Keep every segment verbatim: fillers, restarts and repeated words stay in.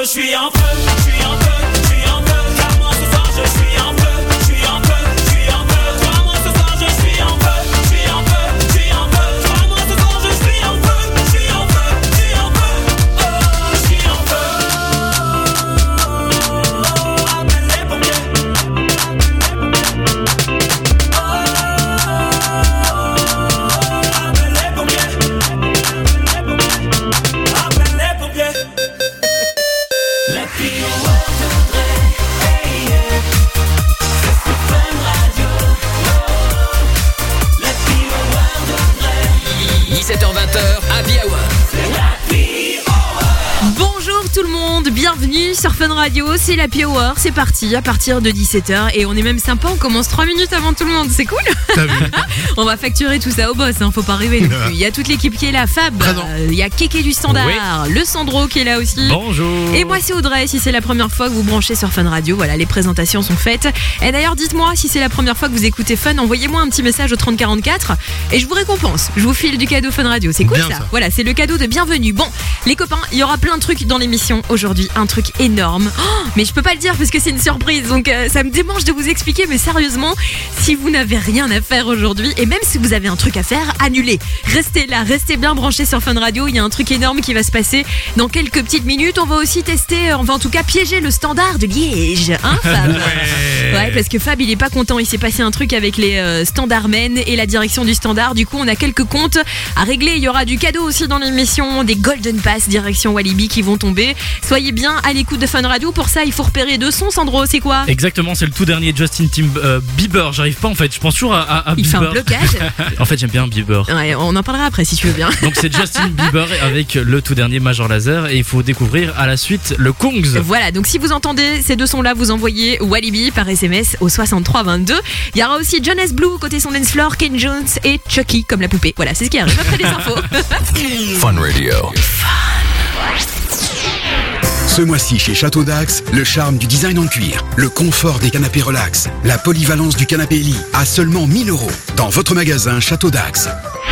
je suis en feu, je suis en feu, je suis en feu. Car moi ce soir je suis en feu, je suis en feu, je suis en feu. Car moi ce soir je suis en feu, je suis en feu, je suis en feu. Car moi ce soir je suis en feu, je suis en feu, je suis en feu. Oh, je suis en feu. Appelle les pompiers. Oh, appelle les pompiers. Appelle les pompiers. Let me dix-sept heures vingt, Happy Hour. Bonjour tout le monde, bienvenue sur Fun Radio, c'est l'Happy Hour, c'est parti à partir de dix-sept heures et on est même sympa, on commence trois minutes avant tout le monde, c'est cool. T'as vu? On va facturer tout ça au boss, hein, faut pas rêver non plus. Il y a toute l'équipe qui est là, Fab, euh, il y a Kéké du Standard, oui. Le Sandro qui est là aussi. Bonjour. Et moi c'est Audrey, si c'est la première fois que vous branchez sur Fun Radio, voilà, les présentations sont faites. Et d'ailleurs dites-moi si c'est la première fois que vous écoutez Fun, envoyez-moi un petit message au trente quarante-quatre et je vous récompense, je vous file du cadeau Fun Radio, c'est cool ça. ça Voilà, c'est le cadeau de bienvenue. Bon, les copains, il y aura plein de trucs dans l'émission aujourd'hui, un truc énorme, oh, mais je peux pas le dire parce que c'est une surprise, donc euh, ça me démange de vous expliquer, mais sérieusement, si vous n'avez rien à faire aujourd'hui, et même si vous avez un truc à faire, annulez, restez là, restez bien branchés sur Fun Radio, il y a un truc énorme qui va se passer dans quelques petites minutes. On va aussi tester, on va en tout cas piéger le Standard de Liège, hein Fab? Ouais. Ouais, parce que Fab il est pas content, il s'est passé un truc avec les euh, Standardmen et la direction du Standard, du coup on a quelques comptes à régler, il y aura du cadeau aussi dans l'émission, des Golden Pass direction Walibi qui vont tomber. Soyez bien à l'écoute de Fun Radio. Pour ça, il faut repérer deux sons. Sandro, c'est quoi? Exactement, c'est le tout dernier Justin Tim, euh, Bieber. J'arrive pas en fait, je pense toujours à, à, à il Bieber. Il fait un blocage. En fait, j'aime bien Bieber. Ouais, on en parlera après si tu veux bien. Donc c'est Justin Bieber avec le tout dernier Major Lazer et il faut découvrir à la suite le Kongs. Voilà, donc si vous entendez ces deux sons-là, vous envoyez Walibi par S M S au soixante-trois vingt-deux. Il y aura aussi Jonas Blue côté son dance floor, Ken Jones et Chucky comme la poupée. Voilà, c'est ce qui arrive après les infos. Fun Radio. Ce mois-ci chez Château d'Axe, le charme du design en cuir, le confort des canapés relax, la polyvalence du canapé lit à seulement mille euros dans votre magasin Château d'Axe.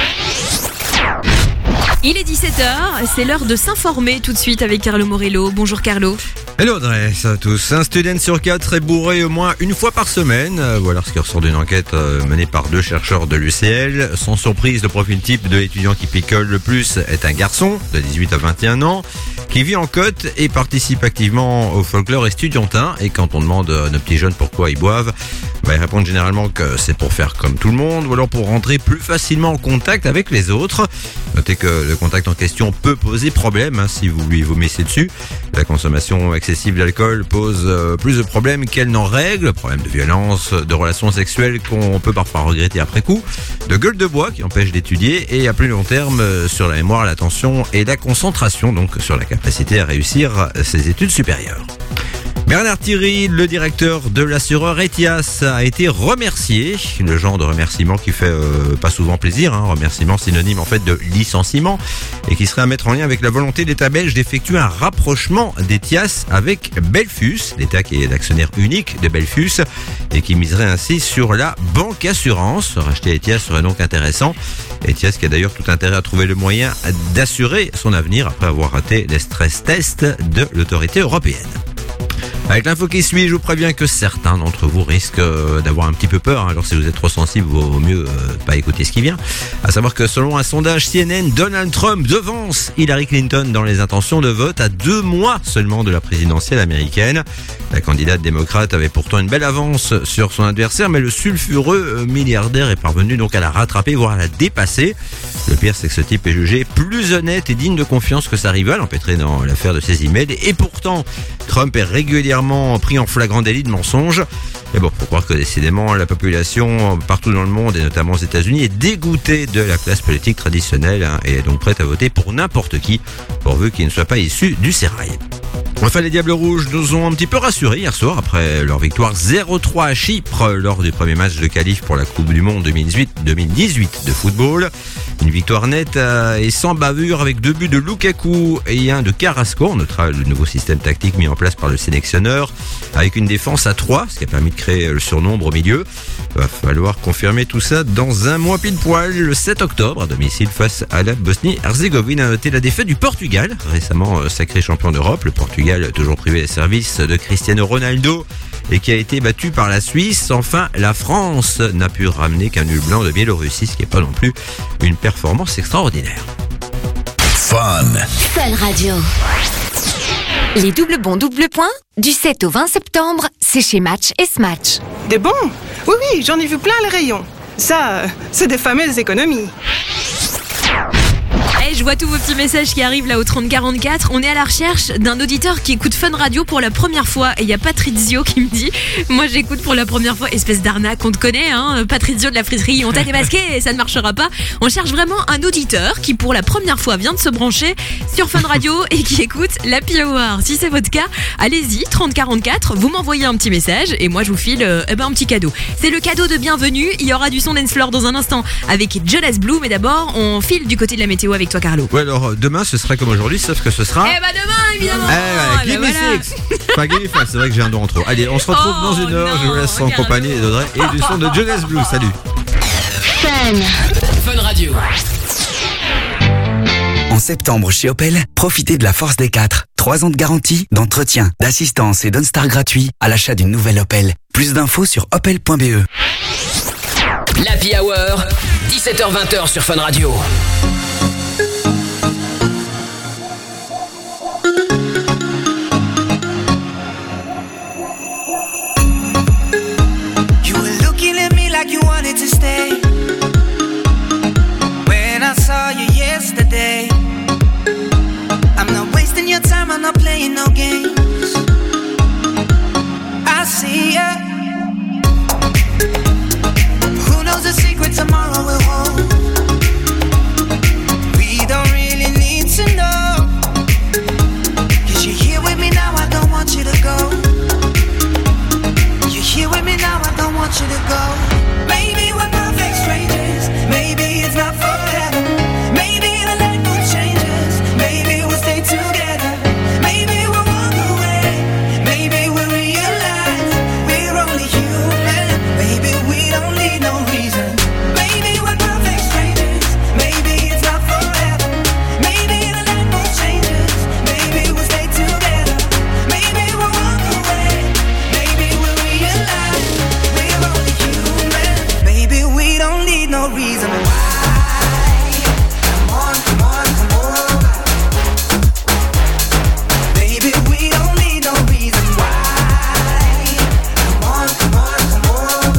Il est dix-sept heures, c'est l'heure de s'informer tout de suite avec Carlo Morello. Bonjour Carlo. Hello Audrey, ça à tous. Un student sur quatre est bourré au moins une fois par semaine. Voilà ce qui ressort d'une enquête menée par deux chercheurs de l'U C L. Sans surprise, le profil type de l'étudiant qui picole le plus est un garçon de dix-huit à vingt et un ans qui vit en côte et participe activement au folklore estudiantin. Et quand on demande à nos petits jeunes pourquoi ils boivent, bah, ils répondent généralement que c'est pour faire comme tout le monde ou alors pour rentrer plus facilement en contact avec les autres. Notez que le contact en question peut poser problème hein, si vous lui vomissez dessus. La consommation excessive d'alcool pose euh, plus de problèmes qu'elle n'en règle. Problèmes de violence, de relations sexuelles qu'on peut parfois regretter après coup, de gueule de bois qui empêche d'étudier et à plus long terme euh, sur la mémoire, l'attention et la concentration, donc sur la capacité à réussir ses études supérieures. Bernard Thierry, le directeur de l'assureur Etias, a été remercié. Le genre de remerciement qui fait euh, pas souvent plaisir, hein, remerciement synonyme en fait de licenciement et qui serait à mettre en lien avec la volonté de l'État belge d'effectuer un rapprochement d'Etias avec Belfus, l'État qui est l'actionnaire unique de Belfus et qui miserait ainsi sur la banque assurance. Racheter Etias serait donc intéressant. Etias qui a d'ailleurs tout intérêt à trouver le moyen d'assurer son avenir après avoir raté les stress tests de l'autorité européenne. Avec l'info qui suit, je vous préviens que certains d'entre vous risquent d'avoir un petit peu peur. Alors si vous êtes trop sensible, il vaut mieux pas écouter ce qui vient. À savoir que selon un sondage C N N, Donald Trump devance Hillary Clinton dans les intentions de vote à deux mois seulement de la présidentielle américaine. La candidate démocrate avait pourtant une belle avance sur son adversaire, mais le sulfureux milliardaire est parvenu donc à la rattraper, voire à la dépasser. Le pire, c'est que ce type est jugé plus honnête et digne de confiance que sa rivale, empêtrée dans l'affaire de ses emails. Et pourtant, Trump est régulièrement pris en flagrant délit de mensonge. Mais bon, faut croire que décidément, la population partout dans le monde, et notamment aux États-Unis, est dégoûtée de la classe politique traditionnelle hein, et est donc prête à voter pour n'importe qui, pourvu qu'il ne soit pas issu du sérail. Enfin, les Diables Rouges nous ont un petit peu rassurés hier soir après leur victoire zéro trois à Chypre lors du premier match de qualif pour la Coupe du Monde deux mille dix-huit de football. Une victoire nette et sans bavure avec deux buts de Lukaku et un de Carrasco. On notera le nouveau système tactique mis en place par le sélectionneur avec une défense à trois, ce qui a permis de créer le surnombre au milieu. Va falloir confirmer tout ça dans un mois pile poil, le sept octobre, à domicile face à la Bosnie-Herzégovine. À noter la défaite du Portugal, récemment sacré champion d'Europe. Le Portugal toujours privé des services de Cristiano Ronaldo et qui a été battu par la Suisse. Enfin, la France n'a pu ramener qu'un nul blanc de Biélorussie, ce qui n'est pas non plus une performance extraordinaire. Fun. Fun Radio. Les doubles bons double points, du sept au vingt septembre, c'est chez Match et Smatch. Des bons ? Oui, oui, j'en ai vu plein les rayons. Ça, euh, c'est des fameuses économies. Hey, je vois tous vos petits messages qui arrivent là au trente quarante-quatre. On est à la recherche d'un auditeur qui écoute Fun Radio pour la première fois. Et il y a Patrizio qui me dit, moi j'écoute pour la première fois. Espèce d'arnaque, on te connaît, hein, Patrizio de la friterie. On t'a démasqué et ça ne marchera pas. On cherche vraiment un auditeur qui pour la première fois vient de se brancher sur Fun Radio et qui écoute l'Happy Hour. Si c'est votre cas, allez-y, trente quarante-quatre. Vous m'envoyez un petit message et moi je vous file euh, eh ben, un petit cadeau. C'est le cadeau de bienvenue. Il y aura du son dance floor dans un instant avec Jonas Blue. Mais d'abord, on file du côté de la météo avec toi, Carlo. Ouais, alors demain ce sera comme aujourd'hui, sauf que ce sera. Eh bah demain, évidemment. Eh, Eh give ben me voilà. six. Enfin, give me five, c'est vrai que j'ai un don en trop. Allez, on se retrouve Oh, dans une heure. non, Je vous laisse en regarde. compagnie d'Audrey et du son de Jonas Blue. Salut. Fun. Fun Radio. En septembre chez Opel, profitez de la force des quatre. trois ans de garantie, d'entretien, d'assistance et d'OnStar gratuit à l'achat d'une nouvelle Opel. Plus d'infos sur opel point b e. L'Happy Hour, dix-sept heures vingt sur Fun Radio. You were looking at me like you wanted to stay. When I saw you yesterday, I'm not wasting your time, I'm not playing no games. I see ya. Who knows the secret tomorrow will hold? We don't really need to know. 'Cause you're here with me now, I don't want you to go. You're here with me now, I don't want you to go. Maybe we're perfect strangers. Maybe it's not forever. Maybe the light will change us. Maybe we'll stay together. Maybe we'll walk away. Maybe we'll realize we're only human. Maybe we don't need no reason. Maybe we're perfect strangers. Maybe it's not forever. Maybe the light will change us. Maybe we'll stay together. Maybe we'll walk away. Maybe we'll realize we're only human. Maybe we don't need no reason why. Come on, come on, come on. Maybe we don't need no reason why. Come on, come on, come on.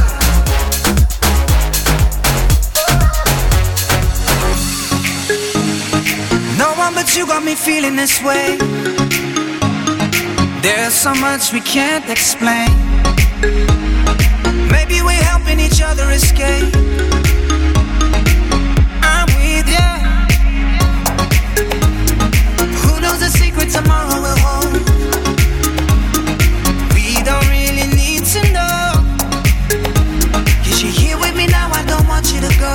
No one but you got me feeling this way. There's so much we can't explain. Maybe we're helping each other escape. I'm with ya. Who knows the secret tomorrow will hold? We don't really need to know. 'Cause you're here with me now, I don't want you to go.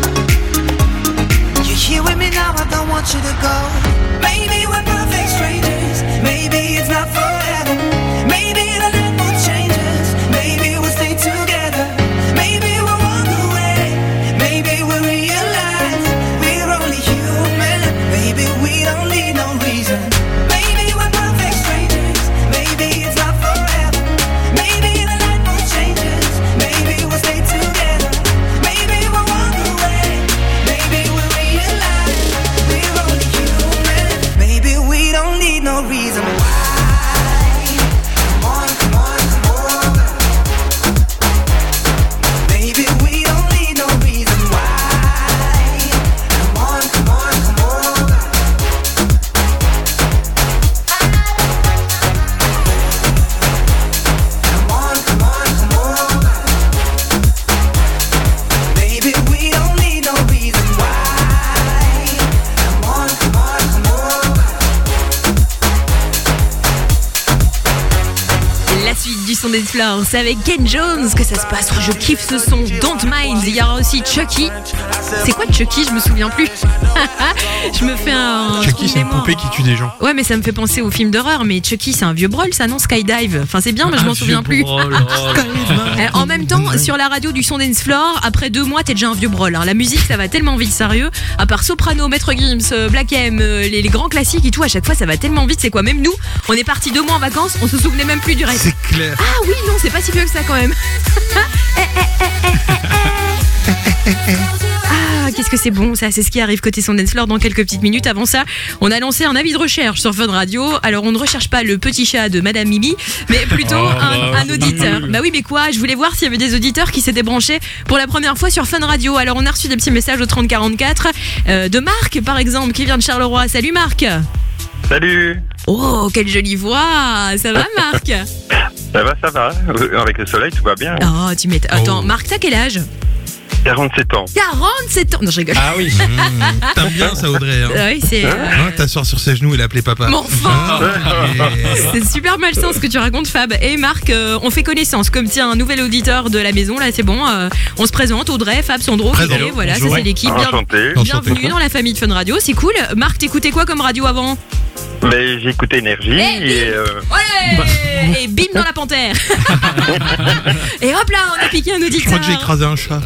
You're here with me now, I don't want you to go. Maybe we're perfect strangers. Maybe it's not forever. Maybe the light will change us. Maybe we'll stay together. Maybe we'll walk away. Maybe we'll realize we're only human. Maybe we don't need no reason. Maybe we're perfect strangers. Maybe it's not forever. Maybe the light will change us. Maybe we'll stay together. Maybe we'll walk away. Maybe we'll realize we're only human. Maybe we don't need no reason why. Come on, come on, come on. Maybe we don't need no reason why. Come on, come on, come on. Come on, come on, come on. Maybe we don't need no reason why. Come on, come on, come on. La suite du son des fleurs, c'est avec Ken Jones que ça se passe. Je kiffe ce son, Don't Mind. Il y aura aussi Chucky. C'est quoi Chucky? Je me souviens plus. Je me fais un. Chucky, c'est une mémoire. poupée qui tue des gens. Ouais, mais ça me fait penser au film d'horreur. Mais Chucky, c'est un vieux brol, ça, non? Skydive. Enfin, c'est bien, mais je m'en Un souviens vieux plus. brol, oh là là. Euh, En même temps, sur la radio du son dance floor. Après deux mois, t'es déjà un vieux brol. Hein. La musique, ça va tellement vite, sérieux. À part Soprano, Maître Gims, euh, Black M, euh, les, les grands classiques et tout, à chaque fois, ça va tellement vite. C'est quoi? Même nous, on est partis deux mois en vacances, on se souvenait même plus du reste. C'est clair. Ah oui, non, c'est pas si vieux que ça quand même. Eh, eh, eh, eh, eh, eh, eh. Ah, qu'est-ce que c'est bon ça, c'est ce qui arrive côté son dance floor dans quelques petites minutes. Avant ça, on a lancé un avis de recherche sur Fun Radio. Alors on ne recherche pas le petit chat de Madame Mimi, mais plutôt Oh, un, bah, un auditeur. Bah oui, mais quoi, je voulais voir s'il y avait des auditeurs qui s'étaient branchés pour la première fois sur Fun Radio. Alors on a reçu des petits messages au trente quarante-quatre euh, de Marc par exemple qui vient de Charleroi. Salut Marc. Salut. Oh, quelle jolie voix. Ça va Marc? Ça va, ça va. Avec le soleil, tout va bien. Oh, tu m'étonnes. Attends, Oh. Marc, t'as quel âge? quarante-sept ans. quarante-sept ans. Non, je rigole. Ah oui. Mmh, t'aimes bien ça, Audrey. Hein. Oui, c'est. euh, Hein, t'asseoir sur ses genoux et l'appeler papa. Mon enfant. Ah, mais- C'est super malsain ce que tu racontes, Fab. Et Marc, euh, on fait connaissance. Comme tiens, un nouvel auditeur de la maison, là, c'est bon. euh, on se présente. Audrey, Fab, Sandro, Présent. Kiki, voilà, ça Bonjour. c'est l'équipe. Bien- Enchanté. Enchanté. bienvenue dans la famille de Fun Radio, c'est cool. Marc, t'écoutais quoi comme radio avant? Mais j'ai écouté Énergie Eh, et euh, Ouais. Et bim dans la panthère. Et hop là, on a piqué un Je auditeur. crois que j'ai écrasé un chat.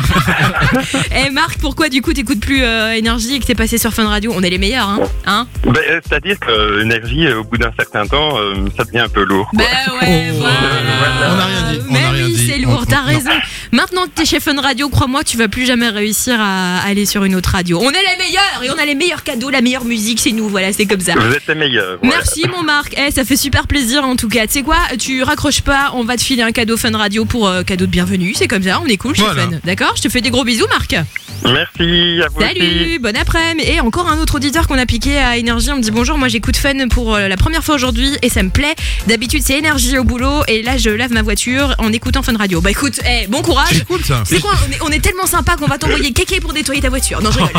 Et Marc, pourquoi du coup t'écoutes plus euh, Énergie et que t'es passé sur Fun Radio? On est les meilleurs, hein, hein? ben, euh, c'est-à-dire que Énergie, euh, au bout d'un certain temps, euh, ça devient un peu lourd. Bah ouais, Oh, voilà. on n'a rien dit, on Mais n'a rien oui, dit. c'est lourd, On- t'as non. raison. Maintenant que t'es chez Fun Radio, crois-moi, tu vas plus jamais réussir à aller sur une autre radio. On est les meilleurs et on a les meilleurs cadeaux, la meilleure musique, c'est nous, voilà, c'est comme ça. Vous êtes les meilleurs. voilà. Merci mon Marc, eh, ça fait super plaisir en tout cas. Tu sais quoi, tu raccroches pas, on va te filer un cadeau Fun Radio pour euh, cadeau de bienvenue, c'est comme ça, on est cool chez Voilà. Fun. D'accord, je te fais des gros bisous Marc. Merci à vous aussi. Salut, bon après-midi. Et encore un autre auditeur qu'on a piqué à Énergie. On me dit bonjour, moi j'écoute Fun pour euh, la première fois aujourd'hui et ça me plaît. D'habitude c'est Énergie au boulot et là je lave ma voiture en écoutant Fun Radio. Bah écoute, eh, bon courage. C'est cool ça. C'est quoi, on est, on est tellement sympa qu'on va t'envoyer kéké pour nettoyer ta voiture. Non, je rigole.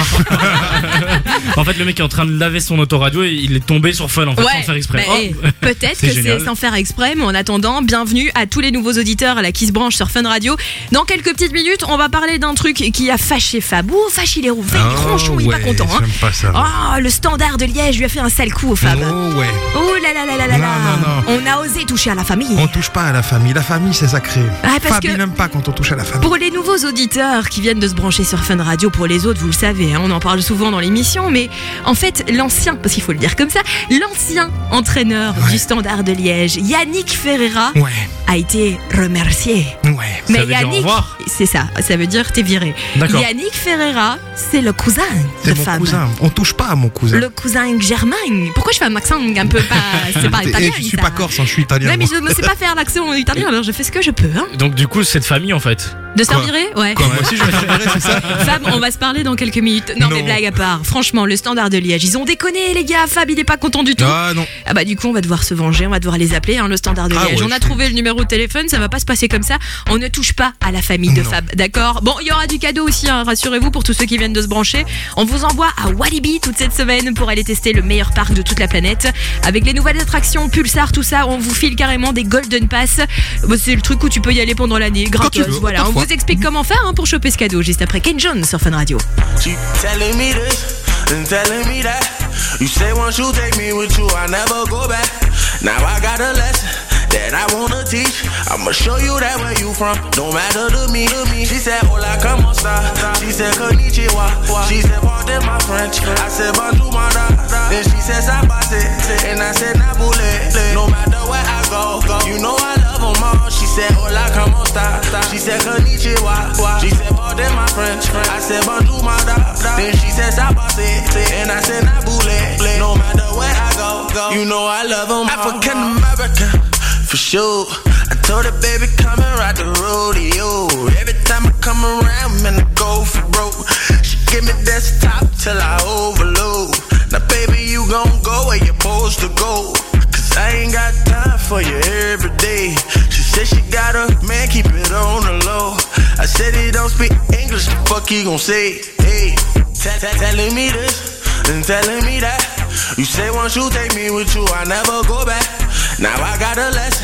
En fait, le mec est en train de laver son autoradio et il est tombé sur Fun en fait, sans faire exprès. bah, Oh. eh, peut-être C'est que c'est génial. sans faire exprès, mais en attendant, bienvenue à tous les nouveaux auditeurs là, qui se branchent sur Fun Radio. Dans quelques petites minutes, on va parler d'un truc qui a fâché Fab. Ouh, fâché les roues. Ah, Franchement, il est pas ouais, content. Hein. J'aime pas ça. Oh, le standard de Liège lui a fait un sale coup au Fab. Oh ouais. Oh là là là là là là. Non, non, On a osé toucher à la famille. On touche pas à la famille. La famille, c'est sacré. Ah, parce Fab, que- il n'aime pas quand on touche à la famille. Pour les nouveaux auditeurs qui viennent de se brancher sur Fun Radio, pour les autres, vous le savez, hein, on en parle souvent dans l'émission, mais en fait, l'ancien, parce qu'il faut le dire comme ça, l'ancien entraîneur Ouais. du Standard de Liège, Yannick Ferreira, Ouais, a été remercié. ouais. Mais veut dire au Yannick, revoir. c'est ça, ça veut dire t'es viré. D'accord. Yannick Ferreira, c'est le cousin de C'est mon Fab. cousin. On touche pas à mon cousin. Le cousin germain. Pourquoi je fais un accent un peu pas, c'est pas Et italien. je suis ça. pas corse, hein, je suis italien. Ouais, mais moi. je ne sais pas faire l'accent italien, alors je fais ce que je peux. Hein. Donc du coup, c'est de famille en fait. De se faire Quoi virer? Ouais. Quoi, moi aussi, je vais faire virer, c'est ça. Fab, on va se parler dans quelques minutes. Non, Non. mais blague à part. Franchement, le Standard de Liège, ils ont déconné, les gars. Fab, il est pas content du tout. Ah non. Ah bah du coup, on va devoir se venger, on va devoir les appeler, hein, le Standard de Ah Liège. ouais, on a je- trouvé le numéro de téléphone, ça va pas se passer comme ça. On ne touche pas à la famille de Non. Fab, d'accord? Bon, il y aura du cadeau aussi, hein, rassurez-vous, pour tous ceux qui viennent de se brancher. On vous envoie à Walibi toute cette semaine pour aller tester le meilleur parc de toute la planète. Avec les nouvelles attractions, Pulsar, tout ça, on vous file carrément des Golden Pass. Bah, c'est le truc où tu peux y aller pendant l'année, gratos. tu veux, Voilà, on parfois. vous explique comment faire hein, pour choper ce cadeau, juste après Ken Jones sur Fun Radio. She telling me this and telling me that. You say once you take me with you, I never go back. Now I got a lesson that I wanna teach. I'ma show you that where you from, don't matter to me, to me. She said, hola, como esta? She said, konnichiwa. She said, pardon my French. I said, bonjour, my da. Then she said, sabase. And I said, nabule. No matter where I go, go. You know I love them all. She said, hola, como esta? She said, konnichiwa. She said, pardon my French. I said, bonjour, my da. Then she said, sabase. And I said, nabule. No matter where I go, go. You know I love them all. African American, for sure. I told her, baby, come and ride the rodeo. Every time I come around, man, I go for broke. She give me desktop till I overload. Now, baby, you gon' go where you're supposed to go. Cause I ain't got time for you every day. She said she got a man, keep it on the low. I said he don't speak English, the fuck he gon' say? Hey, t- t- telling me this and telling me that. You say once you take me with you, I never go back. Now I got a lesson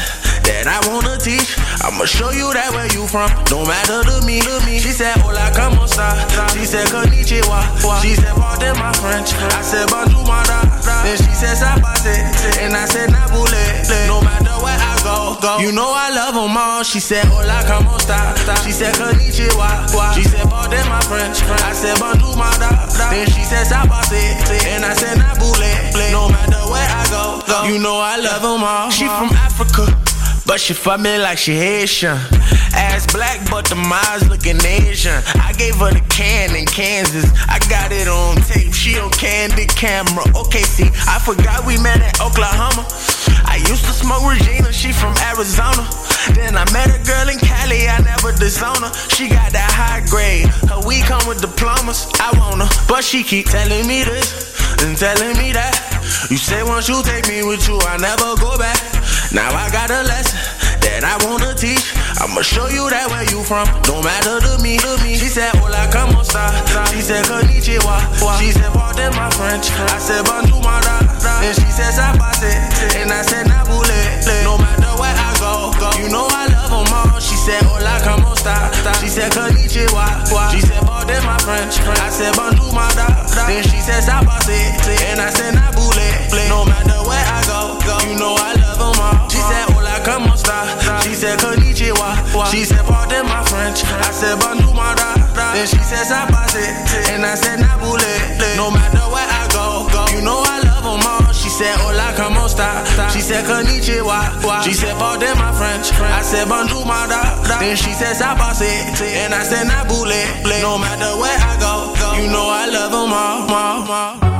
that I wanna teach. I'ma show you that where you from, no matter to me, to me. She said, hola, como esta? She said, konnichiwa. She said, pardon my French. I said, bonjour, mada. Then she said, sabase. And I said, nabule. No matter where I go, go. You know I love them all. She said, hola, como esta? She said, konnichiwa. She said, pardon my French. I said, bonjour, mada. Then she said, sabase. And I said, nabule. No matter where I go, go. You know I love them all. She from Africa, but she fuck me like she Haitian. Ass black, but the eyes looking Asian. I gave her the can in Kansas. I got it on tape, she on candid camera. Okay, see, I forgot we met in Oklahoma. I used to smoke Regina, she from Arizona. Then I met a girl in Cali, I never disown her. She got that high grade, her weed come with diplomas. I want her, but she keep telling me this and telling me that. You say once you take me with you, I never go back. Now I got a lesson that I wanna teach. I'ma show you that where you from, no matter to me, to me. She said, hola, como esta? She said, konnichiwa. She said, pardon my French. I said, bonjour, mada. Then she said, sabase. And I said, nabule. No matter where I go, go. You know I love them all. She said, hola, como esta? She said, konnichiwa. She said, pardon my French. I said, bonjour, mada. Then she said, sabase. And I said, nabule. No matter where I go, go. You know I love them all. She said, hola, como esta? She said, konnichiwa. She said, pardon my French. I said, bonjour, mada. Then she said, sabase. And I said, nabule. No matter where I go, go. You know I love them all. She said, hola, como esta? She said, konnichiwa. She said, pardon my French. I said, bonjour, mada. Then she said, sabase. And I said, nabule. No matter where I go, go. You know I love them all, all, all.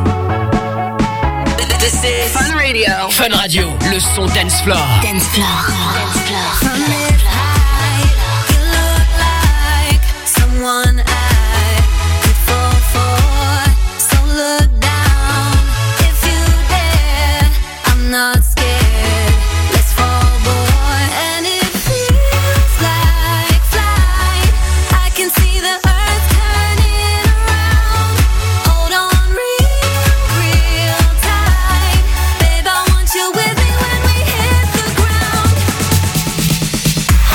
This is Fun Radio. Fun Radio, le son dance floor. Dance floor. Dance floor. From this high, you look like someone I could fall for. So look down if you dare. I'm not scared. Let's fall, boy. And it feels like flight. I can see the earth turning around. Hold on real, real tight. Babe, I want you with me when we hit the ground.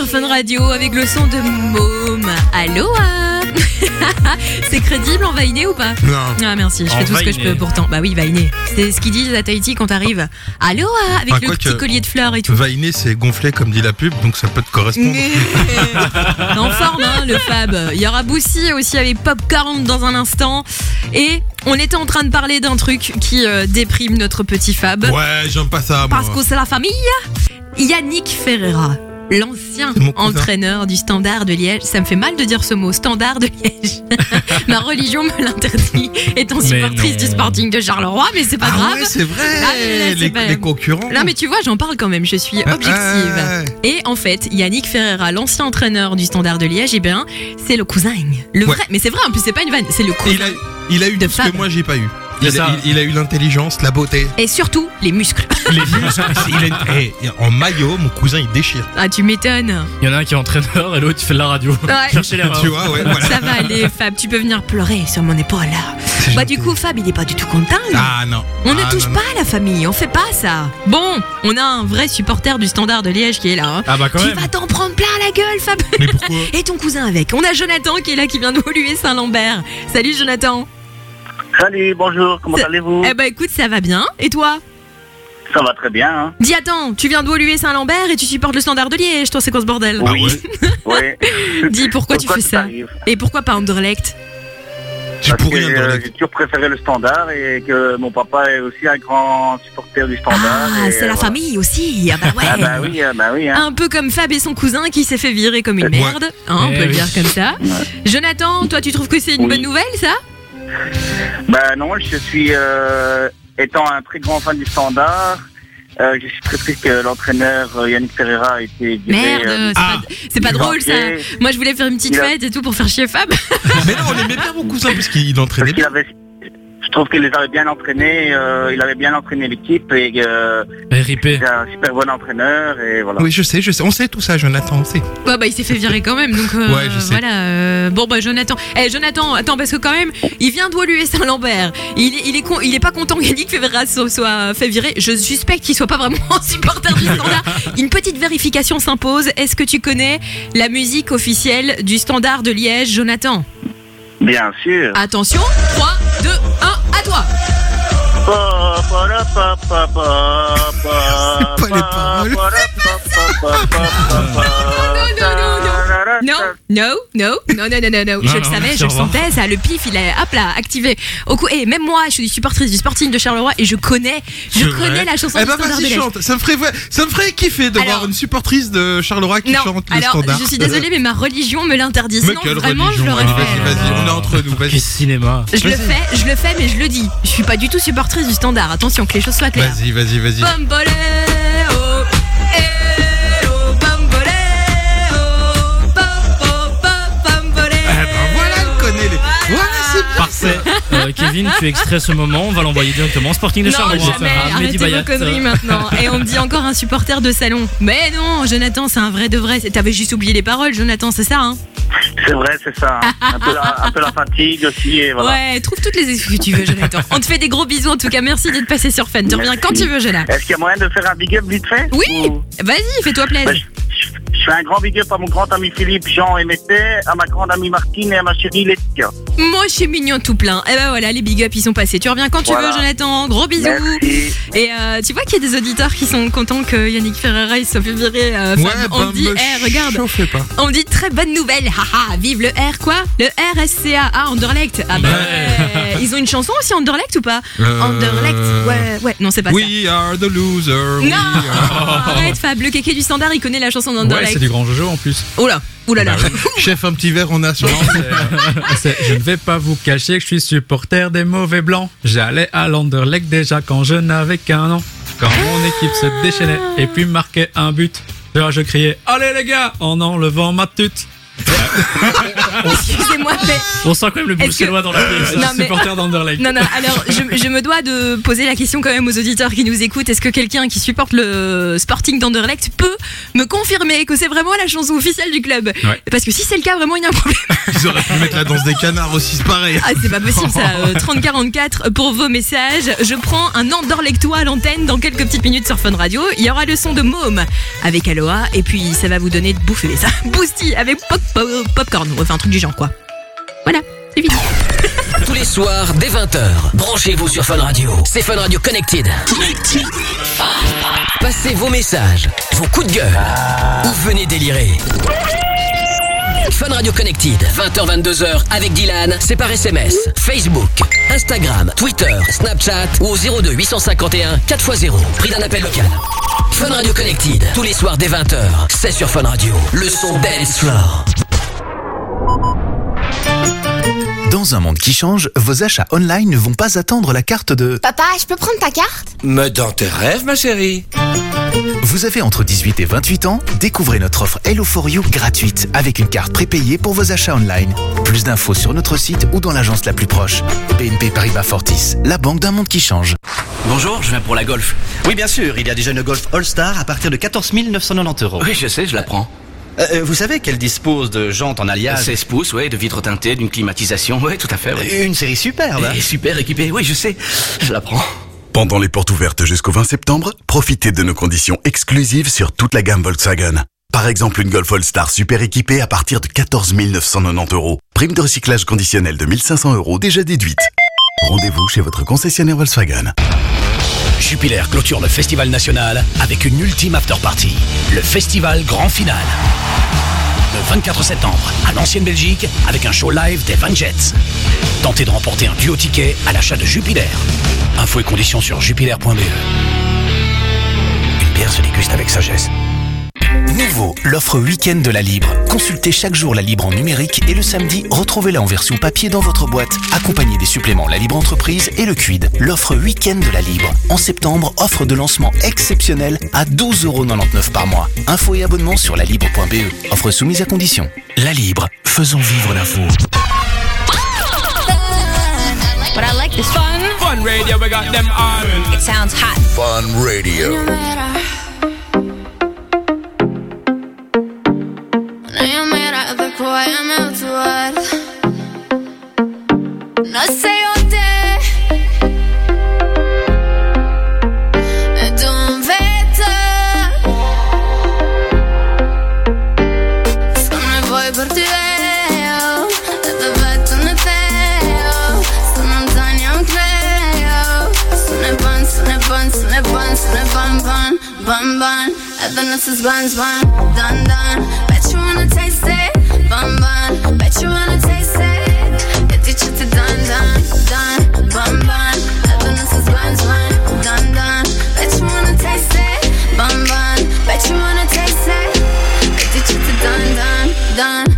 sur Fun Radio avec le son de Môme. Aloha. C'est crédible en vainé ou pas? Non. Ah merci, je En fais tout ce que je vainé. peux pourtant. Bah oui, vainé. C'est ce qu'ils disent à Tahiti quand t'arrives. Aloha avec Ah, le quoi petit que- collier de fleurs et tout. Vainer, c'est gonflé comme dit la pub, donc ça peut te correspondre. En forme, hein, le Fab. Il y aura Boussy aussi avec Popcorn dans un instant. Et on était en train de parler d'un truc qui euh, déprime notre petit Fab. Ouais, j'aime pas ça, moi. Parce que c'est la famille. Yannick Ferreira, l'ancien C'est mon cousin. entraîneur du Standard de Liège. Ça me fait mal de dire ce mot, Standard de Liège. Ma religion me l'interdit, étant Mais supportrice non. du Sporting de Charleroi, mais c'est pas Ah grave. ouais, c'est vrai. Ah, mais là, c'est les, pas- les concurrents. Là, mais tu vois, j'en parle quand même, je suis Ah, objective. ah, ouais. Et en fait, Yannick Ferreira, l'ancien entraîneur du Standard de Liège, eh bien, c'est le cousin. Le Ouais. vrai, mais c'est vrai, en plus, c'est pas une vanne, c'est le Et cousin. il a, il a eu de tout ce Fab. que moi j'ai pas eu. C'est Il ça. a, il, il a eu l'intelligence, la beauté. Et surtout, les muscles. Les muscles. Il a une- eh, en maillot, mon cousin il déchire. Ah, tu m'étonnes. Il y en a un qui est entraîneur et l'autre qui fait de la radio. Ouais. Cherchez l'erreur. Tu vois, ouais, voilà. Ça va aller, Fab, tu peux venir pleurer sur mon épaule. C'est Bah, gentil. du coup, Fab, il est pas du tout content. lui. Ah non. On ne Ah, touche non, pas à la famille, on fait pas ça. Bon, on a un vrai supporter du Standard de Liège qui est là. hein. Ah bah quand Qui même. va t'en prendre plein la gueule, Fab. non. Mais pourquoi? Et ton cousin avec. On a Jonathan qui est là, qui vient de Woluwe Saint-Lambert. Salut Jonathan. Salut, bonjour, comment C'est- allez-vous? Eh bah écoute, ça va bien. Et toi? Ça va très bien. Hein. Dis attends, tu viens de Woluwe Saint-Lambert et tu supportes le Standard de Liège. Toi, c'est quoi ce bordel? Ah Oui. ouais. Ouais. Dis pourquoi tu fais ça? arrive Et pourquoi pas Anderlecht? J'ai Parce pour que rien dans euh, la j'ai toujours préféré le Standard et que mon papa est aussi un grand supporter du Standard. Ah, et, c'est la voilà. famille aussi. Ah bah ouais. Ah bah oui, ah bah oui. Hein. Un peu comme Fab et son cousin qui s'est fait virer comme une Ouais. merde, hein, on Eh peut le oui. dire comme ça. Jonathan, toi tu trouves que c'est une Oui. bonne nouvelle ça? Bah non, je suis, euh, étant un très grand fan du Standard, euh, je suis très triste que l'entraîneur euh, Yannick Ferreira a été viré. Merde, euh, c'est Ah. pas, c'est pas du drôle ça. banquier, Moi je voulais faire une petite Il a- fête et tout pour faire chier Fab. Mais non, on aimait bien mon cousin parce qu'il Parce entraînait qu'il bien. avait, je trouve qu'il les avait bien entraînés, euh, il avait bien entraîné l'équipe et euh, R I P. c'est un super bon entraîneur et voilà. Oui, je sais, je sais. On sait tout ça, Jonathan, on sait. Bah bah il s'est fait virer quand même donc euh, Ouais, je sais. voilà. euh, bon bah Jonathan, eh Jonathan, attends parce que quand même il vient de Woluwe Saint-Lambert. Il est il est con, il est pas content que Yannick Ferreira soit, soit fait virer. Je suspecte qu'il soit pas vraiment un supporter du Standard. Une petite vérification s'impose. Est-ce que tu connais la musique officielle du Standard de Liège, Jonathan? Bien sûr. Attention, trois, deux, un, à toi. Pa, pa, la, pa, pa, pa, pa, C'est pas les pa, paroles. pa, la, pa, pa, pa, pa, pa, Non, non, non, non. ta, la, Non, ta. non, non, non, non, non, non, non. Non, Je le non, savais, merci, je au le revoir. sentais, ça, le pif, il est, hop là, activé. Au coup, et même moi, je suis supportrice du Sporting de Charleroi et je connais, je C'est connais vrai. la chanson Eh du ben Standard de vas-y, Liège. chante. Ça me ferait, ça me ferait kiffer de Alors- voir une supportrice de Charleroi qui Non, chante le alors, Standard. je suis désolée, mais ma religion me l'interdit. Mais Sinon, quelle vraiment, je religion, l'aurais vas-y, fait. Vas-y, vas-y, on est entre nous, vas-y. Quel cinéma. Je le fais, je le fais, mais je le dis. Je suis pas du tout supportrice du Standard. Attention, que les choses soient claires. Vas-y, vas-y, vas-y. Bamboleo, eh, oh, bamboleo, bam, bam, bam, bamboleo. Eh ben voilà, elle connaît les. Voilà, c'est bien. Parfait. Euh, Kevin, tu extrais ce moment, on va l'envoyer directement au Sporting de Non, Charleroi. jamais, À Mehdi arrêtez Bayat. vos conneries maintenant. Et on me dit encore un supporter de salon. Mais non, Jonathan, c'est un vrai de vrai. T'avais juste oublié les paroles, Jonathan, c'est ça, hein? C'est vrai, c'est ça. hein. Un peu, la, un peu la fatigue aussi et voilà. Ouais, trouve toutes les excuses que tu veux, Jonathan. On te fait des gros bisous en tout cas. Merci d'être passé sur Fun. Tu reviens quand tu veux, Jonathan. Est-ce qu'il y a moyen de faire un big up vite fait? Oui, Ou- vas-y, fais-toi Bah, plaisir. je, je fais un grand big up à mon grand ami Philippe, Jean et Mété, à ma grande amie Martine et à ma chérie Laetitia. Moi, je suis mignon tout plein. Et ben voilà, les big up ils sont passés. Tu reviens quand tu Voilà. veux, Jonathan. Gros bisous. Merci. Et euh, tu vois qu'il y a des auditeurs qui sont contents que Yannick Ferreira il soit fait virer. euh, Ouais, Fab. on bah, me dit, me eh, regarde, chauffez pas. on me dit très bonne nouvelle. Haha, vive le R quoi? Le R S C A. Ah, Anderlecht. Ah bah ouais. Ils ont une chanson aussi, Anderlecht ou pas? Euh, Anderlecht. Ouais, ouais. Non, c'est pas We are the loser. ça. we Non, are- arrête Fab. Le kéké du Standard, il connaît la chanson Ouais, d'Anderlecht. c'est du grand Jojo en plus. Oh là, oh là là. Chef, un petit verre, on a sur. C'est- Je ne vais pas vous cacher que je suis supporter des mauvais blancs. J'allais à l'Anderlecht déjà quand je n'avais qu'un an. Quand mon équipe se déchaînait et puis marquait un but, là je criais allez les gars en enlevant ma tute. Excusez-moi, mais. On sent quand même le Est-ce bruxellois que- dans la pièce. Non, mais- Supporter d'Anderlecht. Non, non, alors je, je me dois de poser la question quand même aux auditeurs qui nous écoutent. Est-ce que quelqu'un qui supporte le Sporting d'Anderlecht peut me confirmer que c'est vraiment la chanson officielle du club? Ouais. Parce que si c'est le cas, vraiment, il y a un problème. Ils auraient pu mettre la danse des canards aussi, c'est pareil. Ah, c'est pas possible ça. Euh, trente quarante-quatre pour vos messages. Je prends un Anderlechtois à l'antenne dans quelques petites minutes sur Fun Radio. Il y aura le son de Môme avec Aloha et puis ça va vous donner de bouffer ça. Boosty avec pop, pop, popcorn. Enfin, un truc du genre quoi. Voilà, c'est fini. Tous les soirs, dès vingt heures, branchez-vous sur Fun Radio. C'est Fun Radio Connected. Passez vos messages, vos coups de gueule, ou venez délirer. Fun Radio Connected, vingt heures vingt-deux heures avec Dylan, c'est par S M S, Facebook, Instagram, Twitter, Snapchat ou au zéro deux huit cent cinquante et un quatre fois zéro, prix d'un appel local. Fun Radio Connected, tous les soirs dès vingt heures, c'est sur Fun Radio, le son dance floor. Dans un monde qui change, vos achats online ne vont pas attendre la carte de... Papa, je peux prendre ta carte? Mais dans tes rêves, ma chérie. Vous avez entre dix-huit et vingt-huit ans? Découvrez notre offre Hello for You gratuite avec une carte prépayée pour vos achats online. Plus d'infos sur notre site ou dans l'agence la plus proche. B N P Paribas Fortis, la banque d'un monde qui change. Bonjour, je viens pour la Golf. Oui, bien sûr, il y a déjà une Golf All-Star à partir de quatorze mille neuf cent quatre-vingt-dix euros. Oui, je sais, je la prends. Euh, vous savez qu'elle dispose de jantes en alliage? seize pouces, ouais, de vitres teintées, d'une climatisation, ouais, tout à fait, ouais. Une série superbe, hein? Et super équipée, oui, je sais, je la prends. Pendant les portes ouvertes jusqu'au vingt septembre, profitez de nos conditions exclusives sur toute la gamme Volkswagen. Par exemple, une Golf All-Star super équipée à partir de quatorze mille neuf cent quatre-vingt-dix euros. Prime de recyclage conditionnelle de mille cinq cents euros déjà déduite. Rendez-vous chez votre concessionnaire Volkswagen. Jupiler clôture le festival national avec une ultime after-party, le festival grand final. Le vingt-quatre septembre, à l'ancienne Belgique, avec un show live des Van Jets. Tentez de remporter un duo ticket à l'achat de Jupiler. Infos et conditions sur jupiler point b e. Une bière se déguste avec sagesse. Nouveau, l'offre week-end de la Libre. Consultez chaque jour la Libre en numérique et le samedi, retrouvez-la en version papier dans votre boîte. Accompagné des suppléments La Libre Entreprise et le Quid. L'offre week-end de la Libre. En septembre, offre de lancement exceptionnelle à douze euros quatre-vingt-dix-neuf par mois. Infos et abonnements sur la libre point b e. Offre soumise à condition. La Libre, faisons vivre l'info. But I like this fun. Fun radio, we got them on. It sounds hot. Fun radio. No matter. No matter the boy I'm out to what. No say all day. Don't vete. Sono voi per te. Da vetto ne teo. Sono lontani anche io. Sono ban, sono ban, sono ban, sono ban, ban, ban, ban. And then this is buns, bun, done, done. Bet you wanna taste it, bun, bun. Bet you wanna taste it. Get your shit to done, done, done, bun, bun. And then this is buns, bun, done, done. Bet you wanna taste it, bun, bun. Bet you wanna taste it. Get your shit to done, done, done.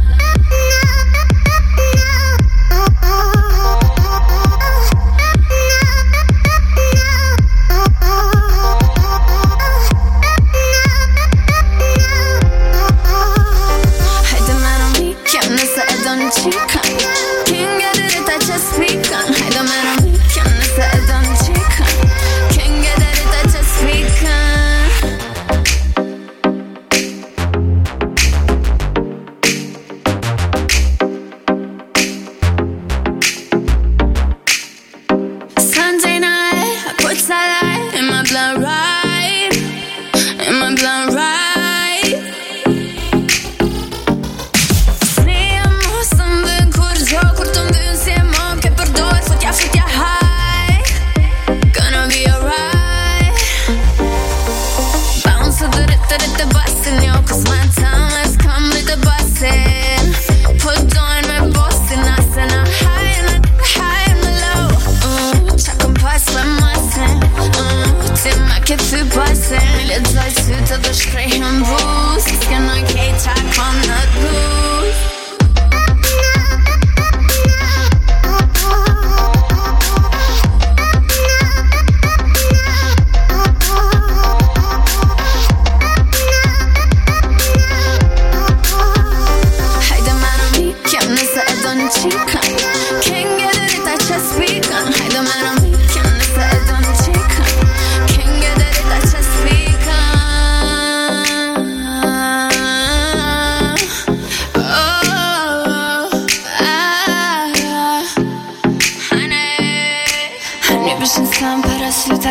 Chica, can't get it if I just speak on. I don't matter me, can't miss it, I don't chica. Can't get it if I just speak on. Sunday night, I put starlight in my blood right, in my blood right. Something cool.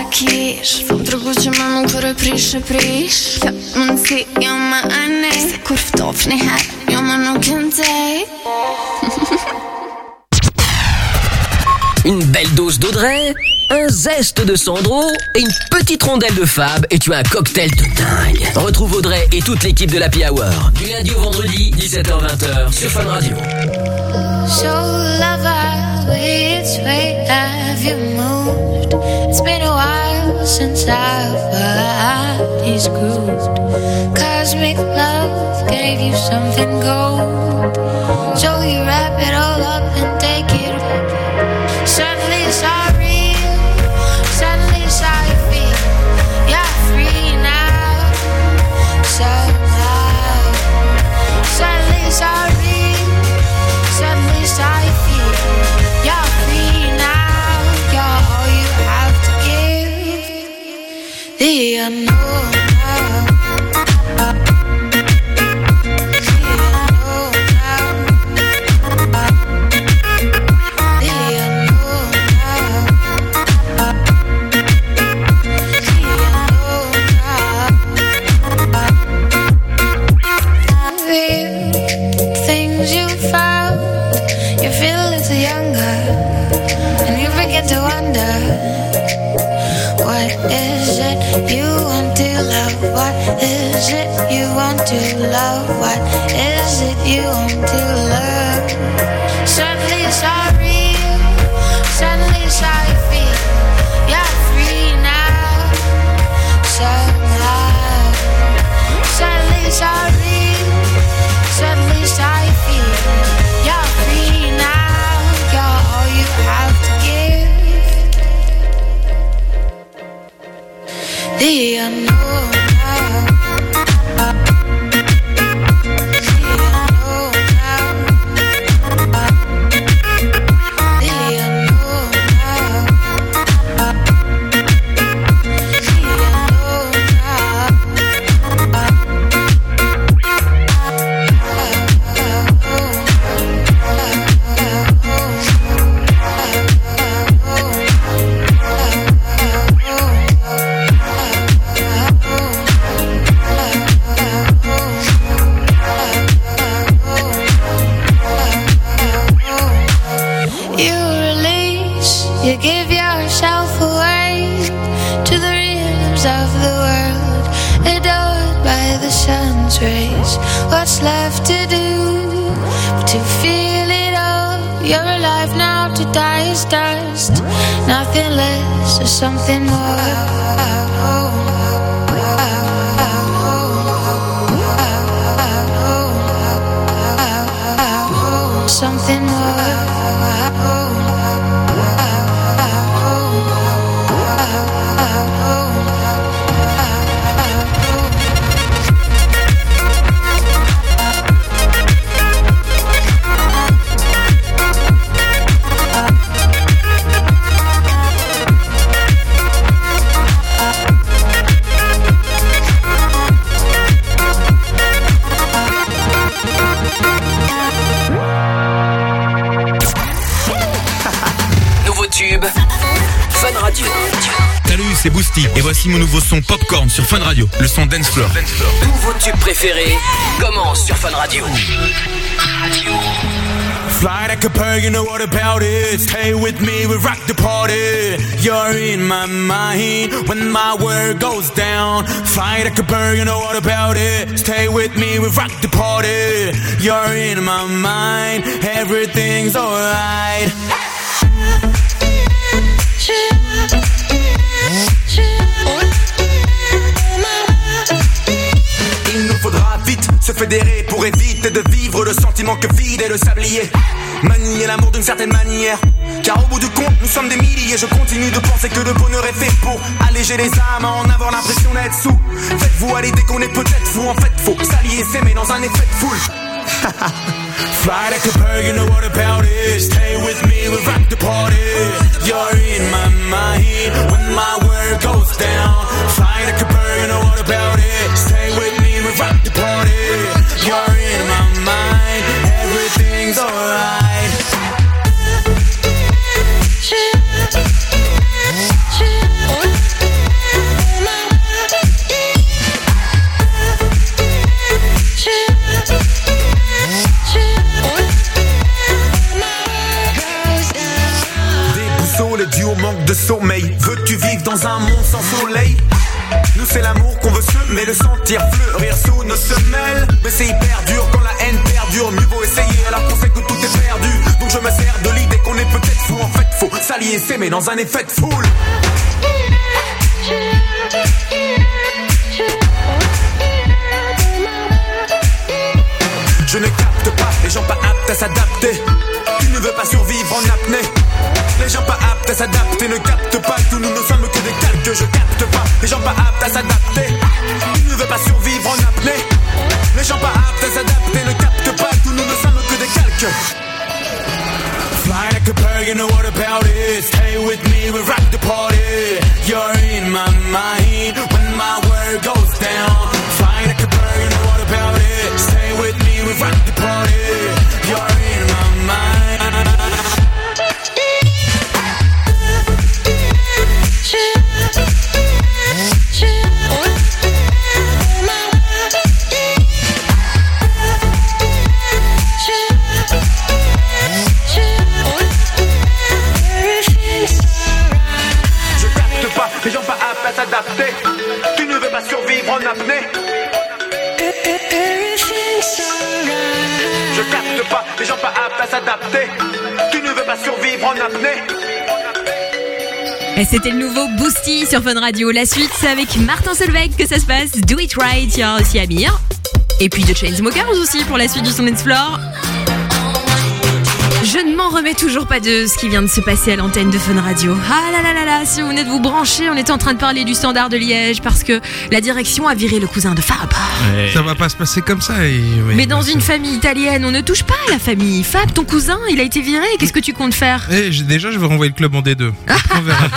kish Po më tregu që më nuk kërë prish e prish Kjo mundësi jo më anej Se kur ftof një herë jo më nuk këndej Une belle dose d'Audrey, un zeste de Sandro et une petite rondelle de Fab et tu as un cocktail de dingue. Retrouve Audrey et toute l'équipe de l'Happy Hour du lundi au vendredi dix-sept heures vingt sur Fun Radio. So lover, which way have you moved? It's been a while since our bodies grooved. Cosmic love gave you something gold. So you wrap it all up and take it. Suddenly it's all real. Suddenly it's how you feel. You're free now. Somehow. Suddenly it's all real. Suddenly it's how you feel. You're free now. You're all you have to give. The unknown now. Things you found, you feel a little younger, and you begin to wonder, what is it you want to love? What is it you want to love? What is it you want to love? Suddenly it's all real, suddenly it's how you feel. You're free now, somehow. Suddenly it's all real, suddenly it's how you feel. You're free now, you're all you have to give. The unknown now. You give yourself away to the rhythms of the world, adored by the sun's rays. What's left to do but to feel it all? You're alive now, to die is dust. Nothing less or something more. Something more. Fun Radio. Salut, c'est Boosty et voici mon nouveau son Popcorn sur Fun Radio, le son Dance Floor. Tous vos tubes préférés commencent sur Fun Radio. Fly like a bird, you know what about it. Stay with me, we rock the party. You're in my mind when my world goes down. Fly like a bird, you know what about it. Stay with me, we rock the party. You're in my mind, everything's alright. Il nous faudra vite se fédérer pour éviter de vivre le sentiment que vide est le sablier. Manier l'amour d'une certaine manière, car au bout du compte nous sommes des milliers. Je continue de penser que le bonheur est fait pour alléger les âmes, à en avoir l'impression d'être sous. Faites-vous à l'idée qu'on est peut-être fou, en fait faut s'allier, s'aimer dans un effet de foule. Fly like a bird, you know what about it. Stay with me, we rock the party. You're in my mind when my world goes down. Fly like a bird, you know what about it. Stay with me, we rock the party. You're in my mind, everything's alright. dans un monde sans soleil. Nous c'est l'amour qu'on veut semer, le sentir fleurir sous nos semelles. Mais c'est hyper dur quand la haine perdure. Mieux vaut essayer alors qu'on sait que tout est perdu. Donc je me sers de l'idée qu'on est peut-être fou. En fait faut s'allier et s'aimer dans un effet de foule. Je ne capte pas les gens pas aptes à s'adapter. Tu ne veux pas survivre en apnée. Les gens pas aptes à s'adapter ne captent pas que nous ne sommes que des calques. Je capte pas les gens pas aptes à s'adapter. Tu ne veux pas survivre en apnée. Les gens pas aptes à s'adapter ne captent pas que nous ne sommes que des calques. Fly like a bird, you know what about it. Stay with me, we rock the party. You're in my mind when my word goes down. Fly like a bird, you know what about it. Stay with me, we rock the party. You're in my mind. Les gens pas aptes à s'adapter. Tu ne veux pas survivre en apnée. Je capte pas. Les gens pas aptes à s'adapter. Tu ne veux pas survivre en apnée. Et c'était le nouveau Boosty sur Fun Radio. La suite, c'est avec Martin Solveig que ça se passe. Do It Right, il y a aussi Amir. Et puis The Chainsmokers aussi pour la suite du Son Dance Floor. Je ne m'en remets toujours pas de ce qui vient de se passer à l'antenne de Fun Radio. Ah là là là là, si vous venez de vous brancher, on était en train de parler du Standard de Liège parce que la direction a viré le cousin de Fab. Ouais. Ça va pas se passer comme ça. Et... oui, mais dans une famille italienne, on ne touche pas à la famille. Fab, ton cousin, il a été viré, qu'est-ce que tu comptes faire? Eh, déjà, je vais renvoyer le club en D deux. On verra.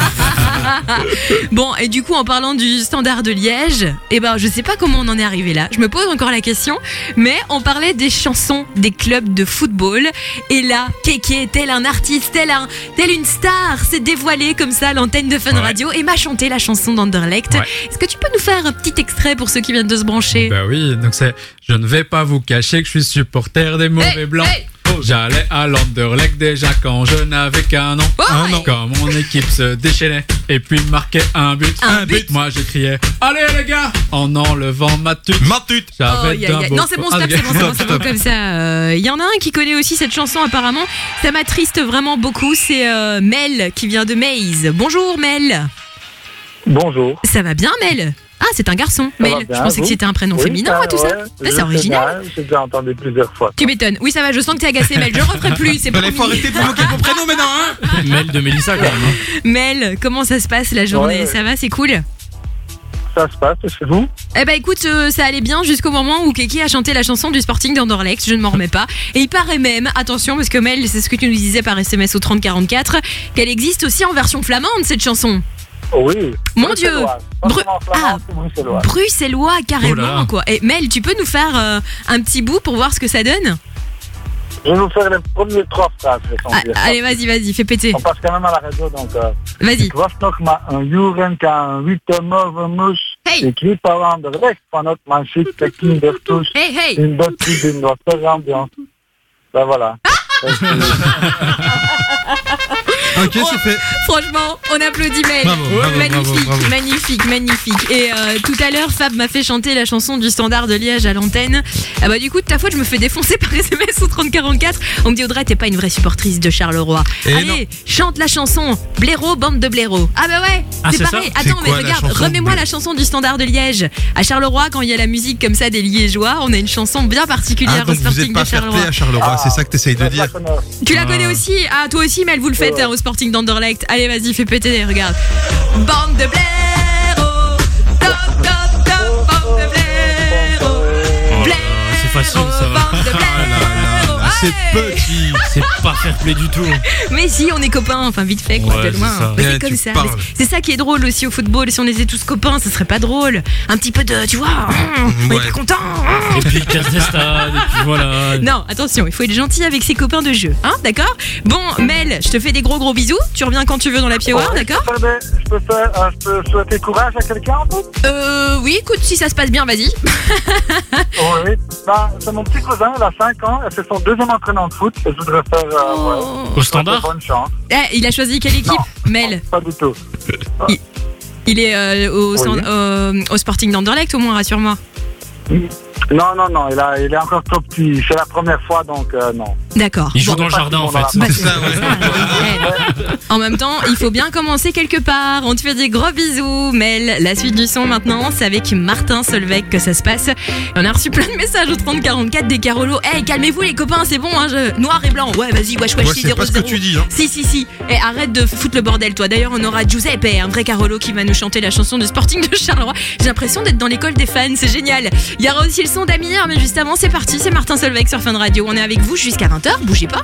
Bon, et du coup, en parlant du Standard de Liège, eh ben, je sais pas comment on en est arrivé là. Je me pose encore la question, mais on parlait des chansons des clubs de football. Et là, Kéké, tel un artiste, tel, un, tel une star, s'est dévoilé comme ça à l'antenne de Fun ouais. Radio et m'a chanté la chanson d'Anderlecht. Ouais. Est-ce que tu peux nous faire un petit extrait pour ceux qui viennent de se brancher? Bah oui, donc c'est « Je ne vais pas vous cacher que je suis supporter des mauvais hey, blancs hey. ». J'allais à l'Anderlecht déjà quand je n'avais qu'un an. Oh, un an. Quand mon équipe se déchaînait et puis marquait un but. Un, un but. but. Moi je criais allez les gars en enlevant ma tute. Ma tute. Oh, y a, y a... Non c'est bon stop, c'est bon, c'est bon, c'est bon comme ça. Il euh, y en a un qui connaît aussi cette chanson apparemment. Ça m'attriste vraiment beaucoup. C'est euh, Mel qui vient de Maze. Bonjour Mel. Bonjour. Ça va bien Mel? Ah, c'est un garçon, ça Mel. Bien, je pensais vous? que c'était un prénom oui, féminin, moi, tout ouais, ça. Ah, c'est original. J'ai déjà entendu plusieurs fois. Tu m'étonnes. Oui, ça va, je sens que t'es agacé, Mel. Je ne referai plus, c'est promis. Il faut arrêter de vous moquer de mon prénom maintenant, hein. Mel de Mélissa, quand même. Hein. Mel, comment ça se passe la journée? Ouais, ça va, c'est cool? Ça se passe, c'est vous? Eh ben écoute, euh, ça allait bien jusqu'au moment où Kéké a chanté la chanson du Sporting d'Anderlecht, je ne m'en remets pas. Et il paraît même, attention, parce que Mel, c'est ce que tu nous disais par S M S au trente quarante-quatre, qu'elle existe aussi en version flamande, cette chanson. Oui. Mon Dieu. Bru- ah, bruxellois. bruxellois, carrément, oh quoi. Et Mel, tu peux nous faire euh, un petit bout pour voir ce que ça donne? Je vais vous faire les premiers trois phrases. Ah, allez, vas-y, vas-y, fais péter. On passe quand même à la radio, donc... Euh, vas-y. Ik was nog maar een jurenkaan, witte movermoes. Hey. Ik liep al aan de weg vanuit mijn chique kindertoes. Hey, hey. Une bonne petite, une bonne ambiance. Ben voilà. Ok, oh, c'est fait. Franchement, on applaudit Mel. Bravo, bravo, magnifique, bravo, bravo. magnifique, magnifique. Et euh, tout à l'heure, Fab m'a fait chanter la chanson du Standard de Liège à l'antenne. Ah bah du coup, de ta faute, je me fais défoncer par S M S au trente quarante-quatre. On me dit Audrey, t'es pas une vraie supportrice de Charleroi. Et Allez, non. chante la chanson Blaireau, bande de blaireaux. Ah bah ouais, ah, c'est, c'est pareil. Ça Attends, c'est mais regarde, remets-moi la chanson du Standard de Liège. À Charleroi, quand il y a la musique comme ça des Liégeois, on a une chanson bien particulière ah, au Sporting pas de Charleroi. à Charleroi, ah, c'est ça que t'essayes de dire. Tu la connais aussi? Ah, toi aussi, Mel, vous le faites ouais. hein, au Sporting d'Anderlecht. Allez, vas-y, fais péter, regarde. Bande de blaireaux, top, top, top, bande de blaireaux. Blaireaux, c'est facile, ça va. Bande de blaireaux. C'est petit. C'est pas fair play du tout. Mais si, on est copains, enfin vite fait, quoi, ouais, de loin. C'est, ça. Mais yeah, c'est comme ça. Parles. C'est ça qui est drôle aussi au football. Si on était tous copains, ça serait pas drôle. Un petit peu de, tu vois, ouais. on est pas content. Et puis casse des stades, et puis voilà. Non, attention, il faut être gentil avec ses copains de jeu, hein, d'accord? Bon, Mel, je te fais des gros gros bisous. Tu reviens quand tu veux dans la Piewa, ouais, d'accord? Je peux, je, peux faire, euh, je peux souhaiter courage à quelqu'un en fait? Euh, oui, écoute, si ça se passe bien, vas-y. Oui, bah, c'est mon petit cousin, il a cinq ans, et c'est son deuxième entraînement de foot, et je voudrais faire euh, oh. ouais, au Standard. Bonne chance. Eh, il a choisi quelle équipe, non, Mel? Pas du tout. Il... Il est euh, au, Oui. stand- euh, au Sporting d'Anderlecht au moins, rassure-moi. Non, non, non, il, a, il est encore trop petit. C'est la première fois, donc euh, non. D'accord. Il joue Bon, dans le pas jardin en tout le fait. monde Bah, c'est ça, En même temps, il faut bien commencer quelque part. On te fait des gros bisous, Mel. La suite du son maintenant, c'est avec Martin Solveig que ça se passe. Et on a reçu plein de messages au trente quarante-quatre des Carolo. Hey, calmez-vous les copains, c'est bon, hein, je... noir et blanc. Ouais, vas-y, wesh, wesh, Moi, si, c'est zéro, pas ce que zéro. tu dis, hein. Si, si, si. Et arrête de foutre le bordel, toi. D'ailleurs, on aura Giuseppe, un vrai Carolo, qui va nous chanter la chanson de Sporting de Charleroi. J'ai l'impression d'être dans l'école des fans, c'est génial. Il y aura aussi le son d'Amir, mais juste avant, c'est parti, c'est Martin Solveig sur Fun Radio. On est avec vous jusqu'à vingt heures, bougez pas.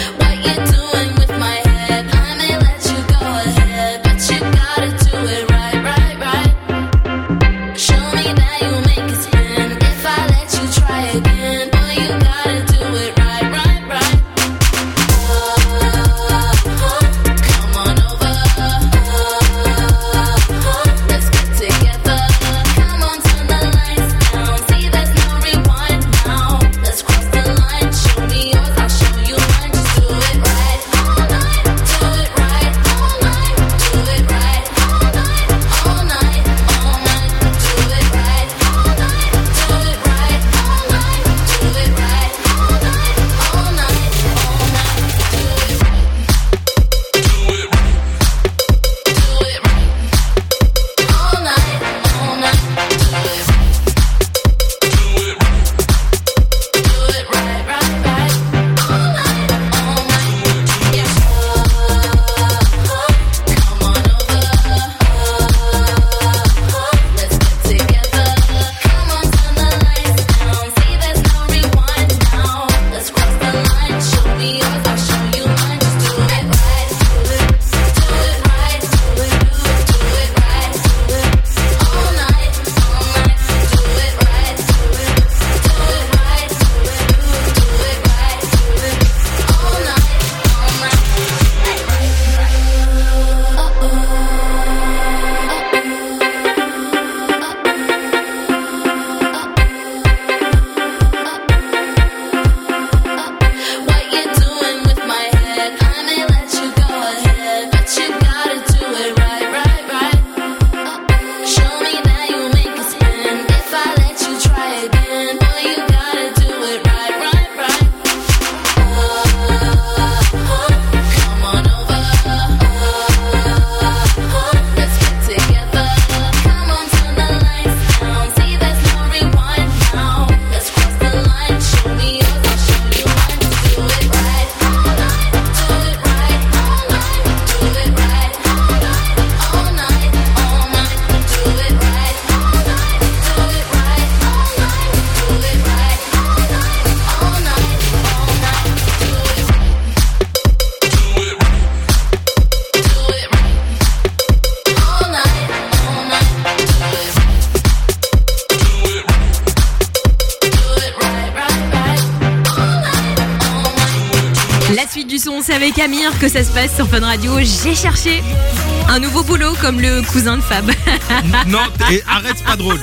C'est avec Amir que ça se passe sur Fun Radio. J'ai cherché un nouveau boulot comme le cousin de Fab. Non, et arrête, c'est pas drôle.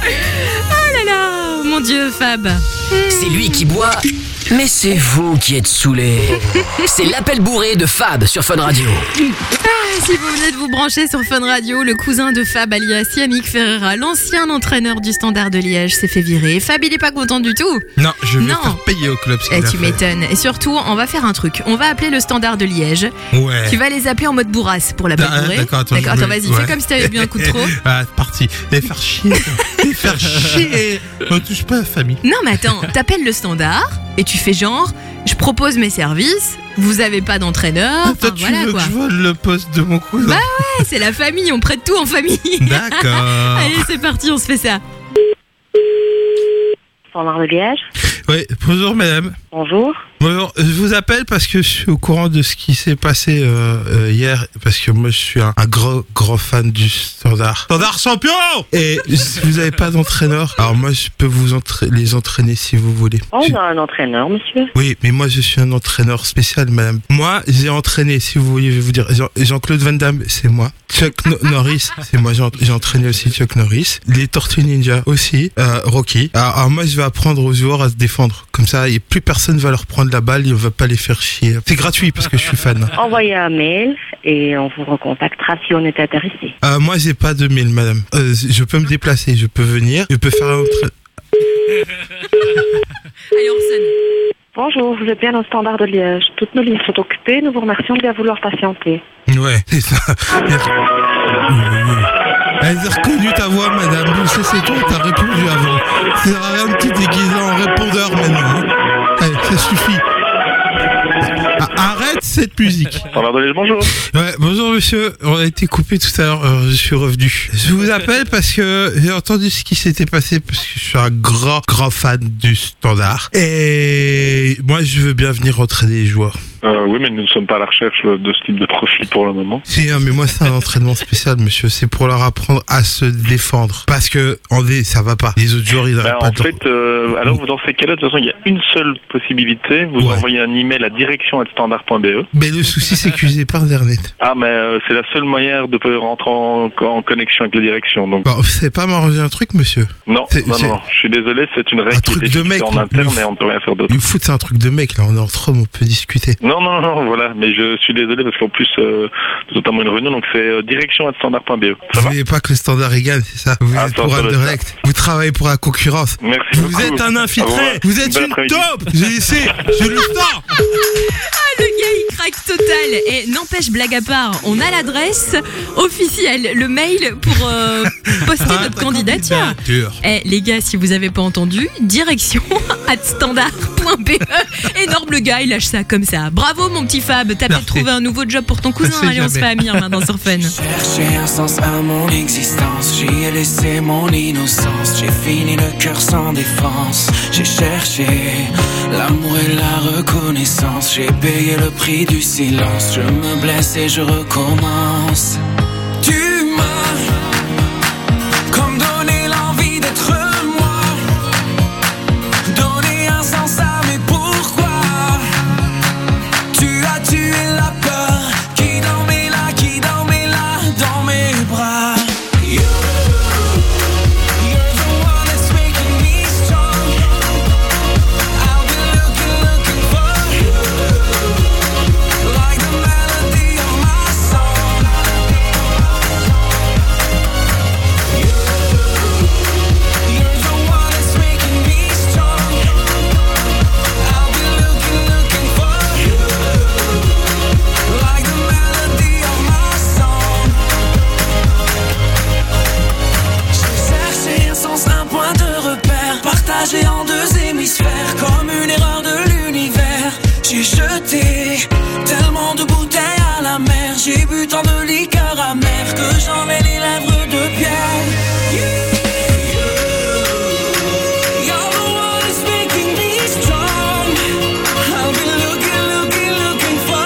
Oh là là, mon Dieu, Fab. C'est lui qui boit, mais c'est vous qui êtes saoulés. C'est l'appel bourré de Fab sur Fun Radio. Ah, si vous venez de vous brancher sur Fun Radio, le cousin de Fab alias Yannick Ferreira, l'ancien entraîneur du Standard de Liège, s'est fait virer. Fab, il est pas content du tout. Non, je vais Non. faire payer au club. ce Eh, qu'il a tu fait. m'étonnes. Et surtout, on va faire un truc. On va appeler le Standard de Liège. Ouais. Tu vas les appeler en mode bourrasse pour l'appel Ah, bourré. D'accord, attends, D'accord, je- attends, vas-y, ouais. fais comme si t'avais bu un coup de trop. Ah, c'est parti. Les faire chier. Les faire chier. On touche pas à la famille. Non, mais attends, t'appelles le Standard et tu fais genre, je propose mes services, vous avez pas d'entraîneur, Toi, enfin, tu voilà veux quoi. que je vole le poste de mon cousin? Bah ouais, c'est la famille, on prête tout en famille. D'accord. Allez, c'est parti, on se fait ça. Standard de Liège. Oui, bonjour madame. Bonjour. Bonjour, je vous appelle parce que je suis au courant de ce qui s'est passé euh, euh, hier, parce que moi je suis un, un gros gros fan du Standard. Standard champion. Et si vous n'avez pas d'entraîneur, alors moi je peux vous entra- les entraîner si vous voulez. Oh, on a un entraîneur, monsieur. Oui, mais moi je suis un entraîneur spécial, madame. Moi, j'ai entraîné, si vous voulez, je vais vous dire, Jean- Jean-Claude Van Damme, c'est moi. Chuck No- Norris, c'est moi. J'ai j'ai entraîné aussi Chuck Norris. Les Tortues Ninja aussi. Euh, Rocky. Alors, alors moi, je vais apprendre aux joueurs à se défendre. Comme ça, il n'y a plus personne personne va leur prendre la balle et on va pas les faire chier. C'est gratuit parce que je suis fan. Envoyez un mail et on vous recontactera si on est intéressé. Euh, moi, j'ai pas de mail, madame. Euh, je peux me déplacer, je peux venir, je peux faire un autre... Allez, on sonne. Bonjour, vous êtes bien au standard de Liège. Toutes nos lignes sont occupées, nous vous remercions de bien vouloir patienter. Ouais, c'est ça. Elle a reconnu ta voix, madame. Je sais, c'est toi, t'as répondu avant. Ça sert à rien de te déguiser en répondeur maintenant. Allez, ça suffit. Arrête cette musique. Standard de Liège, bonjour. Ouais, bonjour monsieur. On a été coupé tout à l'heure, alors je suis revenu. Je vous appelle parce que j'ai entendu ce qui s'était passé parce que je suis un grand, grand fan du Standard. Et moi, je veux bien venir entraîner les joueurs. Euh, oui, mais nous ne sommes pas à la recherche de ce type de profil pour le moment. Si, hein, mais moi, c'est un entraînement spécial, monsieur. C'est pour leur apprendre à se défendre. Parce que, en D, ça va pas. Les autres joueurs, ils n'arrivent Ben, pas en de... fait, euh, alors dans ces cas-là, de toute façon, il y a une seule possibilité. Vous Ouais. envoyez un email à direction arobase standard point b e. Mais le souci, c'est que j'ai pas Internet. Ah, mais euh, c'est la seule manière de pouvoir rentrer en, en connexion avec la direction. Donc. Bon, c'est pas m'arranger un truc, monsieur. Non, C'est- non, c'est- non, je suis désolé, c'est une règle Un qui truc est de fixée mec, en le- interne, le mais on ne peut rien faire d'autre. Le foot, c'est un truc de mec, là. On est entre hommes, on peut discuter. Non, non, non, voilà, mais je suis désolé parce qu'en plus, euh, c'est notamment une réunion, donc c'est euh, direction arobase standard point b e. Vous voulez pas que le Standard y gagne, c'est ça? Vous Ah, êtes ça, pour ça un doit être direct. Vous travaillez pour la concurrence. Merci Vous beaucoup. êtes un Au infiltré. revoir. Vous êtes Bon une après-midi. taupe. J'ai laissé. Je le sens. Ah, le gars, il craque total. Et n'empêche, blague à part, on a l'adresse officielle, le mail pour euh, poster Ah, notre ta candidature. candidature. Eh, les gars, si vous avez pas entendu, direction at standard point b e. Énorme, le gars, il lâche ça comme ça. Bravo, mon petit Fab. T'as peut-être trouvé un nouveau job pour ton cousin. sait Allez, on se fait jamais. Amir maintenant sur Fun. Chercher un sens à mon existence, j'y ai laissé mon innocence. J'ai fini le cœur sans défense. J'ai cherché l'amour et la reconnaissance. J'ai payé le prix du silence. Je me blesse et je recommence. Tu m'as comme donné l'envie d'être moi, donné un sens à mes pourquoi. Tu as tué la peur qui dormait là, qui dormait là dans mes bras. You, you're the one that's making me strong. I'll be looking, looking for you, like the melody of my song. You, you're the one that's making me strong. I'll be looking, looking for you, like the melody of my song. J'ai cherché un sens, un point de repère, partagé en deux hémisphères, comme une erreur de l'univers. J'ai jeté tellement de bouteilles à la mer, j'ai bu tant de liqueurs amères que j'en ai les lèvres de pierre. You, you're the one that's making me strong. I'll be looking, looking, looking for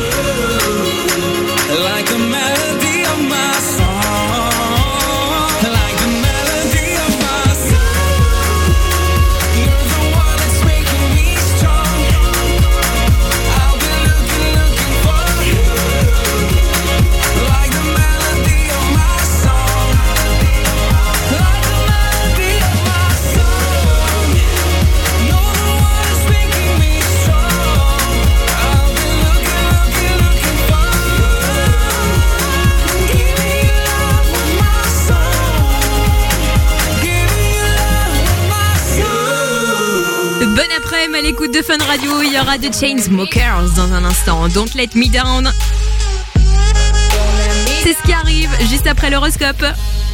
you, like the melody of my song, like the melody of my song. You're the one that's making me strong. I'll be looking, looking for you, like the melody of my song, like the melody of my song. You're the one that's making me strong. I'll be looking, looking, looking for you. Give me your love with my song. Give me your love with my song. Bon après-midi à l'écoute de Fun Radio. Il y aura The Chainsmokers dans un instant. Don't let me down. C'est ce qui arrive juste après l'horoscope.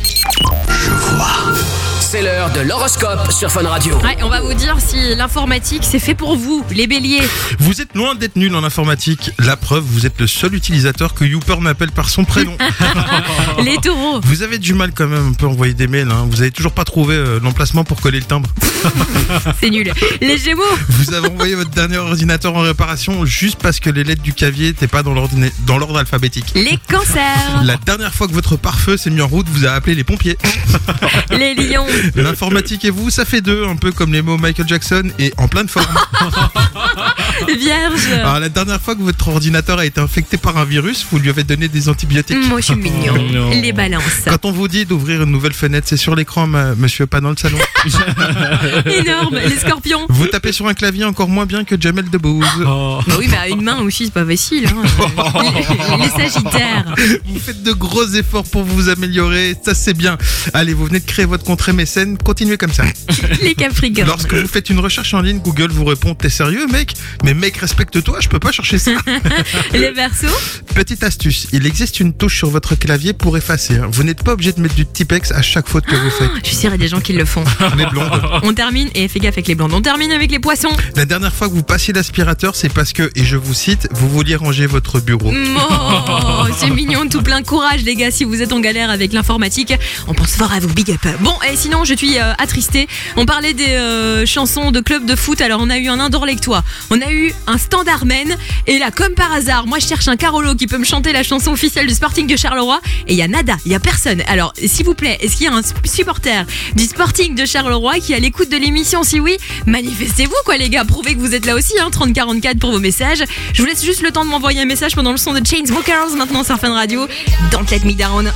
C'est l'heure de l'horoscope sur Fun Radio. Ouais, on va vous dire si l'informatique c'est fait pour vous, les béliers. Vous êtes loin d'être nul en informatique. La preuve, vous êtes le seul utilisateur que Youper m'appelle par son prénom. Les taureaux. Vous avez du mal quand même un peu à envoyer des mails. Hein. Vous avez toujours pas trouvé euh, l'emplacement pour coller le timbre. C'est nul. Les gémeaux. Vous avez envoyé votre dernier ordinateur en réparation juste parce que les lettres du clavier n'étaient pas dans l'ordre dans l'ordre alphabétique. Les cancers. La dernière fois que votre pare-feu s'est mis en route, vous avez appelé les pompiers. Les lions. L'informatique et vous, ça fait deux, un peu comme les mots Michael Jackson et en pleine forme. Vierge. Alors la dernière fois que votre ordinateur a été infecté par un virus, vous lui avez donné des antibiotiques. Moi, je suis mignon. Non. Les balances. Quand on vous dit d'ouvrir une nouvelle fenêtre, c'est sur l'écran, ma- monsieur, pas dans le salon. Énorme. Les scorpions. Vous tapez sur un clavier encore moins bien que Jamel Debbouze. Bah oui, mais à une main aussi, c'est pas facile. Hein. Les, les sagittaires. Vous faites de gros efforts pour vous améliorer, ça c'est bien. Allez, vous venez de créer votre compte M S N, continuez comme ça. Les capricornes. Lorsque vous faites une recherche en ligne, Google vous répond: t'es sérieux mec? Mais mec, respecte-toi, je peux pas chercher ça. Les Verseaux. Petite astuce, il existe une touche sur votre clavier pour effacer. hein. Vous n'êtes pas obligé de mettre du typex à chaque faute que vous faites. Je suis sûre, il y a des gens qui le font. Les blondes. On termine, et fais gaffe avec les blondes, on termine avec les poissons. La dernière fois que vous passiez l'aspirateur, c'est parce que, et je vous cite, vous vouliez ranger votre bureau. Oh, c'est mignon, tout plein courage les gars si vous êtes en galère avec l'informatique. On pense fort à vous, big up. Bon, et sinon je suis euh, attristée. On parlait des euh, chansons de club de foot, alors on a eu un Indorlectois, on a eu un Standardmen, et là comme par hasard, moi je cherche un Carolo qui peut me chanter la chanson officielle du Sporting de Charleroi, et il y a nada, il y a personne. Alors s'il vous plaît, est-ce qu'il y a un supporter du Sporting de Charleroi qui est à l'écoute de l'émission? Si oui, manifestez-vous quoi les gars, prouvez que vous êtes là aussi, hein, trente quarante-quatre pour vos messages. Je vous laisse juste le temps de m'envoyer un message pendant le son de Chainsmokers maintenant sur Fun Radio. Don't let me down.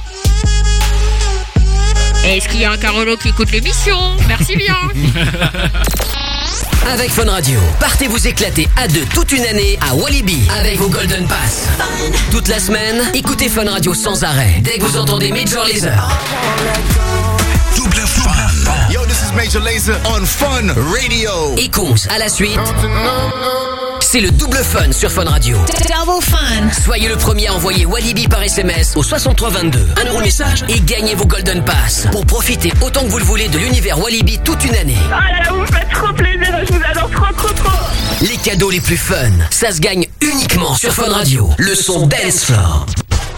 Est-ce qu'il y a un Carolo qui écoute l'émission? Merci bien. Avec Fun Radio, partez vous éclater à deux toute une année à Walibi avec vos Golden Pass. Toute la semaine, écoutez Fun Radio sans arrêt. Dès que vous entendez Major Lazer. Double Fun. Yo, this is Major Lazer on Fun Radio. Et Kongs à la suite. C'est le double fun sur Fun Radio. Double fun. Soyez le premier à envoyer Walibi par S M S au soixante-trois vingt-deux. Un nouveau message et gagnez vos Golden Pass pour profiter autant que vous le voulez de l'univers Walibi toute une année. Oh là là, vous me faites trop plaisir, je vous adore trop trop trop. Les cadeaux les plus fun, ça se gagne uniquement sur Fun Radio. Le son Dance Floor.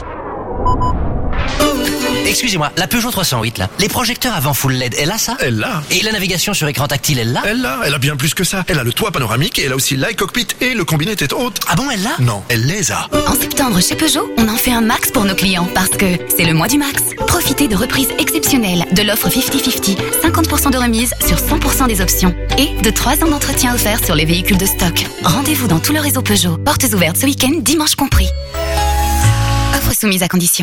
Excusez-moi, la Peugeot trois cent huit là, les projecteurs avant full L E D, elle a ça? Elle l'a. Et la navigation sur écran tactile, elle l'a? Elle l'a, elle a bien plus que ça. Elle a le toit panoramique et elle a aussi l'iCockpit et le combiné tête haute. Ah bon, elle l'a? Non, elle les a. En septembre, chez Peugeot, on en fait un max pour nos clients parce que c'est le mois du max. Profitez de reprises exceptionnelles de l'offre cinquante cinquante, cinquante pour cent de remise sur cent pour cent des options et de trois ans d'entretien offert sur les véhicules de stock. Rendez-vous dans tout le réseau Peugeot. Portes ouvertes ce week-end, dimanche compris. Offre soumise à condition.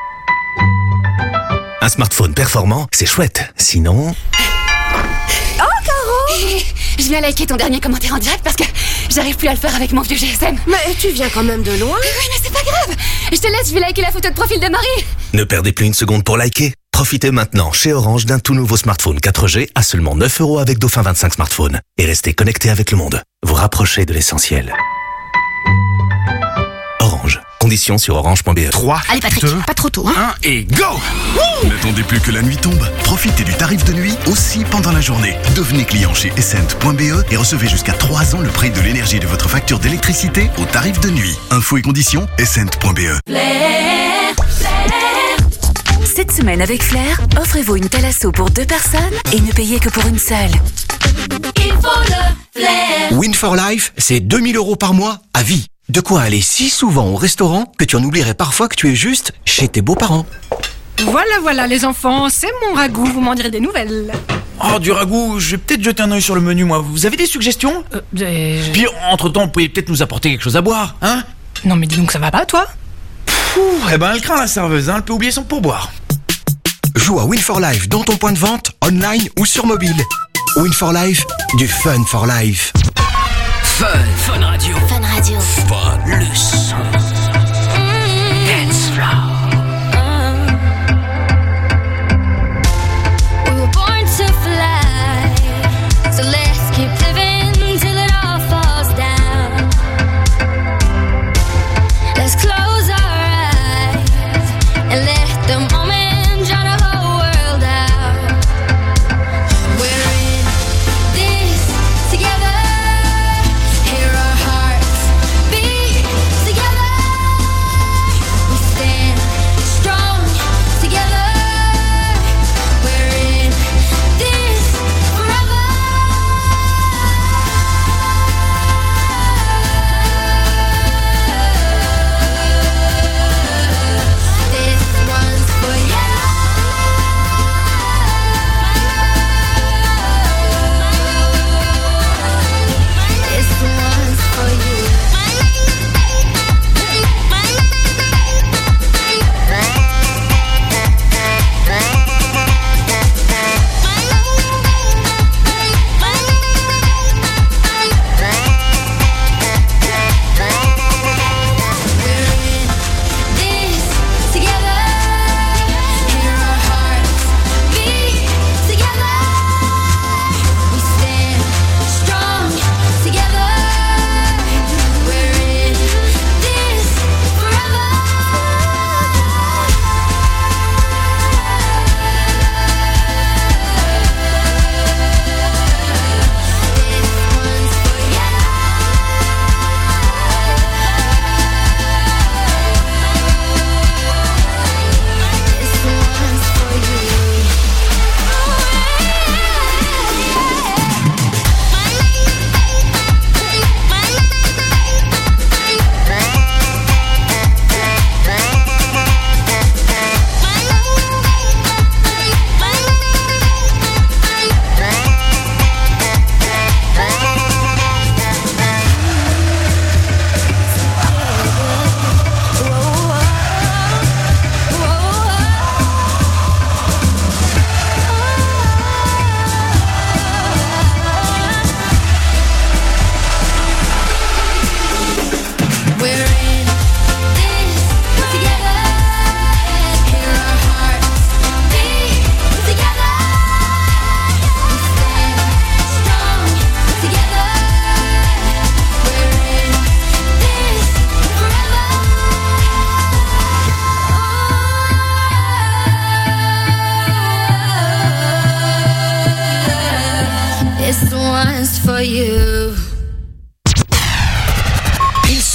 Un smartphone performant, c'est chouette. Sinon... Oh, Caro! Je viens liker ton dernier commentaire en direct parce que j'arrive plus à le faire avec mon vieux G S M. Mais tu viens quand même de loin. Oui, mais c'est pas grave. Je te laisse, je vais liker la photo de profil de Marie. Ne perdez plus une seconde pour liker. Profitez maintenant chez Orange d'un tout nouveau smartphone quatre G à seulement neuf euros avec Dauphin vingt-cinq smartphones. Et restez connectés avec le monde. Vous rapprochez de l'essentiel. Orange. Conditions sur orange point b e. trois, Allez Patrick, deux, pas trop tôt, hein. un et go! N'attendez plus que la nuit tombe. Profitez du tarif de nuit aussi pendant la journée. Devenez client chez essent point b e et recevez jusqu'à trois ans le prix de l'énergie de votre facture d'électricité au tarif de nuit. Infos et conditions, essent point b e. Flair, Flair. Cette semaine avec Flair, offrez-vous une thalasso pour deux personnes et ne payez que pour une seule. Il faut le Flair. Win for Life, c'est deux mille euros par mois à vie. De quoi aller si souvent au restaurant que tu en oublierais parfois que tu es juste chez tes beaux-parents. Voilà, voilà, les enfants, c'est mon ragoût, vous m'en direz des nouvelles. Oh, du ragoût, je vais peut-être jeter un œil sur le menu, moi. Vous avez des suggestions euh, des... Puis, entre-temps, vous pouvez peut-être nous apporter quelque chose à boire, hein? Non, mais dis donc, ça va pas, toi? Ouh, eh ben, elle craint la serveuse, hein, elle peut oublier son pourboire. Joue à Win for Life dans ton point de vente, online ou sur mobile. Win for Life, du fun for life. Fun, Fun Radio. Fun Radio. Fun, le son. Dance Floor. We were born to fly, so let's keep living till it all falls down. Let's close our eyes and let the moment drown our whole world out. We're in this together. Hear our hearts beat together.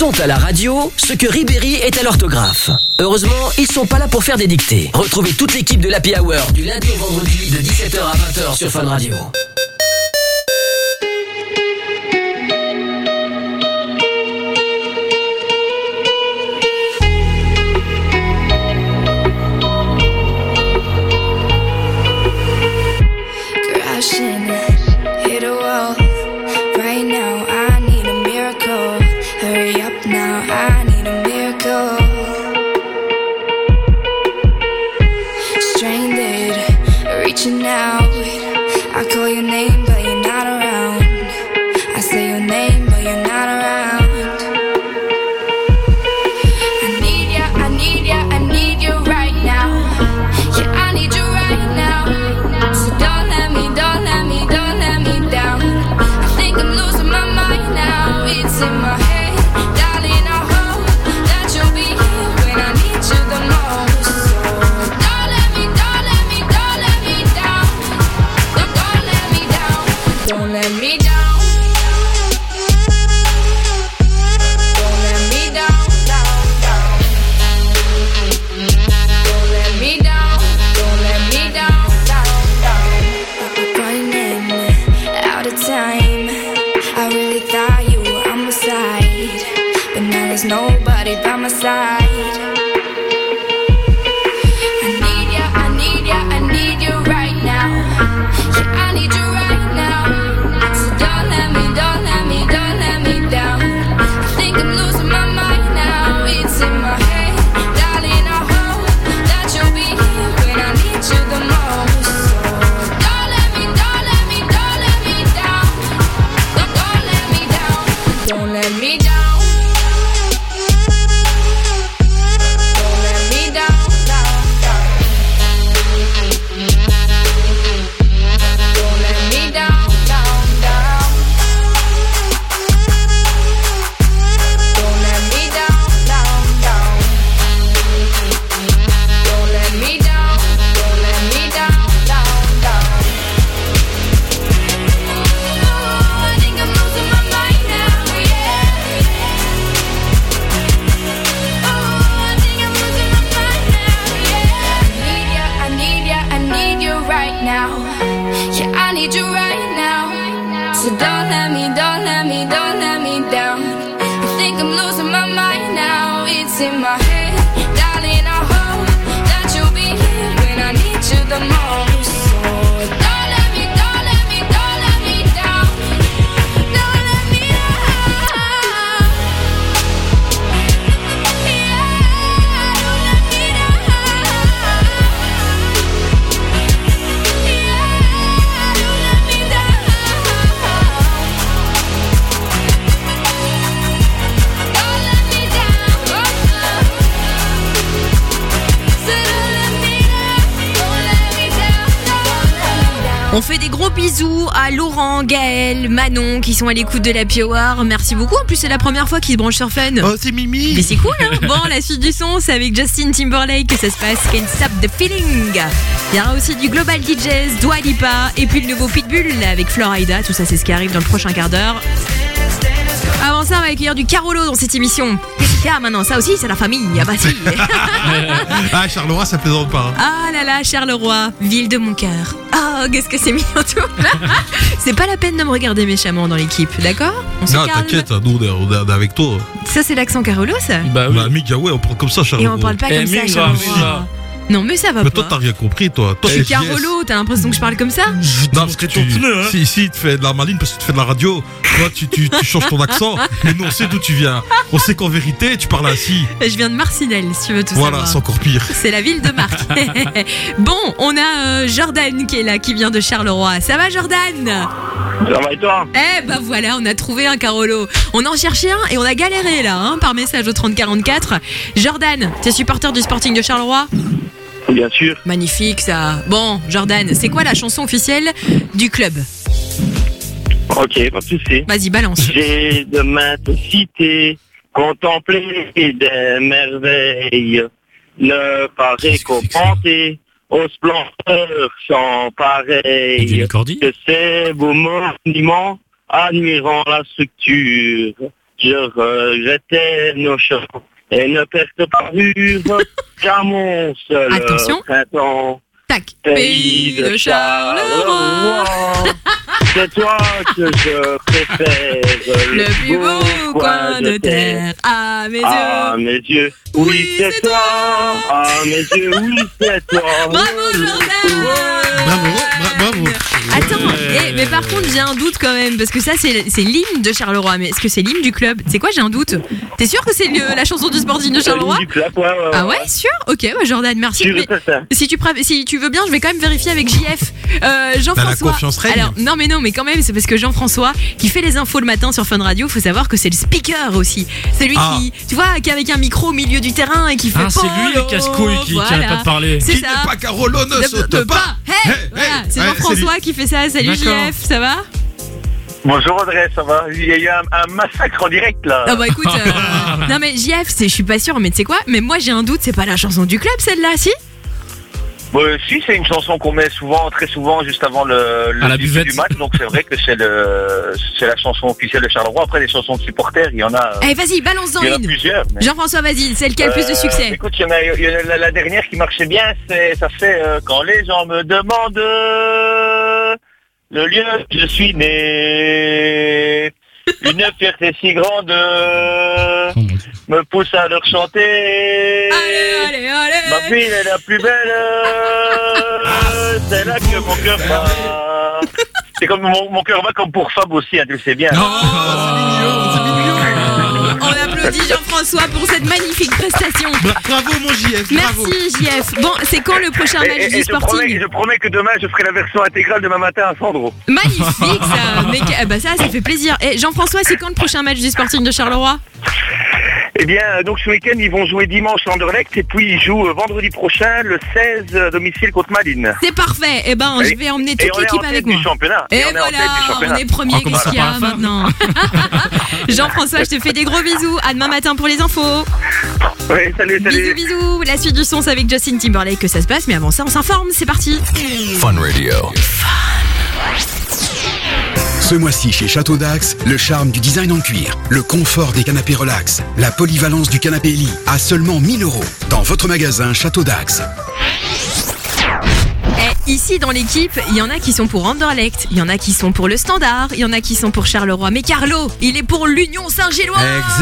sont à la radio ce que Ribéry est à l'orthographe. Heureusement, ils sont pas là pour faire des dictées. Retrouvez toute l'équipe de l'Happy Hour du lundi au vendredi de dix-sept heures à vingt heures sur Fun Radio. Crashing, hit a wall. Right now, I need a miracle. Hurry up now, I need a miracle. Stranded, reaching out. I call your name, but you're not around. I say your name, but you're not around. I need ya, I need ya, I need you right now. Yeah, I need you right now. So don't let me, don't let me, don't let me down. I think I'm losing my mind now. It's in my head, darling. I hope that you'll be here when I need you the most. So don't let me, don't let me, don't let me down. Don't, don't let me down. Don't let me down. Don't let me down, down, down. Don't let me down. Don't let me down, down, down. Running out of time. I really thought you were on my side, but now there's nobody by my side. I need ya, I need ya, I need you right now. Yeah, I need you right now. So don't let me, don't let me, don't let me down. I think I'm losing my mind now. It's in my head, darling. I hope that you'll be here when I need you the most. So don't let me, don't let me, don't let me down. Don't, don't let me down. Don't let me down. Don't let me down, down, down. Don't let me down, down, down. Don't let me down, down, down. Don't let me down, don't let me down, down, down. Oh, I think I'm losing my mind now, yeah. Oh, I think I'm losing my mind now, yeah. I need ya, I need ya, I need you right now. Yeah, I need you right now. So don't let me, don't let me, don't let me down. I think I'm losing my mind now. It's in my head, darling. I hope that you'll be here when I need you the most. So don't let me, don't let me, don't let me down. Don't let me down. Yeah, don't let me down. Yeah, don't let me down. Don't let me down. So don't let me down. Don't let me down. Don't let me down. On fait des gros bisous à Laurent, Gaël, Manon qui sont à l'écoute de l'Happy Hour. Merci beaucoup. En plus, c'est la première fois qu'ils se branchent sur Fun. Oh, c'est Mimi. Mais c'est cool, hein. Bon, la suite du son, c'est avec Justin Timberlake que ça se passe. Can't Stop the Feeling. Il y aura aussi du Global D Js, Dua Lipa et puis le nouveau Pitbull avec Florida. Tout ça, c'est ce qui arrive dans le prochain quart d'heure. Avant ça, on va accueillir du Carolo dans cette émission. Qu'est-ce qu'il y a maintenant? Ça aussi, c'est la famille. Ah bah si. Ah, Charleroi, ça plaisante pas. Hein. Ah là là, Charleroi, ville de mon cœur. Oh, qu'est-ce que c'est mignon tout. C'est pas la peine de me regarder méchamment dans l'équipe, d'accord? On se Non, calme. t'inquiète, nous, on est, on est avec toi. Ça, c'est l'accent Carolo, ça? Bah oui. Bah, Mika, ouais, on parle comme ça, Et Charleroi. on parle pas comme ça, Charleroi. Non, mais ça va Mais pas. toi, t'as rien compris, toi. Toi, Je suis c'est J S. Carolo, t'as l'impression que je parle comme ça? Non, parce que tu, hein. si, si, tu fais de la maline parce que tu fais de la radio, toi, tu, tu, tu changes ton accent, mais nous, on sait d'où tu viens. On sait qu'en vérité, tu parles ainsi. Je viens de Marcinelle, si tu veux tout Voilà, savoir. c'est encore pire. C'est la ville de Marc. Bon, on a euh, Jordan qui est là, qui vient de Charleroi. Ça va, Jordan? Ça va et toi? Eh ben voilà, on a trouvé un Carolo. On en cherchait un et on a galéré là, hein, par message au trente quarante-quatre. Jordan, t'es supporter du Sporting de Charleroi? Bien sûr. Magnifique ça. Bon, Jordan, c'est quoi la chanson officielle du club? Ok, pas de souci. Vas-y, balance. J'ai de maintes cités contemplé des merveilles, ne pas récompenser aux splendeurs sans pareil, que ces beaux monuments admirant la structure je regrettais nos chants et ne perte pas vue car mon seul Attention. printemps. Tac. Pays de Charleroi. C'est toi que je préfère. Le plus beau coin de terre. À mes yeux. À mes yeux. Oui, c'est toi. À mes yeux. Oui, c'est toi. Bravo, Jordan. Bravo, bra- bravo. Attends, eh, mais par contre j'ai un doute quand même parce que ça c'est c'est l'hymne de Charleroi, mais est-ce que c'est l'hymne du club? C'est quoi, j'ai un doute. T'es sûr que c'est le- la chanson du Sporting de Charleroi? Du club, ouais, ouais, ouais. Ah ouais, sûr? Ok, bah Jordan, merci. Tu Mais répètes ça. si tu pré- si tu veux bien, je vais quand même vérifier avec J F. Euh, Jean-François. confiance règne. Alors non mais non, mais quand même c'est parce que Jean-François qui fait les infos le matin sur Fun Radio, faut savoir que c'est le speaker aussi. C'est lui Ah. qui, tu vois, qui est avec un micro au milieu du terrain et qui fait. Ah, c'est lui, le Polo. casse-couille qui- qui Voilà. arrête pas de parler. C'est Qui ça. n'est pas Carolo ne Ne saute peut pas. Hey, Hey, voilà, hey. c'est Ouais, Jean-François c'est qui fait ça. Salut J D'accord. F, ça va? Bonjour Audrey, ça va? Il y a eu un, un massacre en direct là. Ah bah écoute, euh, non mais J F, c'est- je suis pas sûre, mais tu sais quoi? Mais moi j'ai un doute, c'est pas la chanson du club celle-là, si? Euh, si, c'est une chanson qu'on met souvent, très souvent, juste avant le, le À la début buvette. du match. Donc c'est vrai que c'est le, c'est la chanson officielle de Charleroi. Après les chansons de supporters, il y en a. euh, Allez, vas-y, balance-en il y en a une. plusieurs. mais- Jean-François, vas-y, celle qui a le plus de Euh, succès. Écoute, il y en a, il y en a la, la dernière qui marchait bien, c'est, ça fait euh, quand les gens me demandent euh, le lieu où je suis né. Une fierté si grande euh, me pousse à leur chanter. Allez, allez, allez. Ma ville est la plus belle, euh, c'est là que mon cœur bat. C'est comme mon, mon cœur bat comme pour Fab aussi, hein, tu le sais bien. On applaudit Jean-François pour cette magnifique prestation. Bravo mon J F, bravo. Merci J F. Bon, c'est quand le prochain Et- match et- du et je, promets, Sporting? je promets que demain je ferai la version intégrale demain matin à Sandro. Magnifique ça. Mais, que- bah ça, ça fait plaisir. Et Jean-François, c'est quand le prochain match du Sporting de Charleroi? Eh bien, euh, donc ce week-end, ils vont jouer dimanche à Anderlecht et puis ils jouent euh, vendredi prochain, le seize, euh, domicile contre Malines. C'est parfait. Eh ben, je Et- vais emmener et toute on est l'équipe en tête avec du moi. championnat. Et, Et on est en voilà, tête du championnat. on est premier. On Qu'est-ce commence qu'il y a par la fin. maintenant? Jean-François, je te fais des gros bisous. À demain matin pour les infos. Ouais, salut, salut. Bisous, bisous. La suite du son, c'est avec Justin Timberlake que ça se passe. Mais avant ça, on s'informe. C'est parti. Fun Radio. Ce mois-ci chez Château d'Axe, le charme du design en cuir, le confort des canapés relax, la polyvalence du canapé lit à seulement mille euros dans votre magasin Château d'Axe. Eh, ici, dans l'équipe, il y en a qui sont pour Anderlecht, il y en a qui sont pour le Standard, il y en a qui sont pour Charleroi. Mais Carlo, il est pour l'Union Saint-Gilloise.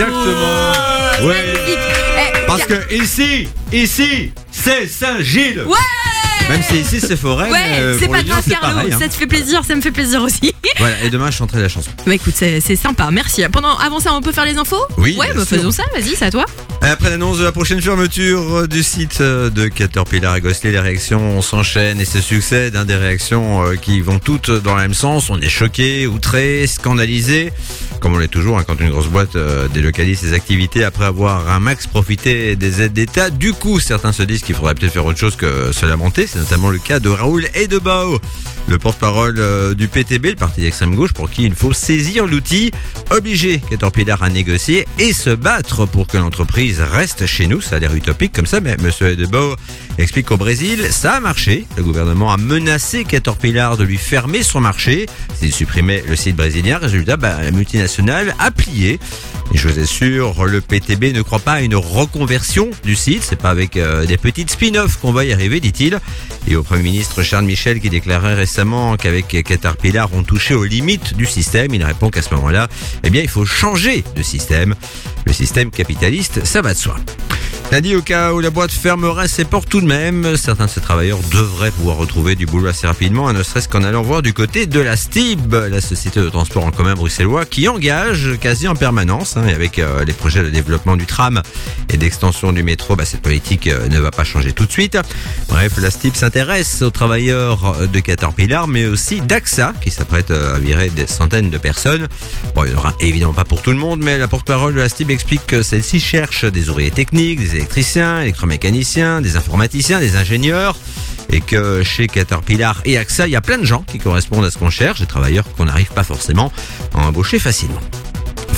Exactement. Ouais. Eh, Parce que ici, ici, c'est Saint-Gilles. Ouais. Même si ici c'est forêt, Ouais, mais euh, c'est pour pas l'Union, grave, c'est Carlo. pareil. hein. Ça te fait plaisir, ça me fait plaisir aussi. Voilà, et demain je chanterai la chanson. Bah écoute, c'est c'est sympa, merci. Pendant, avant ça, on peut faire les infos? Oui, Ouais, bien bah sûr. faisons ça, vas-y, c'est à toi. Après l'annonce de la prochaine fermeture du site de Caterpillar et Gosselin, les réactions s'enchaînent et se succèdent. hein, des réactions euh, qui vont toutes dans le même sens. On est choqué, outré, scandalisé. Comme on l'est toujours hein, quand une grosse boîte euh, délocalise ses activités après avoir un max profité des aides d'État. Du coup, certains se disent qu'il faudrait peut-être faire autre chose que se lamenter. C'est notamment le cas de Raoul Edebao, le porte-parole euh, du P T B, le parti d'extrême gauche, pour qui il faut saisir l'outil, obliger Caterpillar à négocier et se battre pour que l'entreprise reste chez nous. Ça a l'air utopique comme ça, mais M. Edebao explique qu'au Brésil, ça a marché. Le gouvernement a menacé Caterpillar de lui fermer son marché s'il supprimait le site brésilien. Résultat, bah, la multinationale a plié. Et je vous assure, le P T B ne croit pas à une reconversion du site. C'est pas avec euh, des petites spin-offs qu'on va y arriver, dit-il. Et au Premier ministre Charles Michel qui déclarait récemment qu'avec Caterpillar on touchait aux limites du système, il répond qu'à ce moment-là, eh bien il faut changer de système. Le système capitaliste, ça va de soi. T'as dit au cas où la boîte fermerait ses portes tout de même, certains de ses travailleurs devraient pouvoir retrouver du boulot assez rapidement, ne serait-ce qu'en allant voir du côté de la Stib, la société de transport en commun bruxellois, qui engage quasi en permanence, hein, et avec euh, les projets de développement du tram et d'extension du métro, bah, cette politique euh, ne va pas changer tout de suite. Bref, la Stib s'intéresse aux travailleurs de Caterpillar, mais aussi d'AXA, qui s'apprête euh, à virer des centaines de personnes. Bon, il n'y en aura évidemment pas pour tout le monde, mais la porte-parole de la Stib explique que celle-ci cherche des ouvriers techniques, des électriciens, électromécaniciens, des informaticiens, des ingénieurs, et que chez Caterpillar et AXA, il y a plein de gens qui correspondent à ce qu'on cherche, des travailleurs qu'on n'arrive pas forcément à embaucher facilement.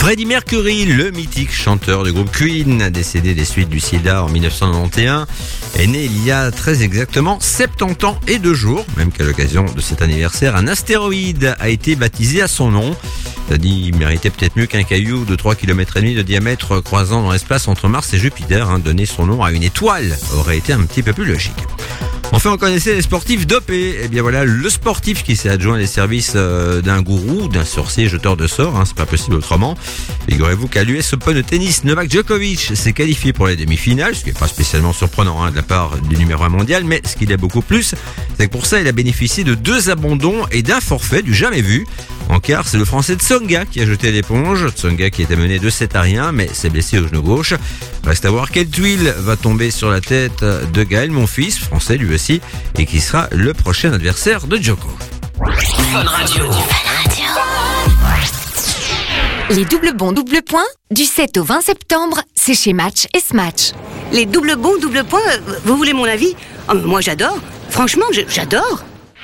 Freddie Mercury, le mythique chanteur du groupe Queen, décédé des suites du sida en dix-neuf cent quatre-vingt-onze, est né il y a très exactement soixante-dix ans et deux jours, même qu'à l'occasion de cet anniversaire, un astéroïde a été baptisé à son nom. C'est-à-dire, il méritait peut-être mieux qu'un caillou de trois kilomètres et demi de diamètre croisant dans l'espace entre Mars et Jupiter. Hein. Donner son nom à une étoile aurait été un petit peu plus logique. Enfin, on connaissait les sportifs dopés. Eh bien voilà, le sportif qui s'est adjoint les services euh, d'un gourou, d'un sorcier jeteur de sorts, hein, c'est pas possible autrement. Figurez-vous qu'à l'U S Open de tennis, Novak Djokovic s'est qualifié pour les demi-finales, ce qui n'est pas spécialement surprenant hein, de la part du numéro un mondial, mais ce qu'il a beaucoup plus, c'est que pour ça, il a bénéficié de deux abandons et d'un forfait du jamais vu. En quart, c'est le français Tsonga qui a jeté l'éponge. Tsonga qui était mené deux sept à rien, mais s'est blessé au genou gauche. Reste à voir quelle tuile va tomber sur la tête de Gaël Monfils, français lui aussi, et qui sera le prochain adversaire de Djoko. Fun Radio. Les doubles bons double point, du sept au vingt septembre, c'est chez Match et Smatch. Les doubles bons double point, vous voulez mon avis? Oh, moi j'adore, franchement je- j'adore.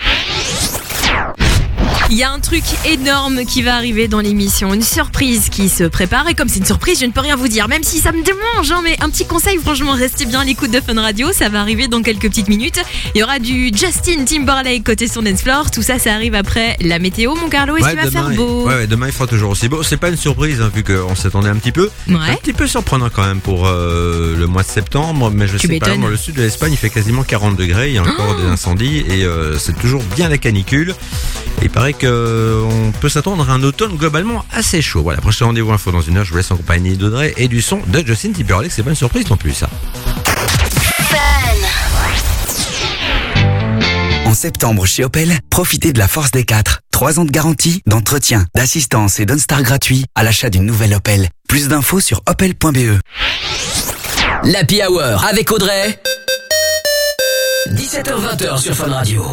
Il y a un truc énorme qui va arriver dans l'émission, une surprise qui se prépare et comme c'est une surprise, je ne peux rien vous dire, même si ça me démange, hein, mais un petit conseil, franchement, restez bien à l'écoute de Fun Radio, ça va arriver dans quelques petites minutes. Il y aura du Justin Timberlake côté son dance floor, tout ça, ça arrive après la météo, mon Carlo, est-ce Ouais, qu'il va demain, faire beau? ouais, ouais, demain il fera toujours aussi beau. C'est pas une surprise hein, vu qu'on s'attendait un petit peu. Ouais. Un petit peu surprenant quand même pour euh, le mois de septembre, mais je Tu sais pas, m'étonnes. dans le sud de l'Espagne il fait quasiment quarante degrés, il y a encore Oh des incendies et euh, c'est toujours bien la canicule. Et il paraît qu'on peut s'attendre à un automne globalement assez chaud. Voilà, prochain rendez-vous info dans une heure, je vous laisse en compagnie d'Audrey et du son de Justin Timberlake, c'est pas une surprise non plus ça. En septembre chez Opel, profitez de la force des quatre. trois ans de garantie, d'entretien, d'assistance et d'OnStar gratuit à l'achat d'une nouvelle Opel. Plus d'infos sur opel point b e. L'Happy Hour avec Audrey. dix-sept heures vingt sur Fun Radio.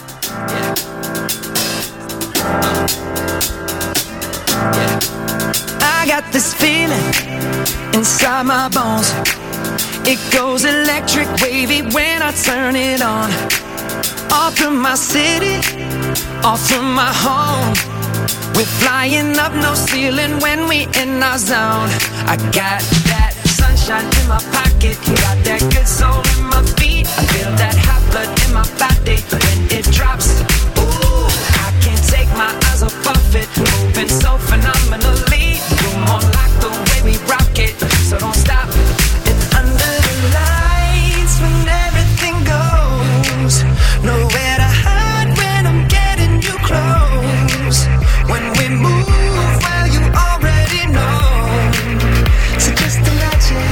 I got this feeling inside my bones. It goes electric wavy when I turn it on. Off from my city, off from my home. We're flying up no ceiling when we in our zone. I got that sunshine in my pocket, got that good soul in my feet. I feel that hot blood in my body when it drops. Ooh, I can't take my eyes off of it, moving so phenomenally. You're more like the way we rock it, so don't stop. And under the lights when everything goes, nowhere to hide when I'm getting you close. When we move, well you already know. So just imagine.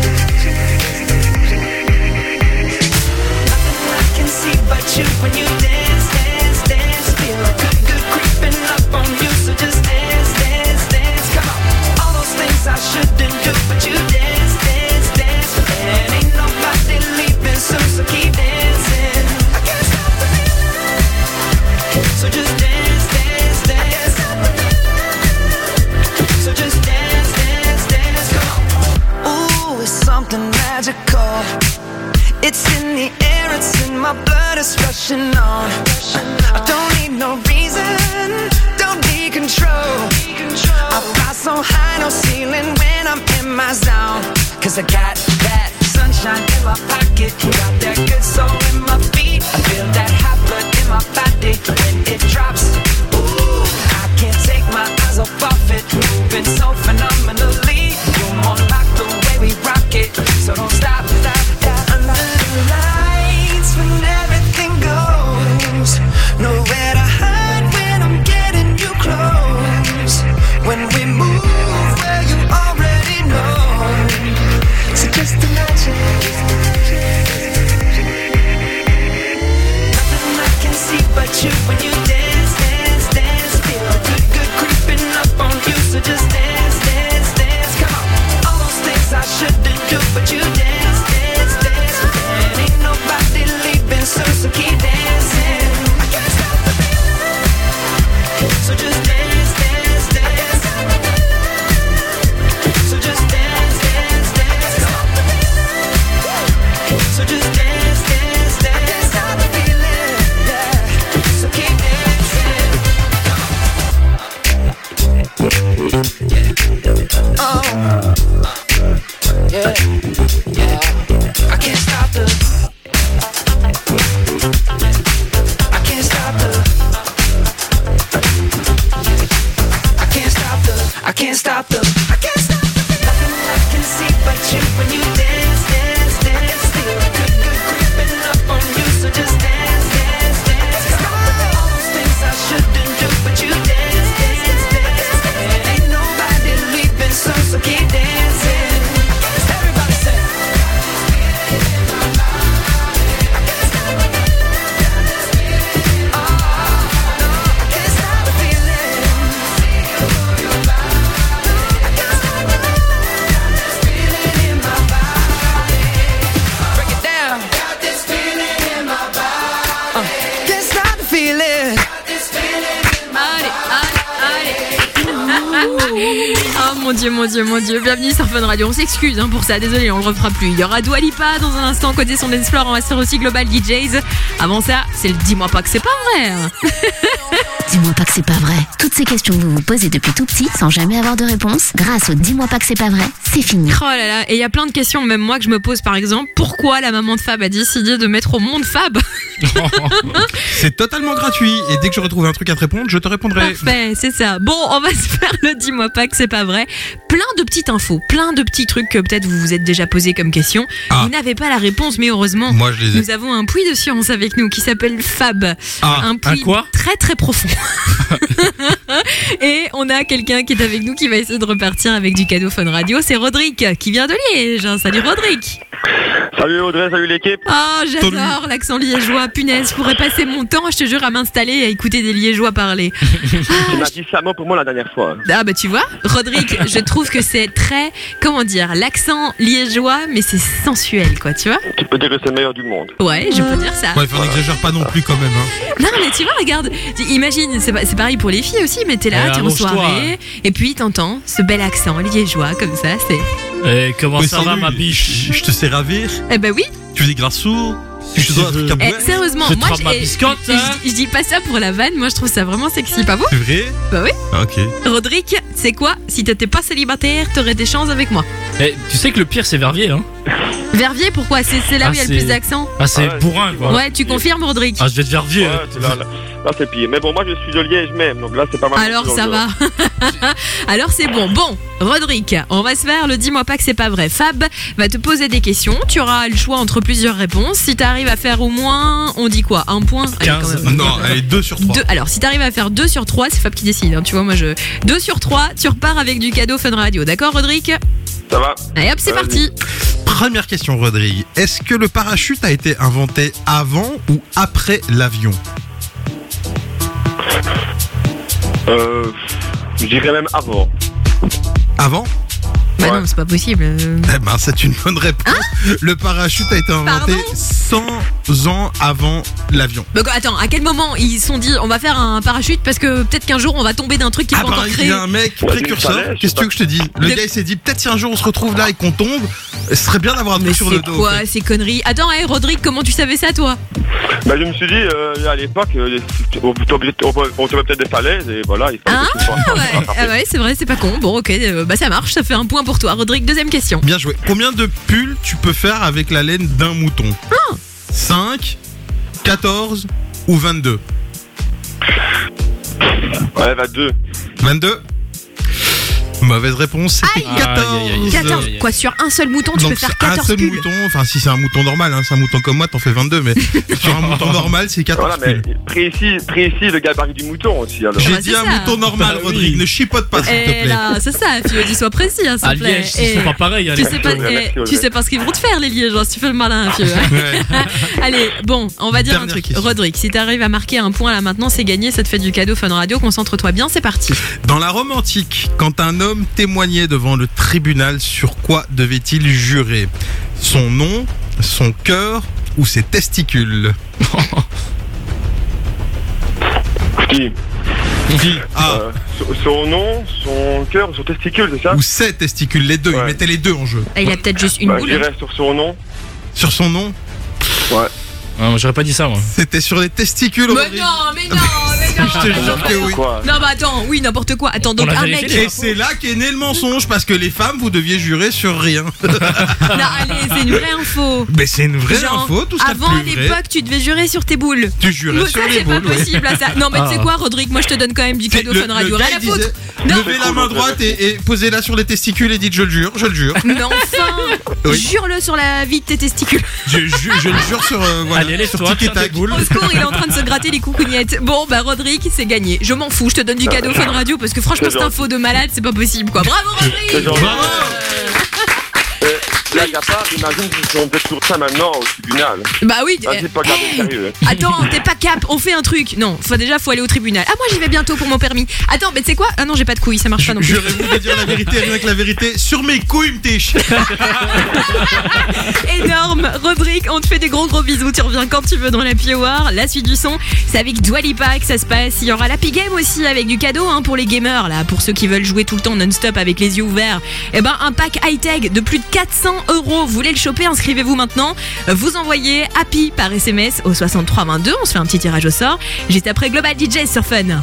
Nothing I can see but you when you dance, dance, dance. Feel good, good creeping up on you. So just dance, dance, dance. Come on. All those things I shouldn't do, but you dance, dance, dance. And ain't nobody leaving soon, so keep dancing. I can't stop the feeling. So just dance, dance, dance. I can't stop the feeling. So just dance, dance, dance. Come on. Ooh, it's something magical. It's in the air, it's in my blood, it's rushing on. I don't need no reason, don't need control. I fly so high, no ceiling when I'm in my zone. Cause I got that sunshine in my pocket, got that good soul in my feet. I feel that hot blood in my body when it drops. Ooh, I can't take my eyes off of it, moving so phenomenally. You're more like the way we rock it, so don't stop, stop, stop. Under the lights when everything goes, nowhere to hide when I'm getting you close. When we move, well you already know. So just imagine. Nothing I can see but you when you dance, dance, dance. Feel good, good creeping up on you. So just dance, it. Yeah, I can't stop the. I can't stop the. I can't stop the. I can't stop the. I can't stop the. Nothing I can see but you when you dance, dance, dance. Feel good, good creeping up on you, so just dance, dance, dance. All those things I shouldn't do, but you dance, dance, dance. Ain't nobody leaving, so so keep dancing. Everybody say. Oh mon dieu, mon dieu, mon dieu. Bienvenue sur Fun Radio. On s'excuse hein, pour ça, désolé, on le refera plus. Il y aura Dua Lipa dans un instant côté son dance floor. On va se faire aussi Global D Js. Avant ça, c'est le dis-moi pas que c'est pas vrai. Dis-moi pas que c'est pas vrai. Toutes ces questions que vous vous posez depuis tout petit sans jamais avoir de réponse, grâce au Dis-moi pas que c'est pas vrai, c'est fini. Oh là là, et il y a plein de questions, même moi, que je me pose par exemple. Pourquoi la maman de Fab a décidé de mettre au monde Fab? C'est totalement gratuit et dès que j'aurai trouvé un truc à te répondre, je te répondrai. Parfait, c'est ça. Bon, on va se faire le dis-moi pas que c'est pas vrai. Plein de petites infos, plein de petits trucs que peut-être vous vous êtes déjà posé comme question. Ah. Vous n'avez pas la réponse, mais heureusement, Moi, je les ai. nous avons un puits de science avec nous qui s'appelle Fab. Ah, un puits un quoi très très profond. Et on a quelqu'un qui est avec nous qui va essayer de repartir avec du cadeau Fun Radio. C'est Rodrigue qui vient de Liège. Salut Rodrigue. Salut Audrey, salut l'équipe. Oh, j'adore l'accent liégeois. Punaise, je pourrais passer mon temps, je te jure, à m'installer et à écouter des liégeois parler. Tu m'as dit ça mot pour moi la dernière fois. Ah bah tu vois, Rodrigue, je trouve que c'est très, comment dire, l'accent liégeois, mais c'est sensuel quoi, tu vois. Tu peux dire que c'est le meilleur du monde. Ouais, je peux dire ça. Ouais, faut n'exagère pas non plus quand même. Hein. Non mais tu vois, regarde, imagine, c'est pas- c'est pareil pour les filles aussi, mais t'es là, Ouais, t'es en allonge-toi. soirée, et puis t'entends ce bel accent liégeois comme ça, c'est... Eh, comment Oui, ça va salut, ma biche? Je te sais ravir. Eh ben oui. Tu veux des glaçons? Je te dois un truc à Eh, boire. sérieusement, Je te moi trempe ma je, biscotte, je- hein. je- je dis pas ça pour la vanne, moi je trouve ça vraiment sexy, pas vous? C'est vrai? Bah oui. Ah, ok. Rodrigue, c'est quoi? Si t'étais pas célibataire, t'aurais des chances avec moi. Eh, tu sais que le pire c'est Verviers, hein? Verviers, pourquoi? C'est c'est là Ah, où il y a le c'est- plus d'accent? Ah, c'est Ah ouais, bourrin quoi. Ouais, tu confirmes, Rodrigue? Ah, je vais te Verviers. Ouais, hein. c'est là, là, là, c'est pire. Mais bon, moi je suis de Liège même, donc là c'est pas mal. Alors ça va. Alors c'est bon. Bon, Rodrigue, on va se faire le dis-moi pas que c'est pas vrai. Fab va te poser des questions. Tu auras le choix entre plusieurs réponses. Si t'arrives à faire au moins, on dit quoi? Un point? Allez, quand quinze. même. Non, allez, deux sur trois. Deux- alors, si t'arrives à faire deux sur trois, c'est Fab qui décide. hein, tu vois, moi je. deux sur trois, tu repars avec du cadeau Fun Radio. D'accord, Rodrigue? Ça va. Allez hop, c'est Vas-y. parti. Première question, Rodrigue. Est-ce que le parachute a été inventé avant ou après l'avion? Euh, je dirais même avant. Avant? Bah non, c'est pas possible. euh. Eh ben, c'est une bonne réponse. le parachute a été inventé cent ans avant l'avion. Donc, attends, à quel moment ils se sont dit on va faire un parachute parce que peut-être qu'un jour on va tomber d'un truc qui est Ah pas bah, encore il créé? y a un mec Ouais, précurseur. du palais, je Qu'est-ce sais que tu veux que je te dise? Le De- gars, il s'est dit peut-être si un jour on se retrouve là et qu'on tombe, ce serait bien d'avoir un Mais truc sur le c'est dos. quoi en fait. ces conneries? Attends, hey, Rodrigue, comment tu savais ça toi? Bah, je me suis dit, euh, à l'époque, euh, on tombait on tombait peut-être des falaises et voilà. Il fallait Ah que ce soit- ouais, ah ouais c'est vrai, c'est pas con. Bon, ok, euh, bah ça marche, ça fait un point pour toi. Rodrigue, deuxième question. Bien joué. Combien de pulls tu peux faire avec la laine d'un mouton? Ah. cinq, quatorze ou vingt-deux? Ouais, vingt-deux. vingt-deux? Mauvaise réponse, c'était Aïe. quatorze. Aïe, aïe, aïe. quatorze. Quoi, sur un seul mouton, tu Donc peux faire un quatorze seul pulls? mouton, enfin si c'est un mouton normal, hein, c'est un mouton comme moi, t'en fais vingt-deux, mais sur un mouton normal, c'est quatorze Voilà, mais pulls. précis, précis le gabarit du mouton aussi. Alors. J'ai bah, dit c'est un ça. mouton normal, Bah oui. Rodrigue, ne chipote pas s'il te Et plaît. là, c'est ça, tu dis sois précis, hein, s'il À te plaît. Liège, Et c'est pas pareil. hein, tu les- sais pas, Merci, eh, merci, tu Audrey. sais pas ce qu'ils vont te faire, les Liégeois, si tu fais le malin, vieux. hein. Allez, bon, on va dire un Dernière truc. question. Rodrigue, si t'arrives à marquer un point là maintenant, c'est gagné, ça te fait du cadeau Fun Radio. Concentre-toi bien, c'est parti. Dans la Rome antique, quand un homme témoignait devant le tribunal, sur quoi devait-il jurer? Son nom, son cœur ou ses testicules? Qui Ah, Euh, son- Son nom, son cœur, son testicule, c'est ça? ou ses testicules, les deux, il Ouais. mettait les deux en jeu. Ah, il a peut-être juste une Bah, boule. je dirais sur son nom. Sur son nom? Ouais. Ah, moi, j'aurais pas dit ça, moi. C'était sur les testicules, Mais Rodrigue. non, mais non, mais non. Je te jure que oui. Non, bah attends, oui, n'importe quoi. Attends, donc un mec. Et c'est là qu'est né le mensonge, parce que les femmes, vous deviez jurer sur rien. Non, allez, c'est une vraie info. Mais c'est une vraie Genre, info, tout ça. avant à l'époque, tu devais jurer sur tes boules. Tu jurais Mais sur ça, les c'est pas boules, oui. possible à ça. Non, mais tu sais Ah. quoi, Rodrigue, moi je te donne quand même du cadeau Le- Fun le Radio. gars, Rien à il foutre. disait, Non, levez la main droite et, et posez-la sur les testicules et dites je le jure, je le jure. mais enfin, Oui. jure-le sur la vie de tes testicules. Je, je, je le jure sur, euh, voilà, Allez, sur lève-toi, Tic et tire tes Tac. boules. Au secours, il est en train de se gratter les coucougnettes. Bon, bah Rodrigue, c'est gagné. Je m'en fous, je te donne du cadeau Fun Radio parce que franchement, cette info de malade, c'est pas possible quoi. Bravo Rodrigue. Blague à part, imagine si on fait toujours ça maintenant au tribunal. Bah oui. Ah, c'est pas grave, sérieux. Attends, t'es pas cap, on fait un truc. Non, faut déjà faut aller au tribunal. Ah moi j'y vais bientôt pour mon permis. Attends, mais tu sais quoi? Ah non, j'ai pas de couilles, ça marche pas non plus. J'aurais voulu dire la vérité, rien que la vérité. Sur mes couilles, m'tèche. Énorme, Rodrigue, on te fait des gros gros bisous. Tu reviens quand tu veux dans la Hour. La suite du son, c'est avec Dua Lipa que ça se passe. Il y aura l'Happy Game aussi avec du cadeau hein, pour les gamers là, pour ceux qui veulent jouer tout le temps non-stop avec les yeux ouverts. Et ben un pack high-tech de plus de quatre cents euros. Vous voulez le choper? Inscrivez-vous maintenant. Vous envoyez Happy par S M S au soixante-trois vingt-deux. On se fait un petit tirage au sort. Juste après Global D J sur Fun.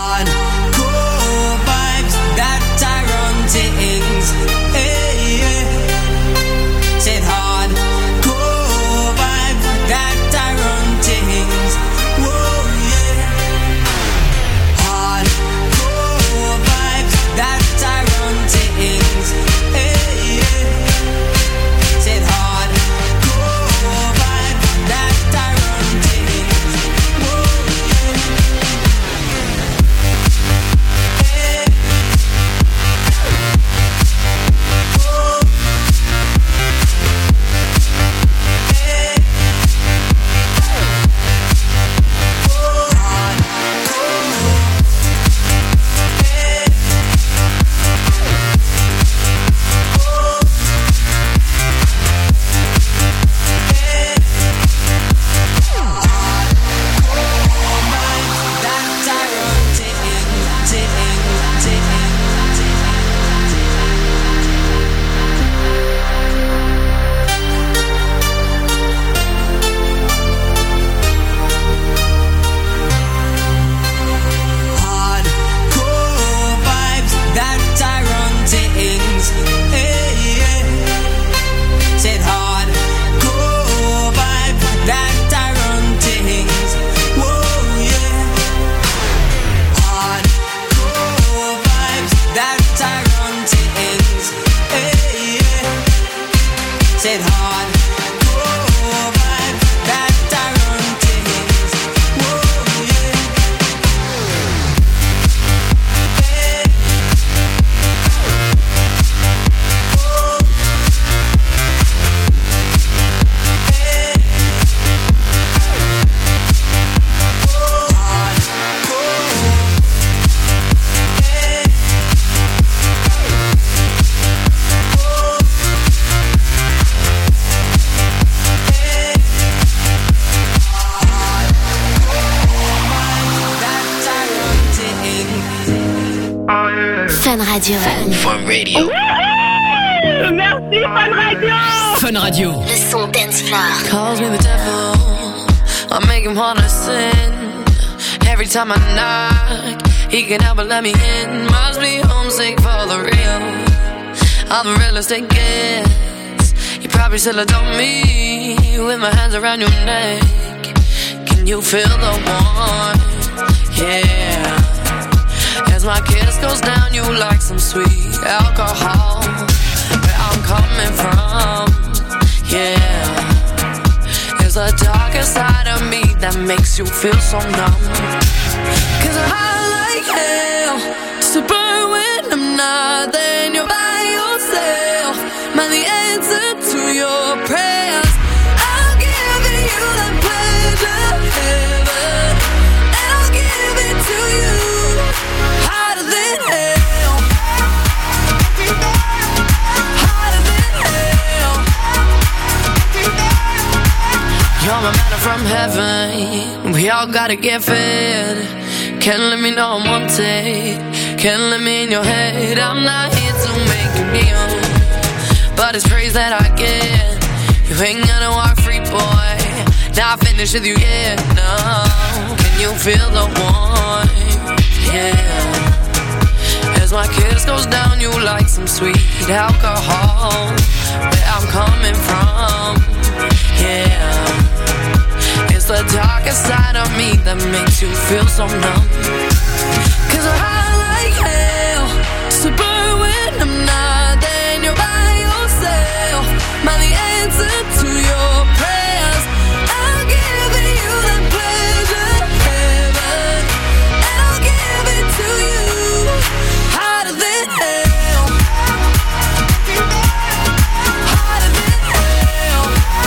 Fun Radio. Fun Radio. Merci Fun Radio. Fun Radio. Le son dance floor. Calls me the devil, I make him wanna sin. Every time I knock, he can help but let me in. Must be homesick for the real. I'm the realest it gets. You probably still adore me with my hands around your neck. Can you feel the warmth? Yeah. As my kiss goes down, you like some sweet alcohol. Where I'm coming from, yeah. There's a darker side of me that makes you feel so numb. Cause I like hell, just to burn when I'm not there and you're by yourself. Man, the answer to your prayers, I'll give you that pleasure, heaven, and I'll give it to you. Hotter than hell, hotter than hell. You're my manna from heaven, we all gotta get fed. Can't let me know I'm wanted, can't let me in your head. I'm not here to make you kneel, but it's praise that I get. You ain't gonna walk free, boy, Now I finish with you, yeah, no. Can you feel the warmth? Yeah. As my kiss goes down, you like some sweet alcohol. Where I'm coming from, yeah. It's the darkest side of me that makes you feel so numb. Cause I like hell to burn when I'm not there and you're by yourself. Am I the answer to your prayers? I'll give you that pleasure, heaven, and I'll give it to you harder than hell. Harder than hell.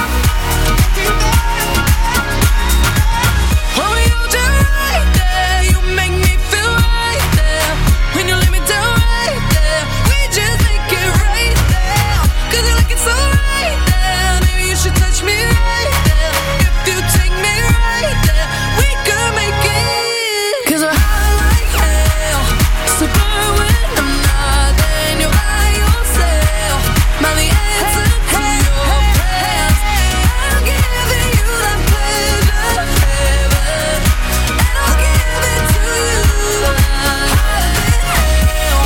Oh, you're just right there. You make me feel right there. When you lay me down right there, we just make it right there. Cause you like it so right there. Maybe you should touch me right there. If you take me right there, we could make it. Cause we're high like hell. So burn when I'm not there and you're by yourself. Am I the answer to your prayers? I'm giving you that pleasure, heaven, and I'll give it to you harder than hell.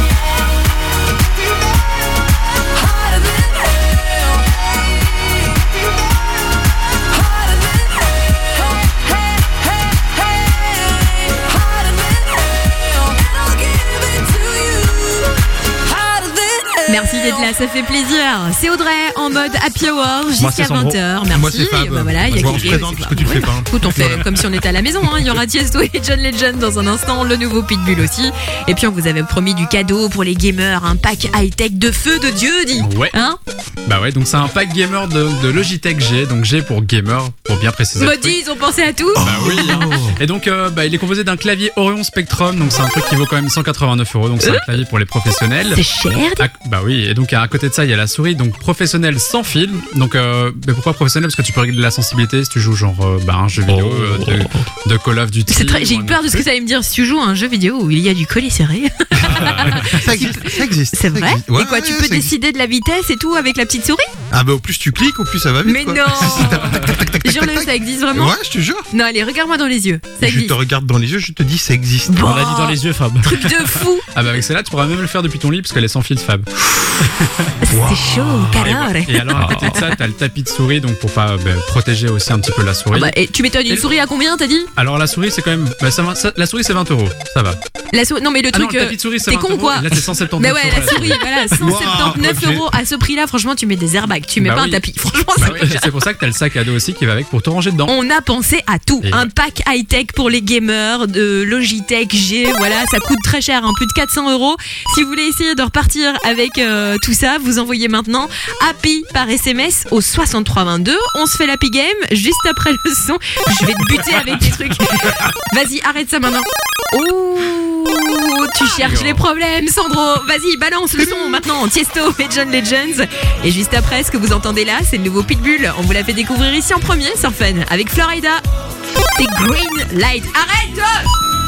Harder than hell. Harder than hell. Hey, hey, hey. Harder than hell. And I'll give it to you harder than hell. Merci d'être là, ça fait plaisir. C'est Audrey en mode happy hour Moi, jusqu'à c'est Sandro. vingt heures. Merci. Moi, c'est Fab. Bah voilà, il y a Moi, on se quelqu'un- présente parce que tu le fais pas, hein. Écoute, on fait Voilà. comme si on était à la maison. Hein. Il y aura Tiesto et John Legend dans un instant, le nouveau Pitbull aussi. Et puis on vous avait promis du cadeau pour les gamers, un pack high-tech de feu de Dieu, dit. Ouais. Hein Bah ouais, donc c'est un pack gamer de, de Logitech G, donc G pour gamer, pour bien préciser. le truc. Maudit, ils ont pensé à tout. Bah oui. hein. Et donc, euh, bah, il est composé d'un clavier Orion Spectrum, donc c'est un truc qui vaut quand même cent quatre-vingt-neuf euros, donc c'est un clavier pour les professionnels. C'est cher. À- bah oui, et donc à côté de ça, il y a la souris, donc professionnelle sans fil. Donc, euh, mais pourquoi professionnelle? Parce que tu peux régler la sensibilité si tu joues genre euh, bah, un jeu vidéo euh, de, de Call of Duty. C'est très- J'ai ou eu un peur autre de ce que truc. ça allait me dire. Si tu joues à un jeu vidéo où il y a du collier serré. Ça existe. Ça existe. C'est vrai. Ouais, Et quoi, ouais, tu ouais, peux ça existe. décider de la vitesse et tout avec la petite souris? Ah bah au plus tu cliques, au plus ça va vite. Mais quoi. non. Si, si, tac, tac, tac, tac, tac, Jure-le, tac, tac. ça existe vraiment? Ouais, je te jure. Non, allez, regarde-moi dans les yeux. Ça Je existe. te regarde dans les yeux, je te dis ça existe. On l'a dit dans les yeux, Fab. Truc de fou. Ah bah avec celle-là, tu pourras même le faire depuis ton lit parce qu'elle est sans fil, Fab. C'est chaud, calor. Et alors à côté de ça, t'as le tapis de souris, donc pour pas bah, protéger aussi un petit peu la souris. Ah bah, et tu m'étonnes, une Et- souris à combien, t'as dit? Alors la souris, c'est quand même, bah, ça va- ça- la souris c'est vingt euros, ça va. La souris. Non, mais le Ah non, truc. le tapis de souris, c'est T'es vingt con euros, quoi? et là, c'est cent soixante-dix-neuf Mais ouais, euros, la la souris, souris. voilà, cent soixante-dix-neuf Wow, ok. euros. À ce prix-là, franchement, tu mets des airbags. Tu mets Bah pas oui. un tapis. Franchement, Bah c'est oui, pas cher. c'est pour ça que t'as le sac à dos aussi qui va avec pour te ranger dedans. On a pensé à tout. Et un ouais. pack high-tech pour les gamers de Logitech G. Voilà, ça coûte très cher, hein, plus de quatre cents euros. Si vous voulez essayer de repartir avec euh, tout ça, vous envoyez maintenant Happy par S M S au soixante-trois vingt-deux. On se fait l'Happy Game juste après le son. Je vais te buter avec des trucs. Vas-y, arrête ça maintenant. Oh, tu cherches les problèmes, Sandro. Vas-y, balance le son maintenant. Tiesto et John Legends. Et juste après, ce que vous entendez là, c'est le nouveau Pitbull. On vous l'a fait découvrir ici en premier sur Fun avec Florida. C'est Green Light. Arrête!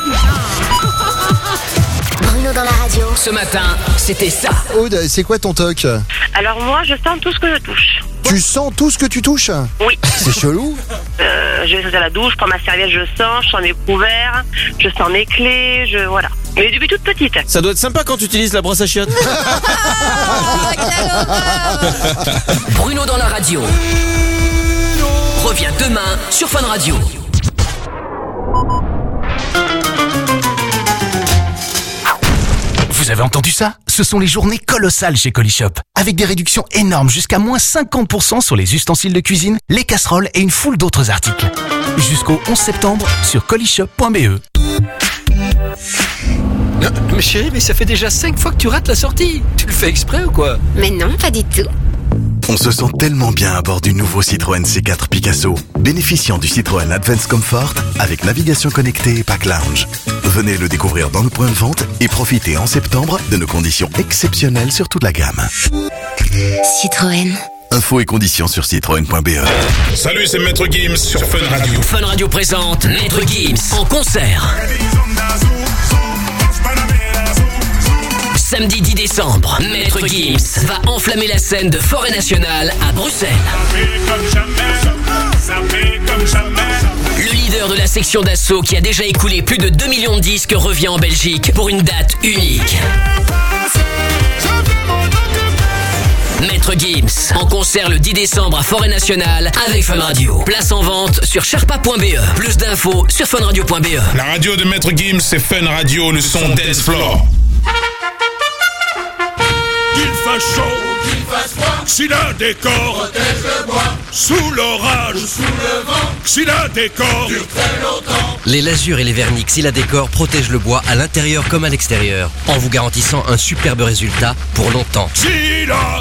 Bruno dans la radio. Ce matin, c'était ça. Aude, c'est quoi ton toc? Alors moi, je sens tout ce que je touche. Tu sens tout ce que tu touches? Oui. C'est chelou. Euh, je vais à la douche, je prends ma serviette, je sens, je sens mes couverts, je sens mes clés, je voilà. Mais depuis toute petite. Ça doit être sympa quand tu utilises la brosse à chiottes. Bruno dans la radio. Reviens demain sur Fun Radio. Vous avez entendu ça? Ce sont les journées colossales chez Colishop. Avec des réductions énormes jusqu'à moins cinquante pour cent sur les ustensiles de cuisine, les casseroles et une foule d'autres articles. Jusqu'au onze septembre sur colishop point b e. Non, mais chérie, mais ça fait déjà cinq fois que tu rates la sortie. Tu le fais exprès ou quoi? Mais non, pas du tout. On se sent tellement bien à bord du nouveau Citroën C quatre Picasso, bénéficiant du Citroën Advance Comfort avec navigation connectée et pack lounge. Venez le découvrir dans nos points de vente et profitez en septembre de nos conditions exceptionnelles sur toute la gamme. Citroën. Infos et conditions sur citroën point b e. Salut, c'est Maître Gims sur Fun Radio. Fun Radio présente Maître Gims en concert. Samedi dix décembre, Maître Gims va enflammer la scène de Forêt Nationale à Bruxelles. ça fait comme jamais. Le leader de la section d'assaut qui a déjà écoulé plus de deux millions de disques revient en Belgique pour une date unique. Maître Gims, en concert le dix décembre à Forêt Nationale avec Fun Radio. Place en vente sur sherpa point b e. Plus d'infos sur funradio point b e. La radio de Maître Gims, c'est Fun Radio, le son dance floor. Qu'il fasse chaud, qu'il fasse froid, si la décor protège le bois, sous l'orage ou sous le vent, si la décor dure très longtemps. Les lasures et les vernis Xyladécor protègent le bois à l'intérieur comme à l'extérieur, en vous garantissant un superbe résultat pour longtemps. Xyladécor.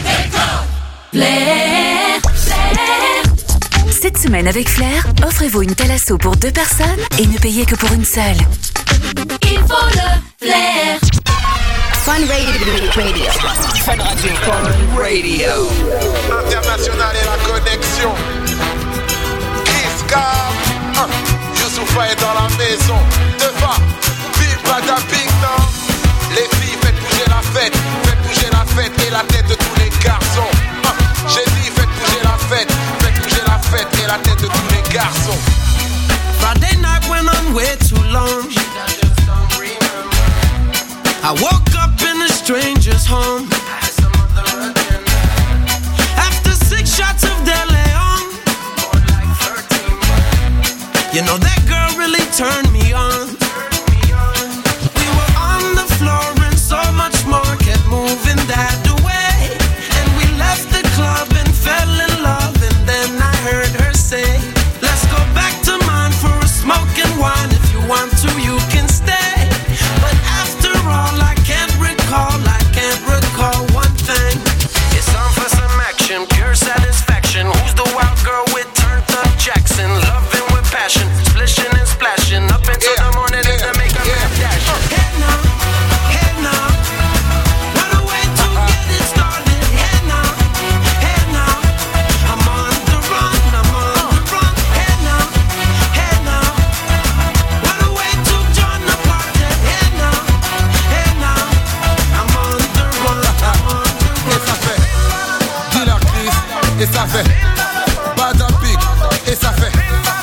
Flair, Flair. Cette semaine avec Flair, offrez-vous une thalasso pour deux personnes et ne payez que pour une seule. Il faut le Flair. Fun Radio. Radio. Fun Radio. Fun Radio. International et la connexion. Chris Gab, hein, Youssoufa est dans la maison. Deva, bim bada bing non. Les filles, faites bouger la fête. Faites bouger la fête et la tête de tous les garçons. Hein, j'ai dit, faites bouger la fête. Faites bouger la fête et la tête de tous les garçons. Friday night went on way too long. I woke up in a stranger's home. After six shots of De Leon. You know that girl really turned me on. We were on the floor and so much more kept moving that way. And we left the club and fell in love. And then I heard her say, let's go back to mine for a smoke and wine. If you want to, you can stay. But after all, I can't recall, I can't recall one thing. It's on for some action, pure satisfaction. Who's the wild girl with turned up Jackson? Loving with passion, splishing and splashing. Up until yeah, the morning yeah, and to make a yeah. dash. Hey now, hey now, what a way to get it started. Hey now, hey now, I'm on the run, I'm on the run. Hey now, hey now, what a way to join the party. Hey now, hey now, I'm on the run, I'm on the run. Et ça fait Dealer Chris, et ça fait Bada Big, et ça fait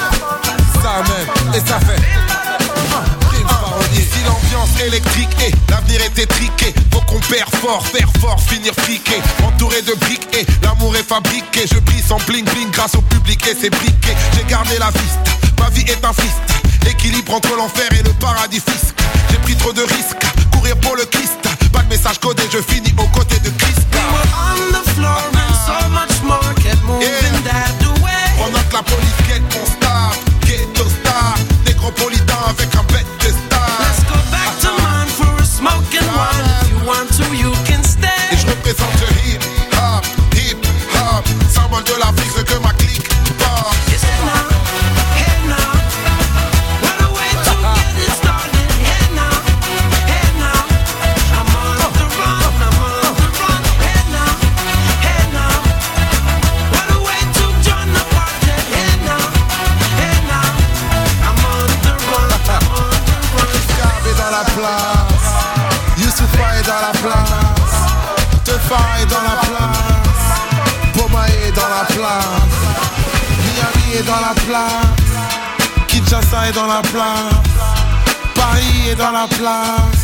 ça même, et ça fait Prince Parodier. Si l'ambiance électrique et l'avenir est étriqué, faut qu'on perd fort, faire fort, finir friqué. Entouré de briques et l'amour est fabriqué. Je brille sans bling bling grâce au public et ses briquets. J'ai gardé la vista, ma vie est un fist. Équilibre entre l'enfer et le paradis fisc. J'ai pris trop de risques, courir pour le Christ. Pas de message codé, je finis aux côtés de Christ. We were on the floor and so much more kept moving yeah. that way. Pendant que la police guette mon star, ghetto star, négropolitain avec un bête de star. Let's go back to mine for a smoke and wine. If you want to, you can stay. Et je représente le hip hop, hip hop, symbole de l'Afrique, ce que ma clique porte. Yes, hey now, hey now, what a way to get it started. Hey now, hey now, I'm on the run, I'm on the run. Hey now, hey now, what a way to join the party. Hey now, hey now, I'm on the run, I'm on the run. Gab est dans la place, Youssoufa est dans la place, Tefa est dans la place, Boma est dans la place, Miami est dans la place, Kinshasa est dans la place, Paris est dans la place.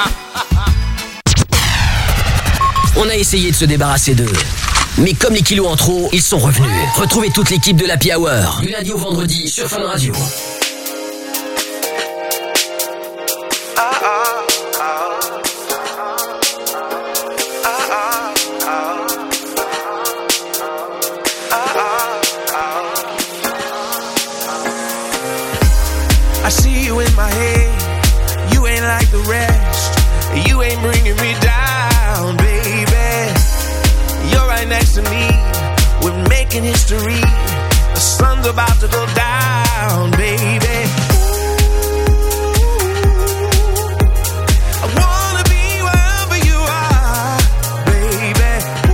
On a essayé de se débarrasser d'eux. Mais comme les kilos en trop, ils sont revenus. Retrouvez toute l'équipe de l'Happy Hour du lundi au vendredi sur Fun Radio. I see you in my head. You ain't like the rest. You ain't bringing me down, baby. You're right next to me. We're making history. The sun's about to go down, baby. I wanna be wherever you are, baby.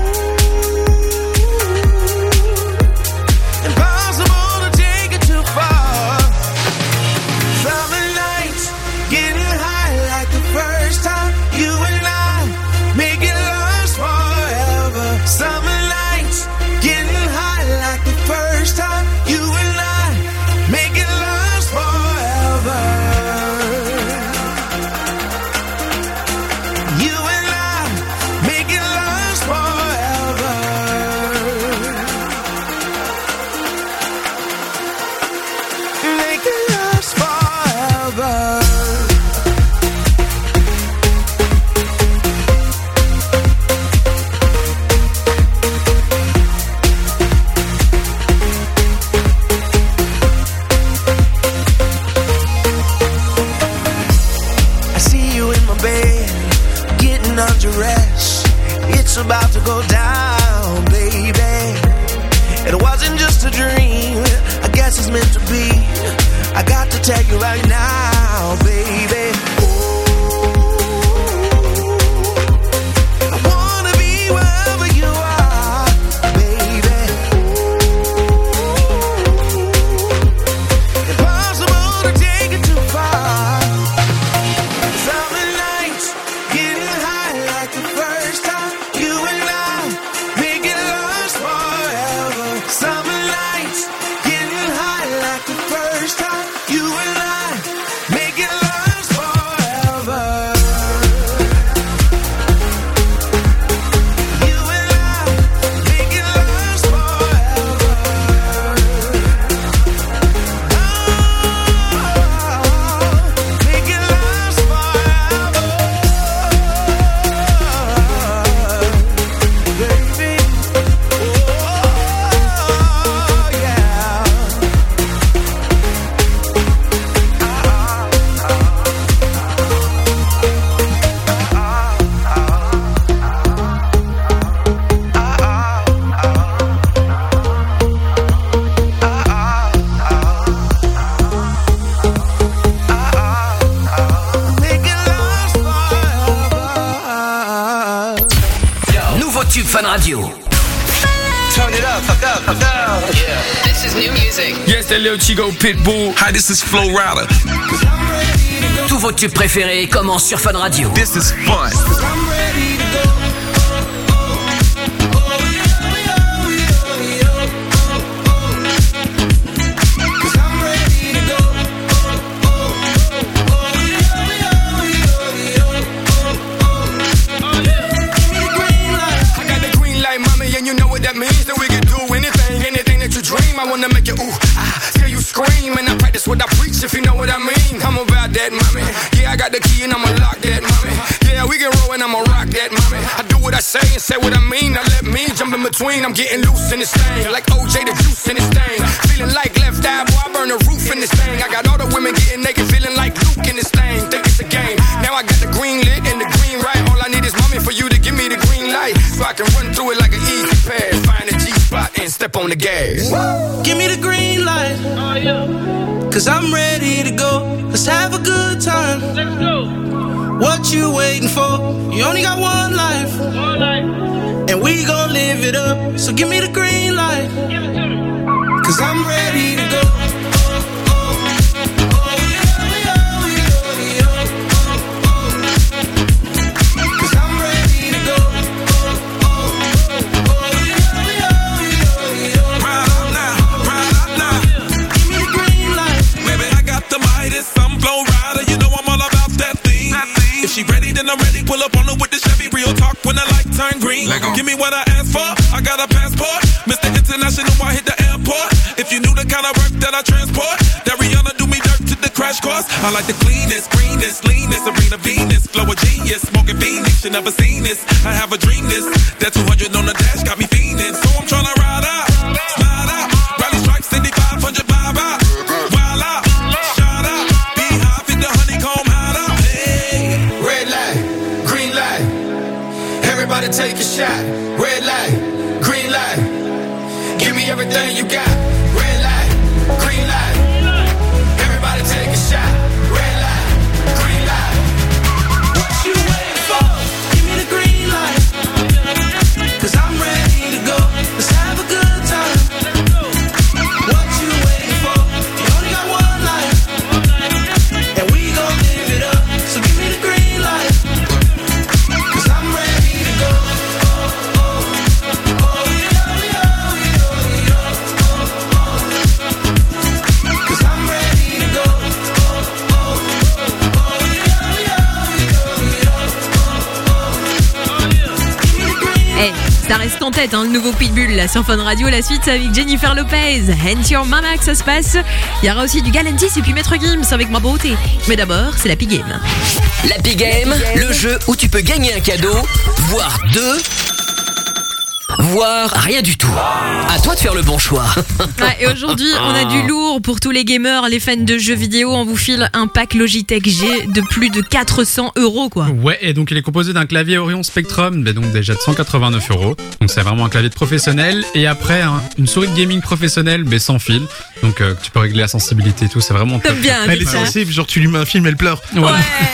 Impossible to take it too far. Summer nights, getting high like the first time. You and I make it last forever. Summer nights, getting high like the first time. You Fun Radio. Turn it up, fuck up, fuck up. Yeah. This is new music. Yes, that little Chico Pitbull. Hi, this is Flo Rida. Tous vos tubes préférés commencent sur Fun Radio. This is fun. Dream, I wanna make you ooh, ah, hear you scream, and I practice what I preach, if you know what I mean. I'm about that, mommy. Yeah, I got the key and I'ma lock that, mommy. Yeah, we can roll and I'ma rock that, mommy. I do what I say and say what I mean. Now let me jump in between. I'm getting loose in this thing, like O J the juice in this thing. Feeling like left eye, boy, I burn the roof in this thing. I got all the women getting naked, feeling like Luke in this thing. Think it's a game. Now I got the green lit and the green right. All I need is mommy for you to give me the green light, so I can run through it like an easy pass. Find a G spot and step on the gas. Give me the green light. Oh, yeah. Cause I'm ready to go. Let's have a good time. Let's go. What you waiting for? You only got one life. One life. And we gon' live it up. So give me the green light. Give it to me. Cause I'm ready to go. If she ready, then I'm ready. Pull up on her with the Chevy. Real talk when the light turn green. Give me what I asked for. I got a passport. Mister International, I hit the airport. If you knew the kind of work that I transport, that Rihanna do me dirt to the crash course. I like the cleanest, greenest, leanest, Serena Venus, flow of genius, smoking Phoenix. You never seen this. I have a dream this. That two hundred on the dash got me fiending. So I'm tryna ride out, slide out, rally stripes, seventy-five hundred vibe out, wild out, shout out, beehive in the honeycomb hideout. Red light, green light, everybody take a shot. Red light, green light, give me everything you got. Red light, green light, everybody take a shot. Red light, green light, what you waiting for? Give me the green light, cause I'm ready to go. Let's have a good time. What you waiting for? You only got one life, and we gon' live it up. So give me the green light, cause I'm ready to go. Cause I'm ready to go. Hey, ça reste en tête, hein, le nouveau Pitbull là sur Fun Radio. La suite, c'est avec Jennifer Lopez. And Your Mama que ça se passe. Il y aura aussi du Galantis et puis Maître Gims avec Ma Beauté. Mais d'abord, c'est la P-Game. La P-Game, le jeu où tu peux gagner un cadeau, voire deux, voire rien du tout. À toi de faire le bon choix. Ouais, et aujourd'hui, on a du lourd pour tous les gamers, les fans de jeux vidéo. On vous file un pack Logitech G de plus de quatre cents euros, quoi. Ouais, et donc il est composé d'un clavier Orion Spectrum, mais donc déjà de cent quatre-vingt-neuf euros. Donc c'est vraiment un clavier de professionnel. Et après, hein, une souris de gaming professionnelle, mais sans fil. Donc euh, tu peux régler la sensibilité et tout, c'est vraiment top. T'aimes bien, Elle est ça. sensible, genre tu lui mets un film, elle pleure. Ouais.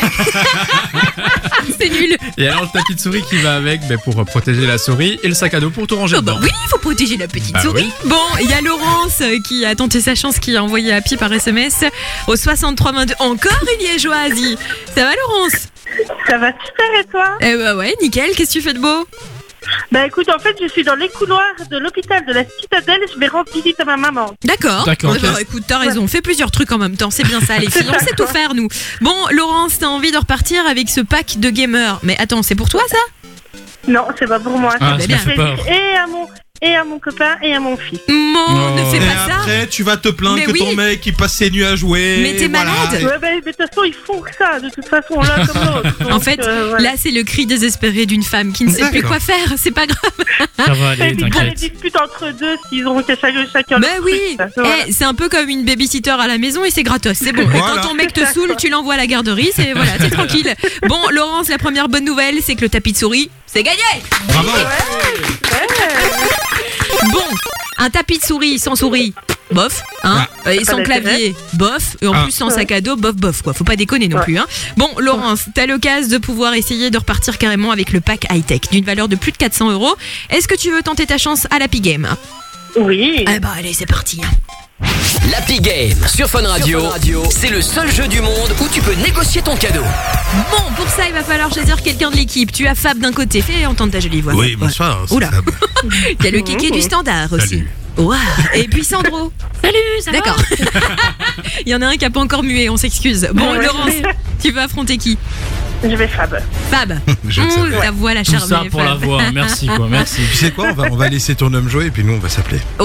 C'est nul. Et alors le tapis de souris qui va avec, bah, pour protéger la souris, et le sac à dos pour tout ranger Oh bah dedans. oui, il faut protéger la petite Bah souris. oui. Bon, il y a Laurence euh, qui a tenté sa chance, qui a envoyé Happy par S M S au soixante-trois vingt-deux. Encore une liégeoise. Ça va, Laurence? Ça va super, et toi? Eh bah ouais, nickel. Qu'est-ce que tu fais de beau? Bah écoute, en fait, je suis dans les couloirs de l'hôpital de la Citadelle et je vais rendre visite à ma maman. D'accord. D'accord, Eh ben, ok. écoute, t'as raison. Fais plusieurs trucs en même temps. C'est bien ça, les filles. On sait tout faire, nous. Bon, Laurence, t'as envie de repartir avec ce pack de gamers. Mais attends, c'est pour toi, ça? Non, c'est pas pour moi. Ah, c'est ça me fait peur. et à mon et à mon copain et à mon fils. Mon, ne fais Et pas ça. après, tu vas te plaindre Mais que oui. ton mec il passe ses nuits à jouer. Mais t'es voilà. malade. Ouais, bah, mais de toute façon, ils font que ça, de toute façon, l'un comme l'autre. En Donc, fait, euh, voilà. là, c'est le cri désespéré d'une femme qui ne sait plus D'accord. quoi faire. C'est pas grave. Ça va aller, Et puis, pour les t'inquiète. disputes entre deux, s'ils ont chacun, chacun Bah leur oui, truc, ça, voilà. Eh, c'est un peu comme une babysitter à la maison et c'est gratos, c'est bon. Et Voilà. quand ton mec te saoule, tu l'envoies à la garderie, c'est voilà, t'es tranquille. Bon, Laurence, la première bonne nouvelle, c'est que le tapis de souris, c'est gagné. Bravo. Bon, un tapis de souris sans souris, bof, hein. Ah. Euh, et Pas sans d'intérêt. clavier, bof. Et en Ah. plus sans Ouais. sac à dos, bof, bof, quoi. Faut pas déconner non Ouais. plus, hein. Bon, Laurence, t'as l'occasion de pouvoir essayer de repartir carrément avec le pack high-tech d'une valeur de plus de quatre cents euros. Est-ce que tu veux tenter ta chance à l'Happy Game? Oui. Ah bah allez, c'est parti. L'Happy Game sur Fun Radio, Sur Fun Radio. c'est le seul jeu du monde où tu peux négocier ton cadeau. Bon, pour ça, il va falloir choisir quelqu'un de l'équipe. Tu as Fab d'un côté. Fais entendre ta jolie voix. Oui, Ouais. bonsoir. c'est Oula. Fab. Il y a le kéké du standard aussi. Salut. Waouh. Et puis Sandro. Salut, ça D'accord. Il y en a un qui a pas encore mué, on s'excuse. Bon, Ouais. Laurence, tu veux affronter qui? Je vais Fab. Fab. Je le Ouh, savais. ta voix la Tout charmée. ça pour la Fab. voix. Merci quoi, merci. Tu sais quoi, on va, on va laisser ton homme jouer et puis nous on va s'appeler. Oh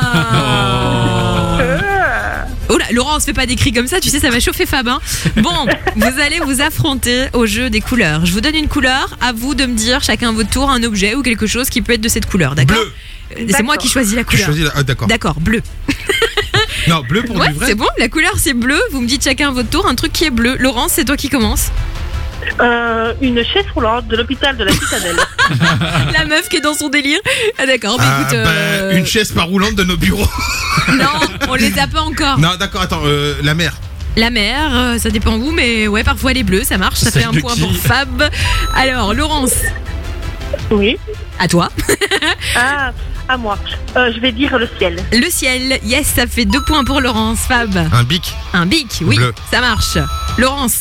là Oh là, Laurence, fais pas des cris comme ça, tu sais, ça va chauffer Fab. Hein. Bon, vous allez vous affronter au jeu des couleurs. Je vous donne une couleur, à vous de me dire chacun à votre tour un objet ou quelque chose qui peut être de cette couleur, d'accord? Bleu. Euh, C'est moi qui choisis la Tu couleur. choisis la... Ah d'accord. D'accord, bleu. Non, bleu pour Ouais, du vrai. c'est bon, la couleur c'est bleu. Vous me dites chacun à votre tour un truc qui est bleu. Laurence, c'est toi qui commence. Euh, une chaise roulante de l'hôpital de la Citadelle. La meuf qui est dans son délire. Ah d'accord, mais Ah, écoute. bah, euh, une chaise pas roulante de nos bureaux. Non, on les a pas encore. Non, d'accord, attends, euh, la mer. La mer, euh, ça dépend où, mais ouais, parfois elle est bleue, ça marche, ça C'est fait un de point qui pour Fab. Alors, Laurence, Oui. à toi. Ah, à moi. Euh, je vais dire le ciel. Le ciel, yes, ça fait deux points pour Laurence. Fab, Un bic. un bic, oui, Bleu. ça marche. Laurence,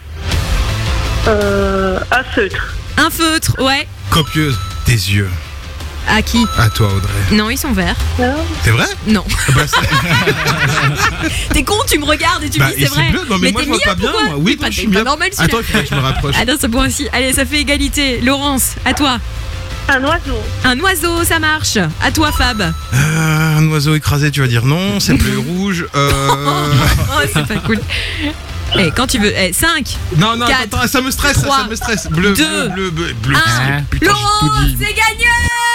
Euh, un feutre. un feutre, ouais. Copieuse. Tes yeux. À qui? À toi, Audrey. Non, ils sont verts. C'est vrai? Non. Bah, c'est- T'es con, tu me regardes et tu bah, me dis et c'est vrai. bleu. Non, mais, moi t'es je vois pas myope ou bien, quoi? moi. Oui, T'es pas- je suis t'es pas myope. normal celui-là. Attends, il faudrait que je me rapproche. Ah non, c'est bon aussi. Allez, ça fait égalité. Laurence, à toi. Un oiseau. Un oiseau, ça marche. À toi, Fab. Euh, un oiseau écrasé, tu vas dire non, c'est bleu et rouge. Euh... Oh, c'est pas cool. Eh, quand tu veux. Eh, cinq. Non, non, quatre, attends, ça me stresse, ça, trois, ça me stresse. Bleu, deux, bleu, bleu, bleu, bleu. un. Putain, j'ai tout Laurence, dit. c'est gagné.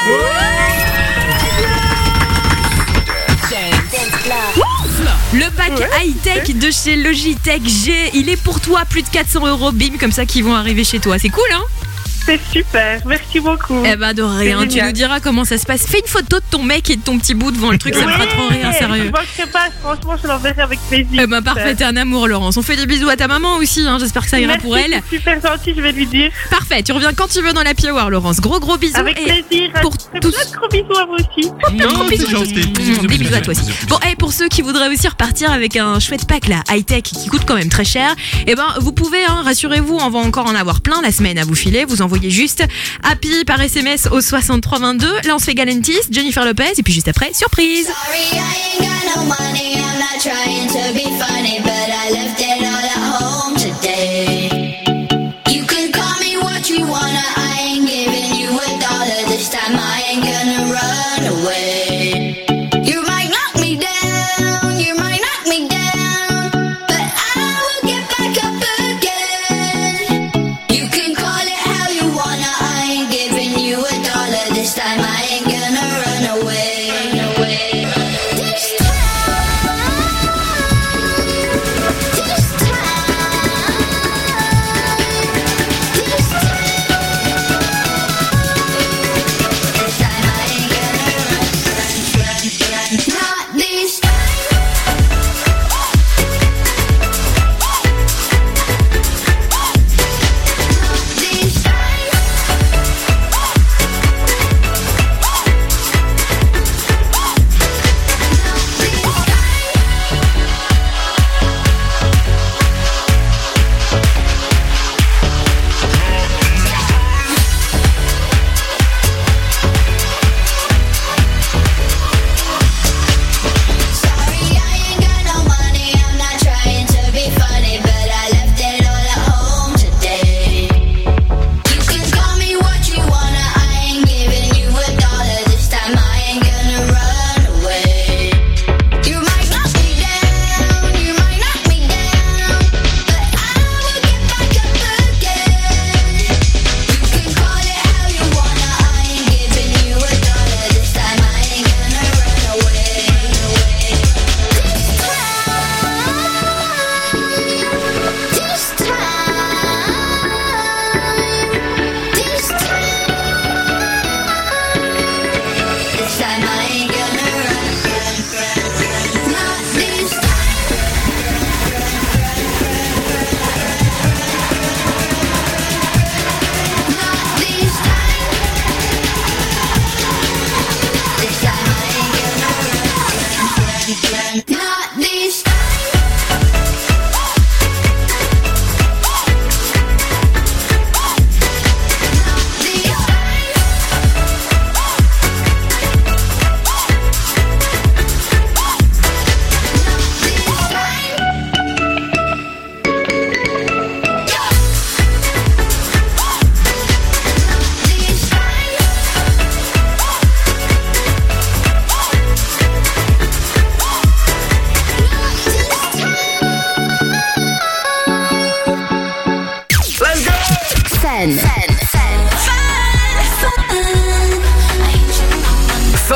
Le pack high-tech de chez Logitech G, il est pour toi, plus de quatre cents euros, bim, comme ça, qui vont arriver chez toi. C'est cool, hein? C'est super, merci beaucoup. Eh ben, de rien, C'est tu génial. nous diras comment ça se passe. Fais une photo de ton mec et de ton petit bout devant le truc, ça me fera trop rire, sérieux. Je manquerai pas, franchement, je l'enverrai avec plaisir. Eh ben, parfait, t'es un amour, Laurence. On fait des bisous à ta maman aussi, hein, j'espère que ça ira Merci, pour elle. c'est super gentil, je vais lui dire. Parfait, tu reviens quand tu veux dans la Hour, Laurence. Gros gros bisous. Avec et plaisir. pour Je tous. fais plein de gros bisous à vous aussi. Gros bisous. Mmh, Des bisous à toi aussi. Bon, et pour ceux qui voudraient aussi repartir avec un chouette pack là, high-tech, qui coûte quand même très cher, eh ben, vous pouvez, hein, rassurez-vous, on va encore en avoir plein la semaine à vous filer. Vous envoyez juste Happy par S M S au soixante-trois vingt-deux. Là, on se fait Galantis, Jennifer Lopez, et puis juste après, surprise. Sorry, I ain't got no money. I'm not trying to be funny, but I left it all at home today. You can call me what you wanna. I ain't giving you a dollar this time. I ain't gonna run away. You might knock me down, you might knock me down, but I will get back up again. You can call it how you wanna. I ain't giving you a dollar this time. I ain't gonna run away. Run away. This Not this time. This time.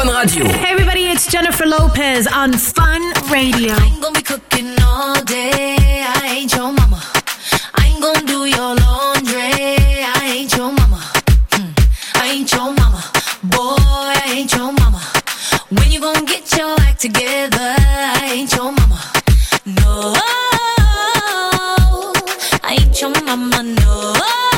Fun Radio. Hey everybody, it's Jennifer Lopez on Fun Radio. I ain't gonna be cooking all day. I ain't your mama. I ain't gonna do your laundry. I ain't your mama. Hmm. I ain't your mama. Boy, I ain't your mama. When you gonna get your act together? I ain't your mama. No, I ain't your mama. No,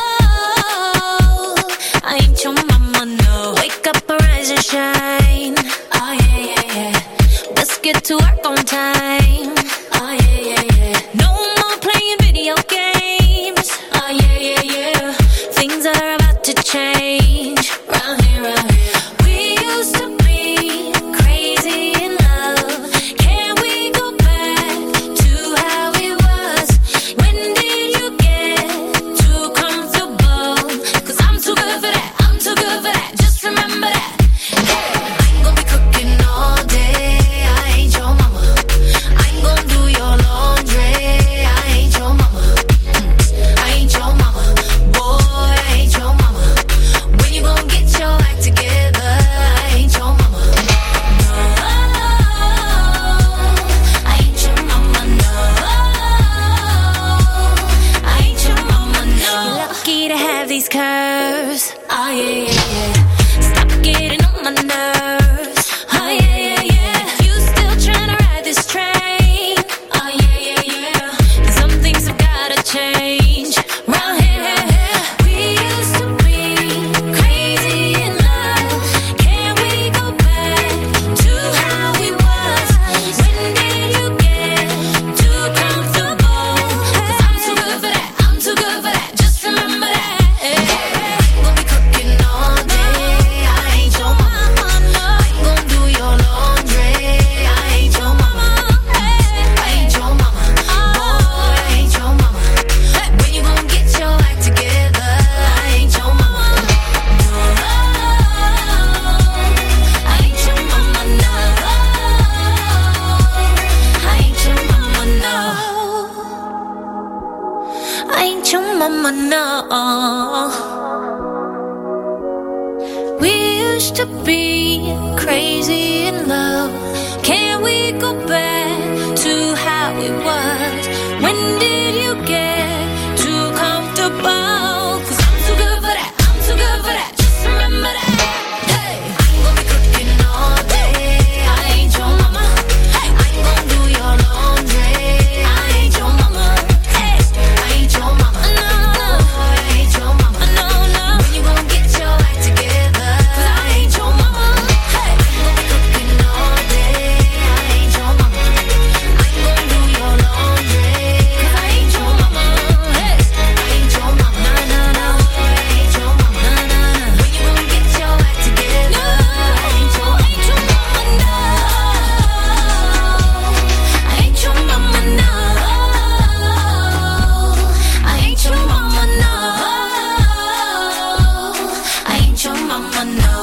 I ain't your mama. No, wake up, arise and shine. Oh yeah, yeah, yeah. Let's get to work on time. Oh yeah, yeah, yeah. No more playing video games. Oh yeah, yeah, yeah. Things are about to change. Round here, round here. We used to be crazy in love. Can we go back to how it was? When did you get too comfortable? 'Cause I'm too good for that. I'm too good for that. Just remember that. Hey, I ain't gonna be cooking all day. I ain't your mama. I ain't gonna do your laundry. I ain't your mama. Mm, I ain't your mama. Boy, I ain't your mama. When you gonna get your act together? I ain't your mama. No, I ain't your mama. No, I ain't your mama. No. Lucky to have these curves. Oh yeah, yeah, yeah. Stop getting on my nerves. Oh yeah, yeah, yeah. You still trying to ride this train? Oh yeah, yeah, yeah. Some things have gotta change. Round here, we used to be crazy in love. Can we go back to how we was? When did you get too comfortable? 'Cause I'm too good for that. I'm too good for that. Just remember that. I ain't gonna be cooking all day. I ain't your mama. I ain't gonna do your laundry. I ain't your mama. I ain't your mama. Boy, I ain't your mama. When you gonna get your act together? I ain't your mama. No, I ain't your mama. No, I ain't your mama. No, I ain't your mama. No. We used to be crazy in love. Can we go back to how it was? When did you get too comfortable? 'Cause I'm too good for that. I'm too good for that. Just remember that. Hey, I ain't gonna be cooking all day. I ain't your mama. Hey, I ain't gonna do your laundry. I ain't your mama. Hey, I ain't your mama. No, no, I ain't your mama. No, no. When you gonna get your act together? 'Cause I ain't your mama. Hey, I ain't gonna be cooking all day. I ain't your mama. I ain't gonna do your laundry. 'Cause I ain't your mama. Hey, I ain't your mama. No, no, no, I ain't your mama. No, no, no. When you gonna get your act together? I ain't your, ain't your mama. No, I ain't your mama. No, I ain't your mama. No, I ain't your mama. No,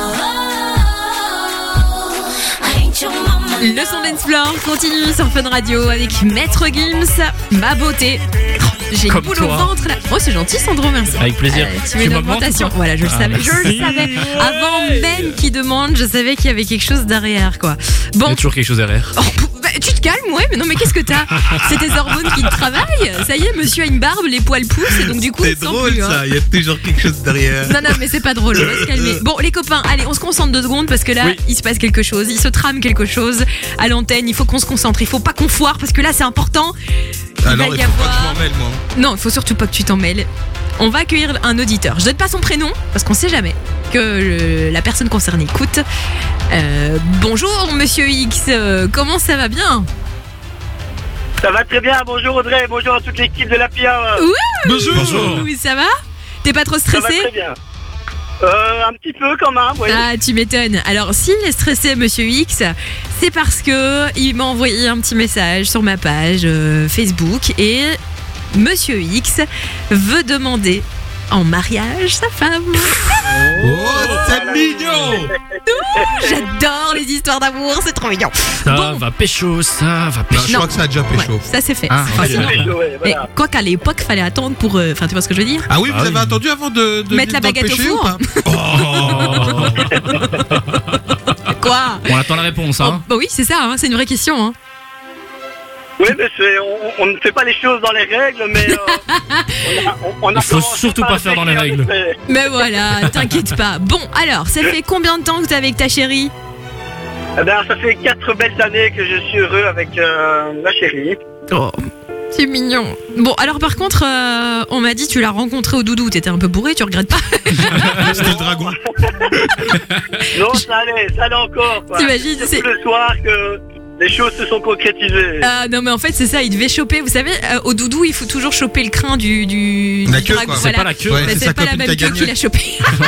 I ain't your mama. Le son dance floor continue sur Fun Radio avec Maître Gims, ma beauté. Oh, j'ai une Comme boule toi. au ventre là. Oh, c'est gentil Sandro, merci. Avec plaisir. Euh, tu Tu mets une m'augmentes augmentation. ou pas Voilà, je le Ah, savais. Je le merci. savais. Avant même qu'il demande, je savais qu'il y avait quelque chose derrière, quoi. Bon. Il y a toujours quelque chose derrière. Oh, bah, tu te calmes, ouais, mais non, mais qu'est-ce que t'as? C'est tes hormones qui te travaillent. Ça y est, monsieur a une barbe, les poils poussent, et donc du coup, C'est il se sent drôle plus, hein. ça, il y a toujours quelque chose derrière. Non, non, mais c'est pas drôle, on va se calmer. Bon, les copains, allez, on se concentre deux secondes parce que là, Oui. il se passe quelque chose, il se trame quelque chose à l'antenne, il faut qu'on se concentre, il faut pas qu'on foire parce que là, c'est important. Alors, va il y faut pas que avoir- je m'en mêle, moi. Non, il faut surtout pas que tu t'en mêles. On va accueillir un auditeur. Je donne pas son prénom parce qu'on sait jamais que le- la personne concernée écoute. Euh, bonjour, monsieur X, euh, comment ça va bien? Ça va très bien, bonjour Audrey, bonjour à toute l'équipe de la P A. Ouh, Bonjour. Oui, ça va? T'es pas trop Ça va stressé? très bien. Euh, un petit peu quand même, oui. Ah, tu m'étonnes. Alors, s'il est stressé, monsieur X, c'est parce que il m'a envoyé un petit message sur ma page euh, Facebook et monsieur X veut demander en mariage sa femme. Oh, c'est mignon! J'adore les histoires d'amour, c'est trop mignon. Ça va pécho, ça va pécho. Non, je crois que ça a déjà pécho. Ouais, ça c'est fait. Ah, Enfin, ok. sinon- Pécho, ouais, Mais voilà. quoi qu'à l'époque, fallait attendre pour. euh, Enfin, tu vois ce que je veux dire? Ah oui, vous avez attendu avant de, de Mettre la dans le baguette au péché ou four. pas? Oh. Quoi? On attend la réponse, hein. Oh, bah oui, c'est ça, hein, c'est une vraie question. Hein. Oui, mais c'est, on, on ne fait pas les choses dans les règles, mais... Euh, on a, on, on Il faut surtout pas faire dans les règles. Mais... Mais voilà, t'inquiète pas. Bon, alors, ça fait combien de temps que t'es avec ta chérie? Eh ben, ça fait quatre belles années que je suis heureux avec euh, ma chérie. Oh, c'est mignon. Bon, alors par contre, euh, on m'a dit tu l'as rencontré au doudou. T'étais un peu bourré, tu regrettes pas? C'était le dragon. Non, ça allait, ça allait encore. Quoi. T'imagines, c'est c'est... le soir que les choses se sont concrétisées. Ah non, mais en fait, c'est ça, il devait choper. Vous savez, euh, au doudou, il faut toujours choper le crin du. du La du queue, dragon. quoi. Voilà. C'est pas la queue. Ouais, Bah, c'est c'est sa pas la copine même qui a queue gagné. qu'il a chopé.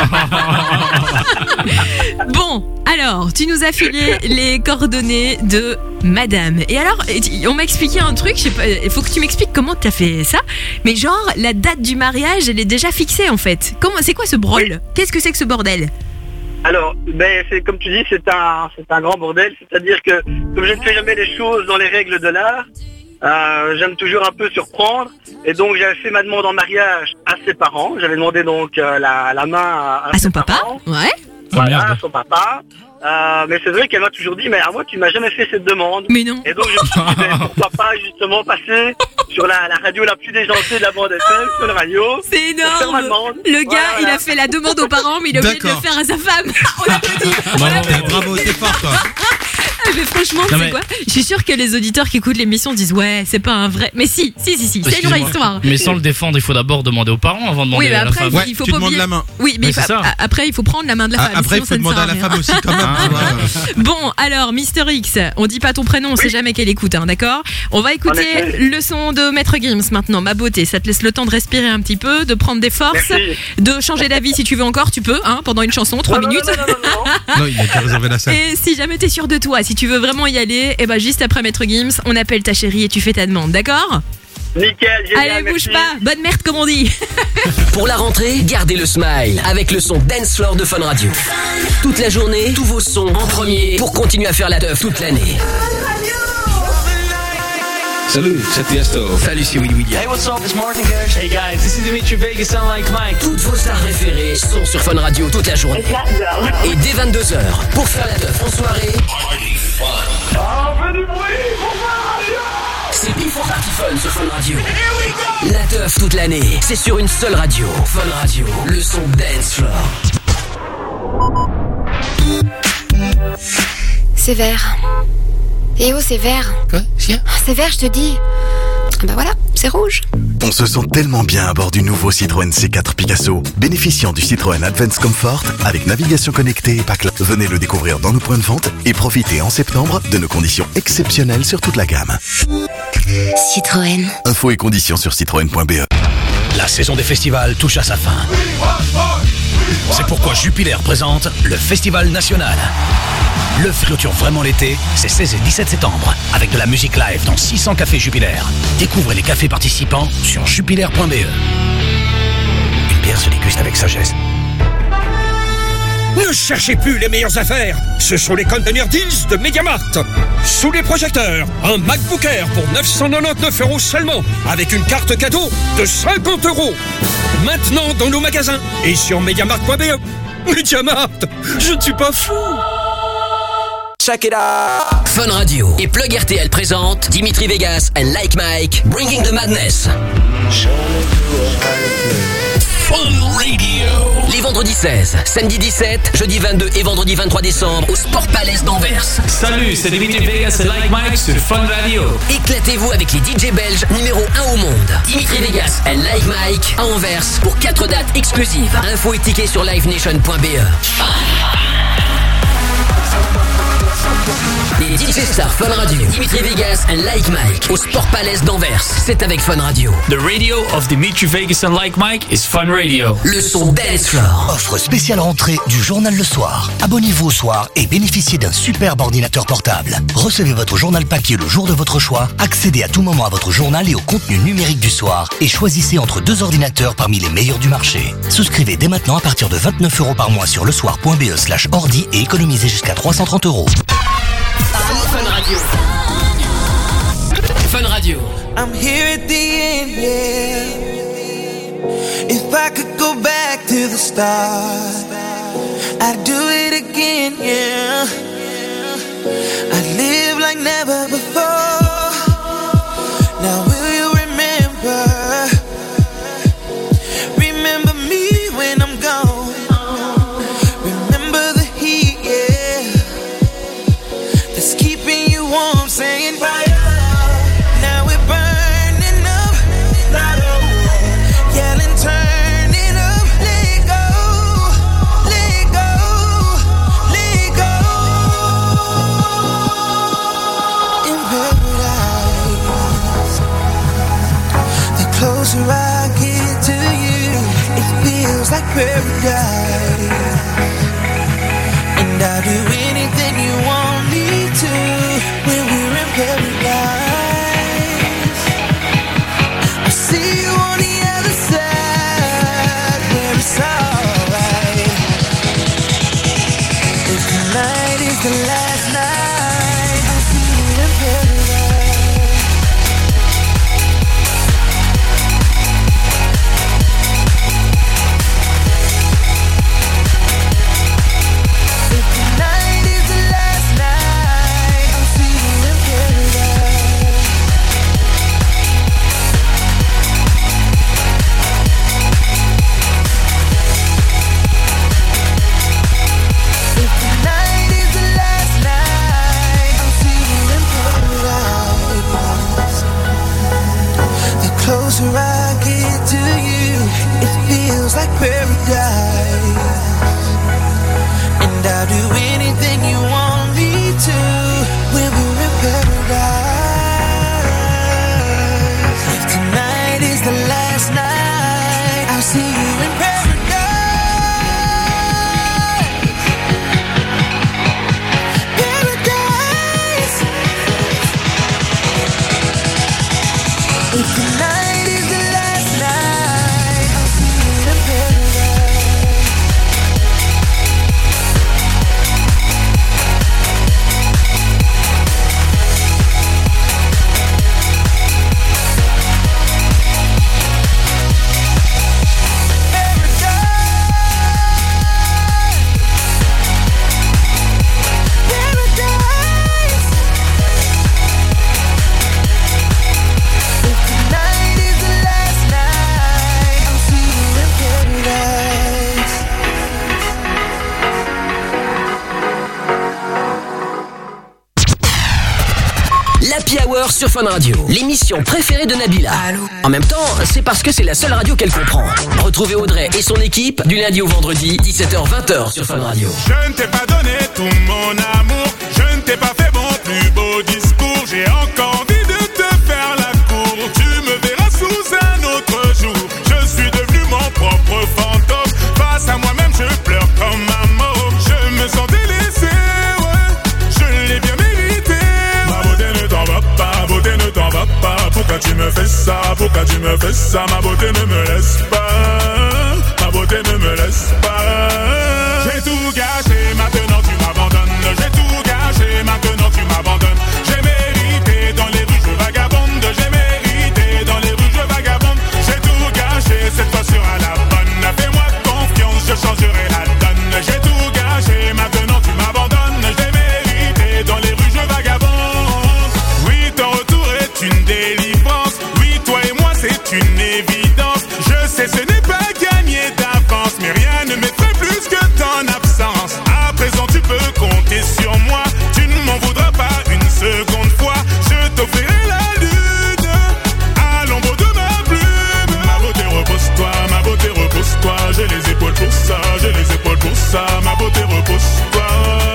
Bon, alors, tu nous as filé les coordonnées de madame. Et alors, on m'a expliqué un truc, je sais pas, il faut que tu m'expliques comment tu as fait ça. Mais genre, la date du mariage, elle est déjà fixée en fait. Comment, c'est quoi ce brol? Oui. Qu'est-ce que c'est que ce bordel? Alors, ben, c'est comme tu dis, c'est un, c'est un grand bordel. C'est-à-dire que, comme je ne fais jamais les choses dans les règles de l'art, euh, j'aime toujours un peu surprendre. Et donc, j'avais fait ma demande en mariage à ses parents. J'avais demandé donc euh, la, la main à, À ses son papa? parents. Ouais. Voilà, merde. à son papa. Euh, mais c'est vrai qu'elle m'a toujours dit, mais à moi, tu m'as jamais fait cette demande. Mais non. Et donc, je me suis dit, ben, pourquoi pas justement passer sur la, la radio la plus déjantée de la bande F M, sur le radio. C'est pour faire ma énorme. demande. Le gars, Voilà, il voilà. a fait la demande aux parents, mais il est obligé de le D'accord. faire à sa femme. On l'applaudit. On Bravo. l'applaudit. Bravo, t'es fort, toi. Ah, mais franchement, Non, c'est mais- quoi? Je suis sûre que les auditeurs qui écoutent l'émission disent ouais, c'est pas un vrai. Mais si, si, si, si, c'est une vraie Excusez-moi. histoire. Mais sans le défendre, il faut d'abord demander aux parents avant de demander Oui, mais à la après, femme. Ouais, il faut tu pas demandes oublier. la main. Oui, mais Oui, il faut- c'est ça. a- après, il faut prendre la main de la Ah, femme. après, il sinon, faut ça ne demander sert à la rien. femme aussi, quand même. Ah, tu vois. Bon, alors, Mister X, on dit pas ton prénom, on sait jamais qu'elle écoute, hein, d'accord? On va En écouter effet. le son de Maître Gims maintenant, ma beauté. Ça te laisse le temps de respirer un petit peu, de prendre des forces, Merci. de changer d'avis si tu veux encore, tu peux, hein, pendant une chanson, trois Non, non, minutes. non, non, non, non, non. Non, il a déjà réservé la salle. Et si jamais t'es sûr de toi, si tu veux vraiment y aller, et ben juste après Maître Gims, on appelle ta chérie et tu fais ta demande, d'accord? Nickel, génial, Allez, bouge merci. pas, bonne merde comme on dit. Pour la rentrée, gardez le smile avec le son Dance Floor de Fun Radio. Toute la journée, tous vos sons en premier pour continuer à faire la teuf toute l'année. Salut, c'est Tiesto. Salut, c'est Willy William. Hey, what's up, it's Martin Garrix. Hey guys, this is Dimitri Vegas and Like Mike. Toutes vos stars préférées sont sur Fun Radio toute la journée. Et dès vingt-deux heures, pour faire la teuf en soirée, c'est Before Party Fun sur Fun Radio. La teuf toute l'année, c'est sur une seule radio. Fun Radio, le son Dance Floor. C'est vert. Eh oh, c'est vert. Quoi? Chien? C'est vert, je te dis. Ah bah voilà, c'est rouge. On se sent tellement bien à bord du nouveau Citroën C quatre Picasso, bénéficiant du Citroën Advance Comfort avec navigation connectée et pack. Venez le découvrir dans nos points de vente et profitez en septembre de nos conditions exceptionnelles sur toute la gamme. Citroën. Infos et conditions sur citroën point b e. La saison des festivals touche à sa fin. C'est pourquoi Jupiler présente le Festival National. Le clôture vraiment l'été, c'est seize et dix-sept septembre, avec de la musique live dans six cents cafés Jupiler. Découvrez les cafés participants sur jupiler point b e. Une bière se déguste avec sagesse. Ne cherchez plus les meilleures affaires, ce sont les Container Deals de MediaMarkt. Sous les projecteurs, un MacBook Air pour neuf cent quatre-vingt-dix-neuf euros seulement, avec une carte cadeau de cinquante euros. Maintenant dans nos magasins et sur mediamarkt point b e. MediaMarkt, je ne suis pas fou. Check it out. Fun Radio et Plug R T L présente Dimitri Vegas and Like Mike, Bringing the Madness. Fun Radio. Les vendredis seize, samedi dix-sept, jeudi vingt-deux et vendredi vingt-trois décembre au Sport Palace d'Anvers. Salut, c'est Dimitri Vegas et Like Mike sur Fun Radio. Éclatez-vous avec les D J belges numéro un au monde. Dimitri Vegas and Like Mike à Anvers pour quatre dates exclusives. Infos et tickets sur live nation point b e. Les D J Stars Fun Radio, Dimitri Vegas and Like Mike au Sport Palace d'Anvers. C'est avec Fun Radio. The radio of Dimitri Vegas and Like Mike is Fun Radio. Le son Dance Floor. Offre spéciale rentrée du journal Le Soir. Abonnez-vous au soir et bénéficiez d'un superbe ordinateur portable. Recevez votre journal papier le jour de votre choix, accédez à tout moment à votre journal et au contenu numérique du soir et choisissez entre deux ordinateurs parmi les meilleurs du marché. Souscrivez dès maintenant à partir de vingt-neuf euros par mois sur lesoir point b e slash ordi et économisez jusqu'à trois cent trente euros. Fun Radio. Fun Radio. I'm here at the end, yeah. If I could go back to the start, I'd do it again, yeah. that's keeping you warm, saying fire. Now we're burning up, not over. Yelling, turn it up, let go, let go, let go. In paradise, the closer I get to you, it feels like paradise. And I'll do anything you want me to when we're in paradise. I'll see you on the other side where it's alright. If tonight is the last night, I'll see you in paradise. If tonight is the last night, I'll see you in paradise. If tonight is the last night, I'll see you in paradise. The closer I get to you, it feels like paradise. And I'll do anything you want me to when we're in paradise. If tonight is the last night, I'll see you in paradise. Paradise. If tonight is the last night, I'll see you in paradise. L'Happy Hour sur Fun Radio, l'émission préférée de Nabila. En même temps, c'est parce que c'est la seule radio qu'elle comprend. Retrouvez Audrey et son équipe du lundi au vendredi, dix-sept heures vingt heures sur Fun Radio. Je ne t'ai pas donné tout mon amour, je ne t'ai pas fait mon plus beau discours. J'ai encore envie de te faire la cour. Tu me verras sous un autre jour. Je suis devenu mon propre fantôme. Face à moi-même, je pleure comme un môme. Je me sens délaissé, ouais, je l'ai bien mérité. Ma beauté ne t'en va pas, beauté ne t'en va pas. Pourquoi tu me fais ça, pourquoi tu me fais ça? Ma beauté ne me laisse pas, ma beauté ne me laisse pas. J'ai tout gâché, maintenant tu m'abandonnes. J'ai tout gâché, maintenant tu m'abandonnes. J'ai mérité dans les rues je vagabonde. J'ai mérité dans les rues je vagabonde. J'ai tout gâché, cette fois sera la bonne. Fais-moi confiance, je changerai la donne. J'ai tout gâché, maintenant tu m'abandonnes. J'ai mérité dans les rues je vagabonde. Oui, ton retour est une délivrance. Oui, toi et moi c'est une évidence. Je sais ce n'est pas gagné d'avance, mais rien ne m'effraie plus que ton absence. À présent tu peux compter sur moi. Tu ne m'en voudras pas une seconde fois. Je t'offrirai la lune à l'ombre de ma plume. Ma beauté repose-toi, ma beauté repose-toi. J'ai les épaules pour ça, j'ai les épaules pour ça. Ma beauté repose-toi,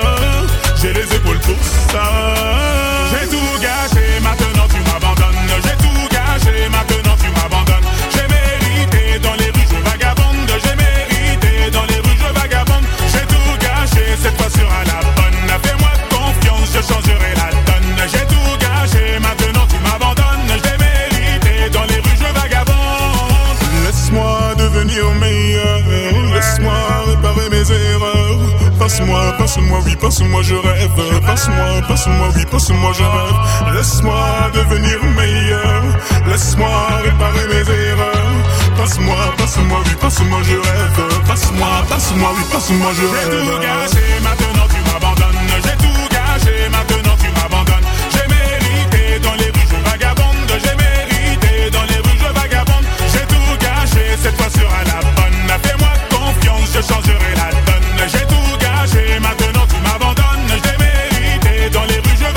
j'ai les épaules pour ça. J'ai tout gâché, maintenant tu m'abandonnes. J'ai tout gâché, maintenant tu m'abandonnes. J'ai mérité dans les rues je vagabonde. J'ai mérité dans les rues je vagabonde. J'ai tout gâché, cette fois sera la bonne. Fais-moi confiance, je changerai la donne. J'ai tout gâché, maintenant tu m'abandonnes. J'ai mérité dans les rues je vagabonde. Laisse-moi devenir meilleur, laisse-moi réparer mes erreurs. Passe-moi, passe-moi, oui, passe-moi, je rêve. Passe-moi, passe-moi, oui, passe-moi, je rêve. Laisse-moi devenir meilleur. Laisse-moi réparer mes erreurs. Passe-moi, passe-moi, oui, passe-moi, je rêve. Passe-moi, passe-moi, oui, passe-moi, je rêve. J'ai tout gâché, maintenant tu m'abandonnes. J'ai tout gâché, maintenant tu m'abandonnes. J'ai mérité dans les rues je vagabonde. J'ai mérité dans les rues je vagabonde. J'ai tout gâché, cette fois sera la bonne. Fais-moi confiance, je changerai la donne. J'ai tout gâché, maintenant tu m'abandonnes. J'ai mérité dans les rues je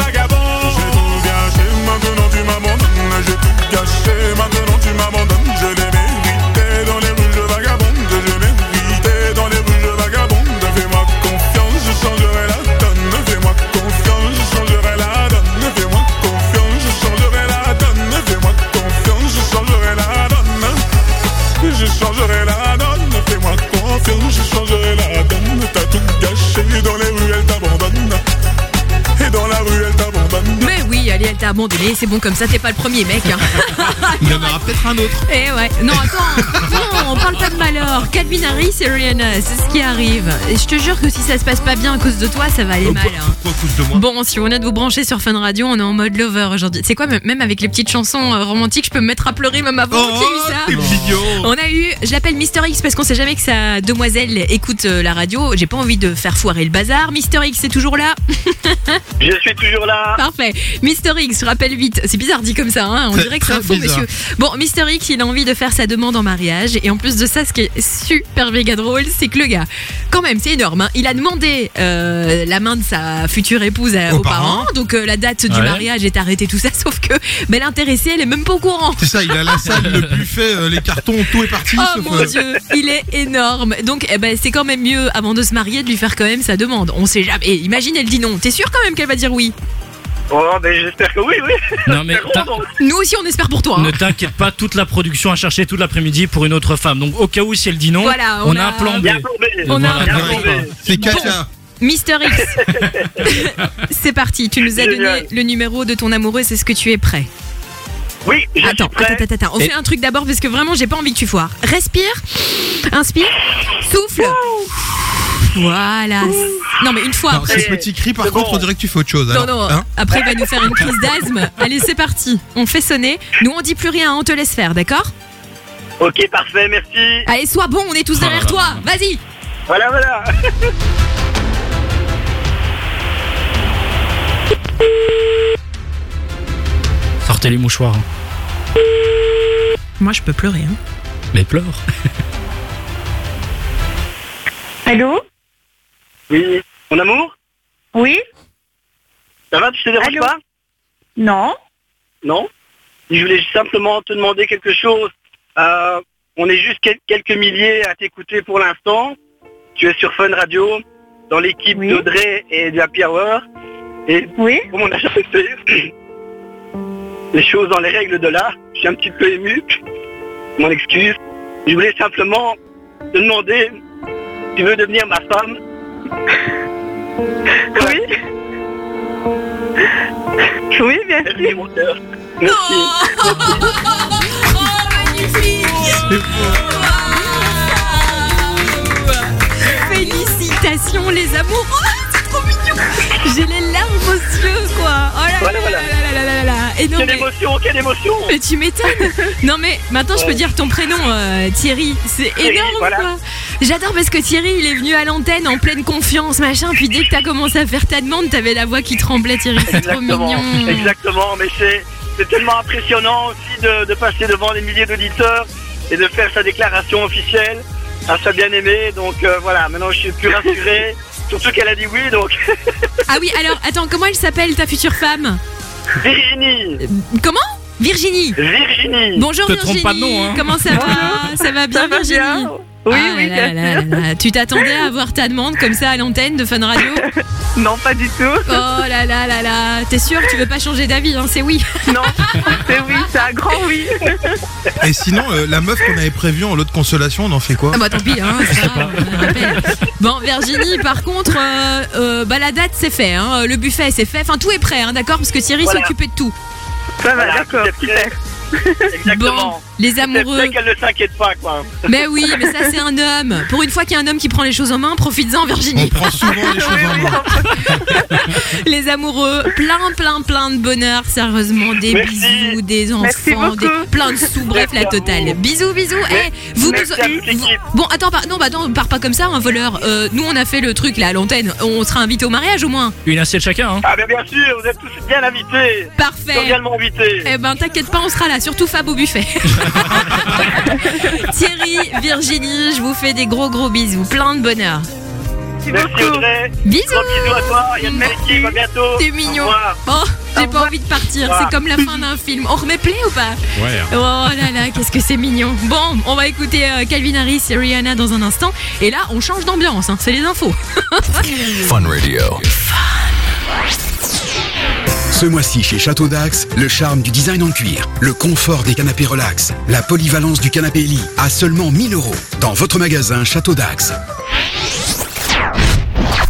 t'a abandonné, c'est bon comme ça, t'es pas le premier mec. Hein. Il y en aura peut-être un autre. Eh ouais, non attends, non, on parle pas de malheur. Calvin Harris et Rihanna, c'est ce qui arrive. Et je te jure que si ça se passe pas bien à cause de toi, ça va aller mal. Hein. Pourquoi à cause de moi? Bon, si on est de vous brancher sur Fun Radio, on est en mode lover aujourd'hui. C'est quoi, même avec les petites chansons euh, romantiques, je peux me mettre à pleurer même avant Oh, qu'il y ait eu ça. t'es mignon. On a eu, je l'appelle Mister X parce qu'on sait jamais que sa demoiselle écoute euh, la radio. J'ai pas envie de faire foirer le bazar. Mister X, c'est toujours là? Je suis toujours là. Parfait. Mister X, je rappelle vite. C'est bizarre dit comme ça, hein. On C'est dirait que c'est un très faux bizarre. monsieur. Bon, Mister X, il a envie de faire sa demande en mariage. Et en plus de ça, ce qui est super méga drôle, c'est que le gars, quand même, c'est énorme, hein. Il a demandé euh, la main de sa future épouse à- Aux aux, parents. parents. Donc euh, la date du Ouais. mariage est arrêtée, tout ça. Sauf que ben, l'intéressée, elle est même pas au courant. C'est ça, il a la salle, le buffet, euh, les cartons, tout est parti. Oh sauf, mon euh, dieu, il est énorme. Donc eh ben, c'est quand même mieux avant de se marier de lui faire quand même sa demande. On sait jamais. Et imagine, elle dit non. T'es sûr quand même qu'elle va dire oui? Oh, ben j'espère que oui, oui. Non, mais t'in- Nous aussi, on espère pour toi. hein. ne t'inquiète pas, toute la production a cherché toute l'après-midi pour une autre femme. Donc, au cas où, si elle dit non, Voilà, on, on a a- un plan B. Bien plombé. On a un Bien plan B. plombé. C'est Katia. Mister X, c'est parti. Tu nous as donné Génial. le numéro de ton amoureux. Est-ce que tu es prêt? Oui, je Attends, suis prêt. attends, attends, attends. On Et- fait un truc d'abord parce que vraiment, j'ai pas envie que tu foires. Respire, inspire, souffle. Voilà. Non, mais une fois Non, après. ce petit cri, par C'est contre, bon. on dirait que tu fais autre chose. Non, alors, non, hein. après il va nous faire une crise d'asthme. Allez, c'est parti. On fait sonner. Nous, on dit plus rien, on te laisse faire, d'accord? Ok, parfait, merci. Allez, sois bon, on est tous Oh là derrière là. toi. Vas-y. Voilà, voilà. Sortez les mouchoirs. Moi, je peux pleurer. Hein. Mais pleure. Allô? Oui. Mon amour, Oui? ça va, tu te déranges Allô? pas? Non? Non. Je voulais simplement te demander quelque chose. Euh, on est juste quel- quelques milliers à t'écouter pour l'instant. Tu es sur Fun Radio, dans l'équipe Oui. d'Audrey et de Happy Hour. Et Oui? comme on a jamais fait les choses dans les règles de l'art, je suis un petit peu ému. Mon excuse. Je voulais simplement te demander si tu veux devenir ma femme. Oui? Oui, bien Bienvenue, sûr. mon cœur. Merci. Oh, magnifique. Félicitations les amoureux. C'est trop mignon. J'ai les larmes aux yeux, quoi. Oh là Voilà, là voilà. là là là là là là. Et non, Quelle mais- émotion, quelle émotion. Mais tu m'étonnes. Non mais maintenant je peux dire ton prénom euh, Thierry. C'est Thierry, énorme voilà. quoi. J'adore parce que Thierry il est venu à l'antenne en pleine confiance machin. Puis dès que t'as commencé à faire ta demande t'avais la voix qui tremblait Thierry. C'est trop Exactement, mignon. exactement, mais c'est c'est tellement impressionnant aussi de, de passer devant des milliers d'auditeurs et de faire sa déclaration officielle à sa bien-aimée. Donc euh, voilà, maintenant je suis plus rassuré, surtout qu'elle a dit oui, donc Ah oui alors attends comment elle s'appelle ta future femme? Virginie, Comment? Virginie. Virginie. Bonjour Te Virginie. trompe pas de nom, hein. Comment ça va? Ça va bien Ça va Virginie? bien? Oui, Ah oui, là bien là sûr. là là. Tu t'attendais à avoir ta demande comme ça à l'antenne de Fun Radio? Non, pas du tout. Oh là là là là. T'es sûr tu veux pas changer d'avis hein? C'est oui. Non, c'est oui, c'est un grand oui. Et sinon, euh, la meuf qu'on avait prévue en lot de consolation, on en fait quoi? Ah bah tant pis, hein, c'est ça, on rappelle. Bon, Virginie, par contre, euh, euh, bah la date c'est fait, hein, le buffet c'est fait, enfin tout est prêt, hein, d'accord, parce que Thierry Voilà. s'est occupé de tout. Ça va, Voilà, d'accord, c'est prêt. super. Exactement. Bon, les C'est amoureux. vrai qu'elle ne s'inquiète pas, quoi. Mais oui, mais ça c'est un homme. Pour une fois qu'il y a un homme qui prend les choses en main, profites-en On Virginie. prend souvent les choses en main. Les amoureux, plein, plein, plein de bonheur, sérieusement, des Merci. bisous, des Merci enfants, beaucoup. des, plein de sous, bref la Merci à totale. vous. Bisous, bisous. Eh, vous Merci nous, à toute vous- l'équipe. bon, attends, pas, non, bah attends, pars pas comme ça, un voleur. Euh, nous on a fait le truc là à l'antenne. On sera invité au mariage au moins. Une assiette chacun, hein. Ah ben bien sûr, vous êtes tous bien invités. Parfait. Cordialement invités. Eh ben t'inquiète pas, on sera là, surtout Fab au buffet. Thierry, Virginie, je vous fais des gros gros bisous, plein de bonheur. Merci Audrey. Bisous. Gros bisous à toi. Il y a de belle équipe. À bientôt. T'es Au mignon. revoir. Oh, j'ai pas envie de partir, Au revoir. c'est comme la fin d'un film. On remet play ou pas? Ouais. Oh là là, qu'est-ce que c'est mignon. Bon, on va écouter euh, Calvin Harris et Rihanna dans un instant. Et là, on change d'ambiance, hein, c'est les infos. Fun Radio. Ce mois-ci chez Château d'Axe, le charme du design en cuir, le confort des canapés relax, la polyvalence du canapé lit à seulement mille euros dans votre magasin Château d'Axe.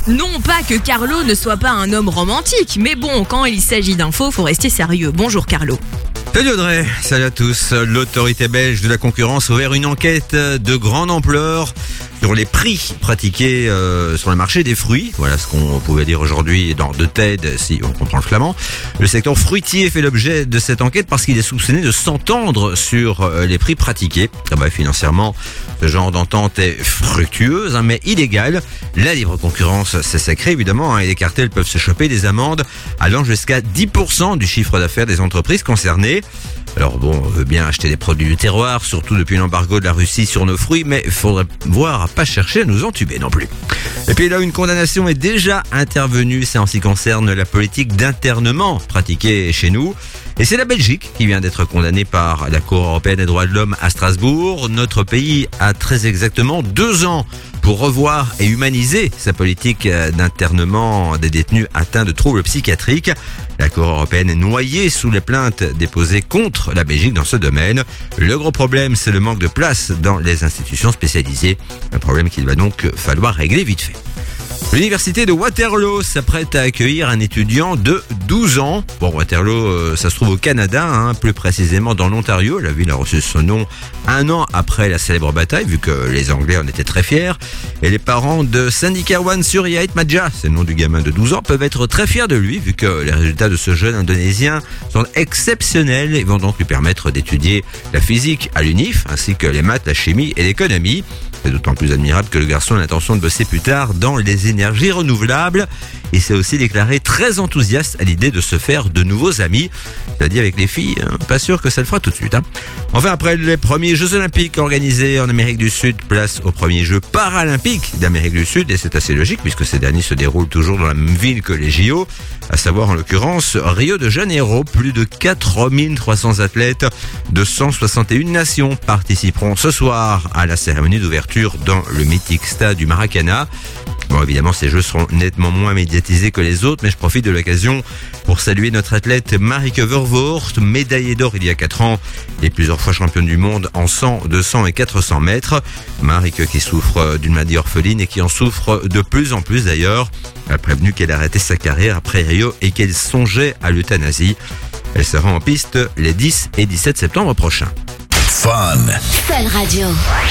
Non pas que Carlo ne soit pas un homme romantique, mais bon, quand il s'agit d'infos, faut rester sérieux. Bonjour Carlo. Salut Audrey, salut à tous. L'autorité belge de la concurrence a ouvert une enquête de grande ampleur sur les prix pratiqués euh, sur le marché des fruits. Voilà ce qu'on pouvait dire aujourd'hui dans De T E D, si on comprend le flamand. Le secteur fruitier fait l'objet de cette enquête parce qu'il est soupçonné de s'entendre sur euh, les prix pratiqués. Ah bah, financièrement, ce genre d'entente est fructueuse, hein, mais illégale. La libre concurrence, c'est sacré évidemment, hein, et les cartels peuvent se choper des amendes allant jusqu'à dix pour cent du chiffre d'affaires des entreprises concernées. Alors bon, on veut bien acheter des produits du terroir, surtout depuis l'embargo de la Russie sur nos fruits, mais il faudrait voir à pas chercher à nous entuber non plus. Et puis là, une condamnation est déjà intervenue, c'est en ce qui concerne la politique d'internement pratiquée chez nous. Et c'est la Belgique qui vient d'être condamnée par la Cour européenne des droits de l'homme à Strasbourg. Notre pays a très exactement deux ans pour revoir et humaniser sa politique d'internement des détenus atteints de troubles psychiatriques. La Cour européenne est noyée sous les plaintes déposées contre la Belgique dans ce domaine. Le gros problème, c'est le manque de place dans les institutions spécialisées. Un problème qu'il va donc falloir régler vite fait. L'université de Waterloo s'apprête à accueillir un étudiant de douze ans. Bon, Waterloo, ça se trouve au Canada, hein, plus précisément dans l'Ontario. La ville a reçu son nom un an après la célèbre bataille, vu que les Anglais en étaient très fiers. Et les parents de Sandikawan Suryait Madja, c'est le nom du gamin de douze ans, peuvent être très fiers de lui, vu que les résultats de ce jeune Indonésien sont exceptionnels et vont donc lui permettre d'étudier la physique à l'U N I F, ainsi que les maths, la chimie et l'économie. C'est d'autant plus admirable que le garçon a l'intention de bosser plus tard dans les énergies renouvelables. Et s'est aussi déclaré très enthousiaste à l'idée de se faire de nouveaux amis. C'est-à-dire avec les filles, hein, pas sûr que ça le fera tout de suite. Hein. Enfin, après les premiers Jeux Olympiques organisés en Amérique du Sud, place aux premiers Jeux Paralympiques d'Amérique du Sud. Et c'est assez logique puisque ces derniers se déroulent toujours dans la même ville que les J O. À savoir en l'occurrence Rio de Janeiro. Plus de quatre mille trois cents athlètes de cent soixante et une nations participeront ce soir à la cérémonie d'ouverture dans le mythique stade du Maracana. Bon, évidemment, ces jeux seront nettement moins médiatisés que les autres, mais je profite de l'occasion pour saluer notre athlète Marieke Vervoort, médaillée d'or il y a quatre ans et plusieurs fois championne du monde en cent, deux cents et quatre cents mètres. Marieke qui souffre d'une maladie orpheline et qui en souffre de plus en plus d'ailleurs. Elle a prévenu qu'elle arrêtait sa carrière après Rio et qu'elle songeait à l'euthanasie. Elle sera en piste les dix et dix-sept septembre prochains. Fun. Fun Radio.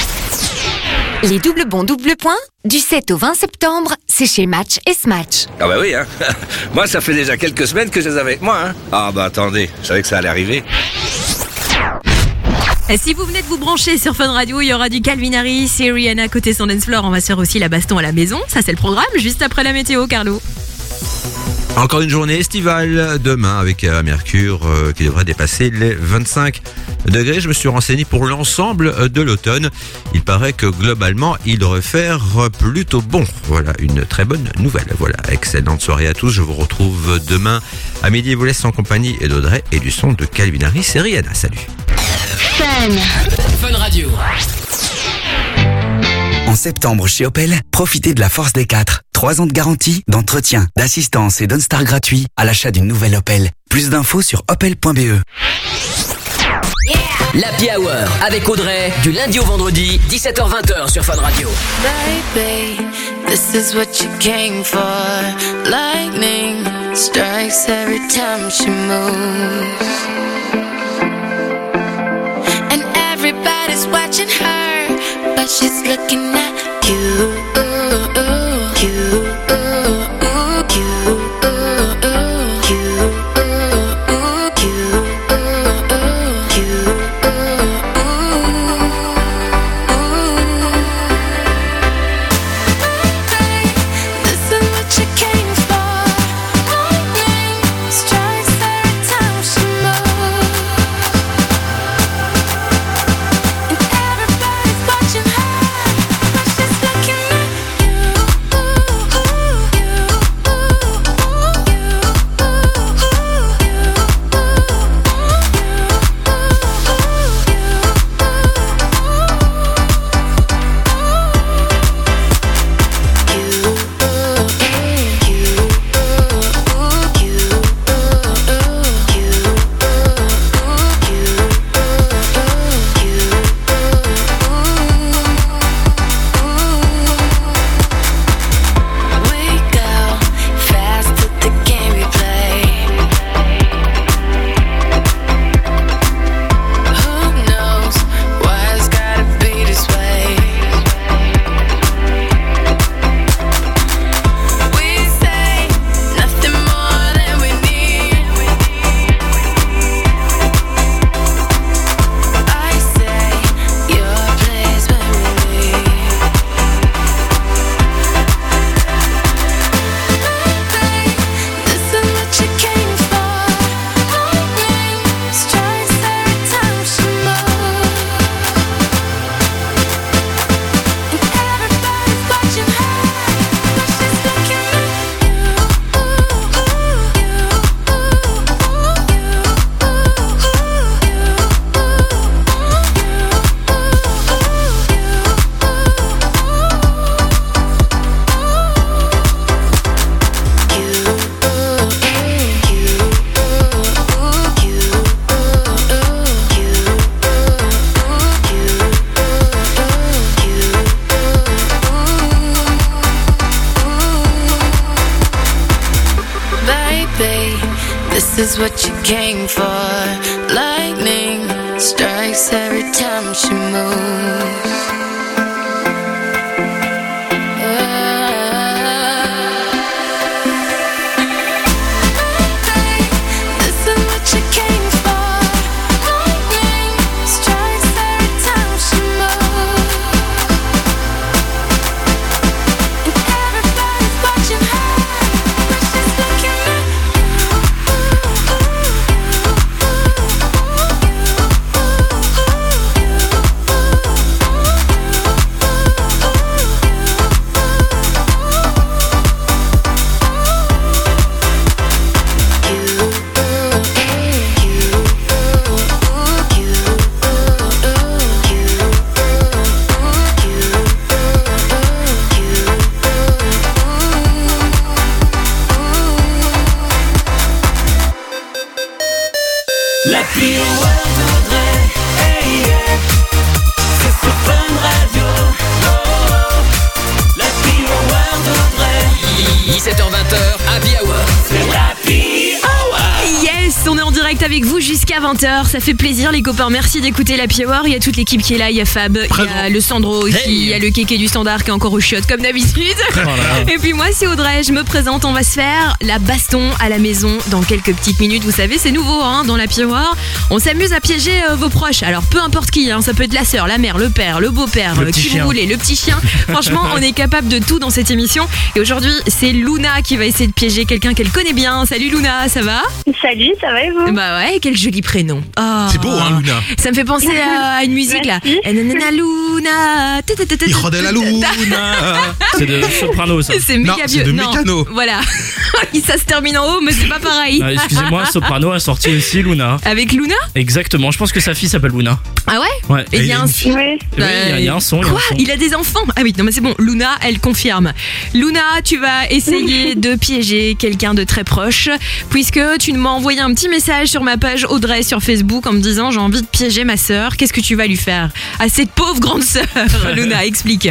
Les doubles bons double points, du sept au vingt septembre, c'est chez Match et Smatch. Ah bah oui, hein. Moi, ça fait déjà quelques semaines que je les avais avec moi, hein. Ah bah attendez, je savais que ça allait arriver. Et si vous venez de vous brancher sur Fun Radio, il y aura du Calvin Harris et Rihanna côté son dance floor. On va se faire aussi la baston à la maison. Ça, c'est le programme, juste après la météo, Carlo. Encore une journée estivale demain avec un mercure euh, qui devrait dépasser les vingt-cinq degrés. Je me suis renseigné pour l'ensemble de l'automne. Il paraît que globalement, il devrait faire plutôt bon. Voilà, une très bonne nouvelle. Voilà, excellente soirée à tous. Je vous retrouve demain à midi. Je vous laisse en compagnie d'Audrey et du son de Calvin Harris et Rihanna. Salut. Fun. Fun Radio. En septembre chez Opel, profitez de la force des quatre. Trois ans de garantie, d'entretien, d'assistance et d'OnStar gratuit à l'achat d'une nouvelle Opel. Plus d'infos sur opel point b e. L'Happy Hour avec Audrey, du lundi au vendredi, dix-sept heures vingt sur Fun Radio. Baby, this is what you came for. Lightning strikes every time she moves. And everybody's watching her, but she's looking at you. You. Looking at babe, this is what you came for. Lightning strikes every time she moves. dix-sept heures vingt, Happy Hour. On est en direct avec vous jusqu'à vingt heures. Ça fait plaisir, les copains. Merci d'écouter l'Happy Hour. Il y a toute l'équipe qui est là. Il y a Fab, il y a le Sandro aussi. Hey. Il y a le Kéké du Standard qui est encore au shot comme d'habitude. Voilà. Et puis moi, c'est Audrey. Je me présente. On va se faire la baston à la maison dans quelques petites minutes. Vous savez, c'est nouveau hein, dans l'Happy Hour. On s'amuse à piéger euh, vos proches. Alors, peu importe qui. Hein, ça peut être la sœur, la mère, le père, le beau-père, euh, qui vous voulez, le petit chien. Franchement, on est capable de tout dans cette émission. Et aujourd'hui, c'est Luna qui va essayer de piéger quelqu'un qu'elle connaît bien. Salut Luna, ça va? Salut, ça va et vous? Bah ouais, quel joli prénom. Oh. C'est beau hein Luna. Ça me fait penser à une musique là. Nanana Luna. Hijo de la Luna. C'est de Soprano ça. C'est méga non, c'est de Mécano. Voilà. Ça se termine en haut mais c'est pas pareil. Ah, excusez-moi, Soprano a sorti aussi Luna. Avec Luna? Exactement, je pense que sa fille s'appelle Luna. Ah ouais? Ouais. Et il y a un son. Oui, il y, a, il y a un son. Quoi? Il, un son. Il a des enfants? Ah oui, non mais c'est bon. Luna, elle confirme. Luna, tu vas essayer de piéger quelqu'un de très proche puisque tu m'as envoyé un petit message sur ma page Audrey sur Facebook en me disant j'ai envie de piéger ma sœur. Qu'est-ce que tu vas lui faire à cette pauvre grande sœur? Luna, explique.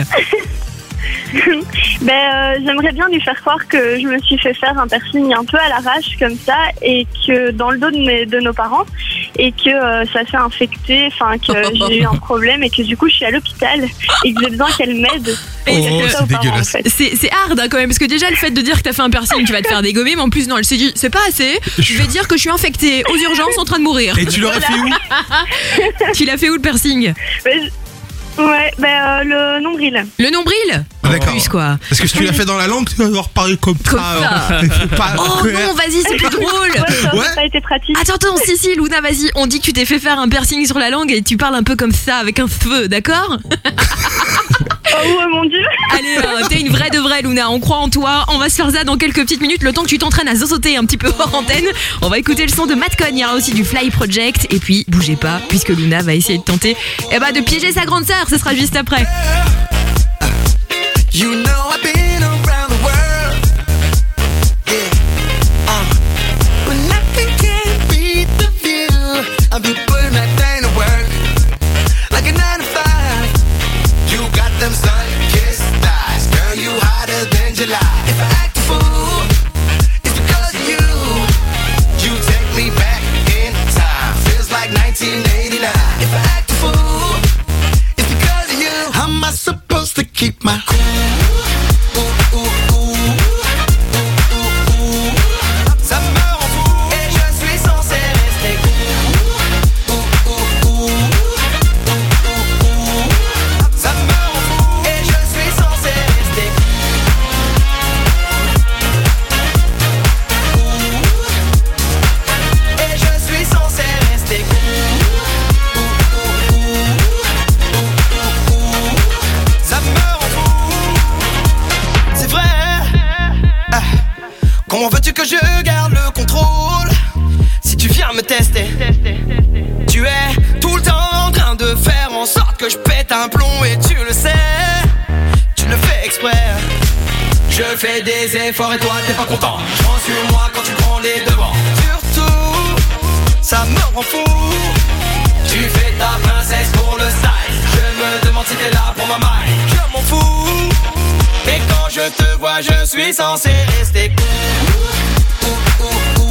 ben, euh, j'aimerais bien lui faire croire que je me suis fait faire un piercing un peu à l'arrache comme ça et que dans le dos de, mes, de nos parents et que euh, ça s'est infecté, enfin que j'ai eu un problème et que du coup je suis à l'hôpital et que j'ai besoin qu'elle m'aide. Oh, c'est dégueulasse. En fait. C'est, c'est hard hein, quand même parce que déjà le fait de dire que t'as fait un piercing tu vas te faire dégommer mais en plus non elle s'est dit c'est pas assez, je vais dire que je suis infectée aux urgences en train de mourir. Et tu l'aurais fait où? Tu l'as fait où le piercing? ben, Ouais, ben euh, le nombril. Le nombril? Ah, d'accord. Plus, quoi. Parce que si tu l'as fait dans la langue, tu vas devoir parler comme, comme ça. ça. Pas oh clair. non, vas-y, c'est plus drôle. Ouais, ça ouais. n'a pas été pratique. Attends, attends, si, si, Luna, vas-y. On dit que tu t'es fait faire un piercing sur la langue et tu parles un peu comme ça, avec un feu, d'accord? Oh ouais, mon Dieu. Allez, euh, t'es une vraie de vraie, Luna. On croit en toi. On va se faire ça dans quelques petites minutes. Le temps que tu t'entraînes à zozoter un petit peu hors antenne. On va écouter le son de Matt Cohn. Il y aura aussi du Fly Project. Et puis, bougez pas, puisque Luna va essayer de tenter eh ben, de piéger sa grande sœur. Ce sera juste après. You know I've been around the world. Yeah. Uh. But nothing can beat the feel of you putting that thing to work. Like a nine to five. You got them sun-kissed thighs. Girl, you hotter than July. If I act a fool, it's because of you. You take me back in time. Feels like nineteen eighty-nine. If I act a fool, it's because of you. How am I supposed to keep my cool? Comment veux-tu que je garde le contrôle si tu viens me tester? Tu es tout le temps en train de faire en sorte que je pète un plomb et tu le sais. Tu le fais exprès. Je fais des efforts et toi t'es pas content. Je prends sur moi quand tu prends les devants. Surtout, ça me rend fou. Tu fais ta princesse pour le style. Je me demande si t'es là pour ma maille. Je m'en fous. Et quand je te vois, je suis censé rester cool.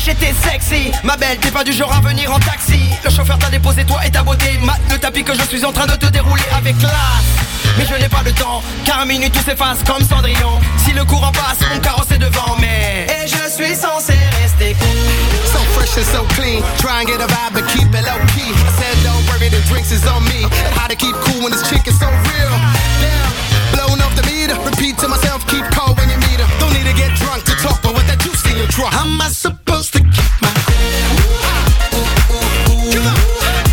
j'étais sexy. Ma belle, t'es pas du genre à venir en taxi. Le chauffeur t'a déposé, toi et ta beauté. Mate le tapis que je suis en train de te dérouler avec classe. Mais je n'ai pas le temps, car à minute tout s'efface comme Cendrillon. Si le courant passe, mon carrosse est devant, mais et je suis censé rester cool. So fresh and so clean, try and get a vibe but keep it low key. I said don't worry, the drinks is on me. How to keep cool when this chick is so real. Damn, blowing off the meter. Repeat to myself, keep cold when you meet her. Don't need to get drunk to talk, but with that juice in your trunk. How am I supposed to keep my cool? Come on.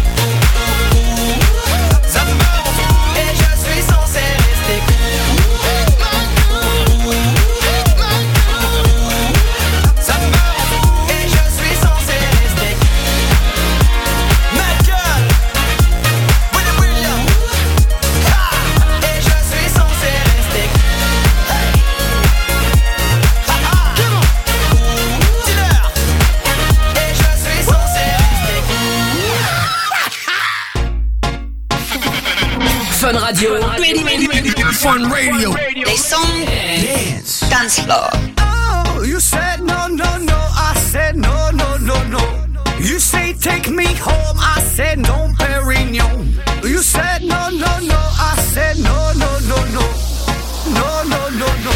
Fun Radio. Ready, ready, ready. Fun Radio. Les sons dance. Dance floor. Oh, you said no, no, no. I said no, no, no, no. You say take me home. I said no, Perignon. You said no, no, no. I said no, no, no, no. No, no, no, no.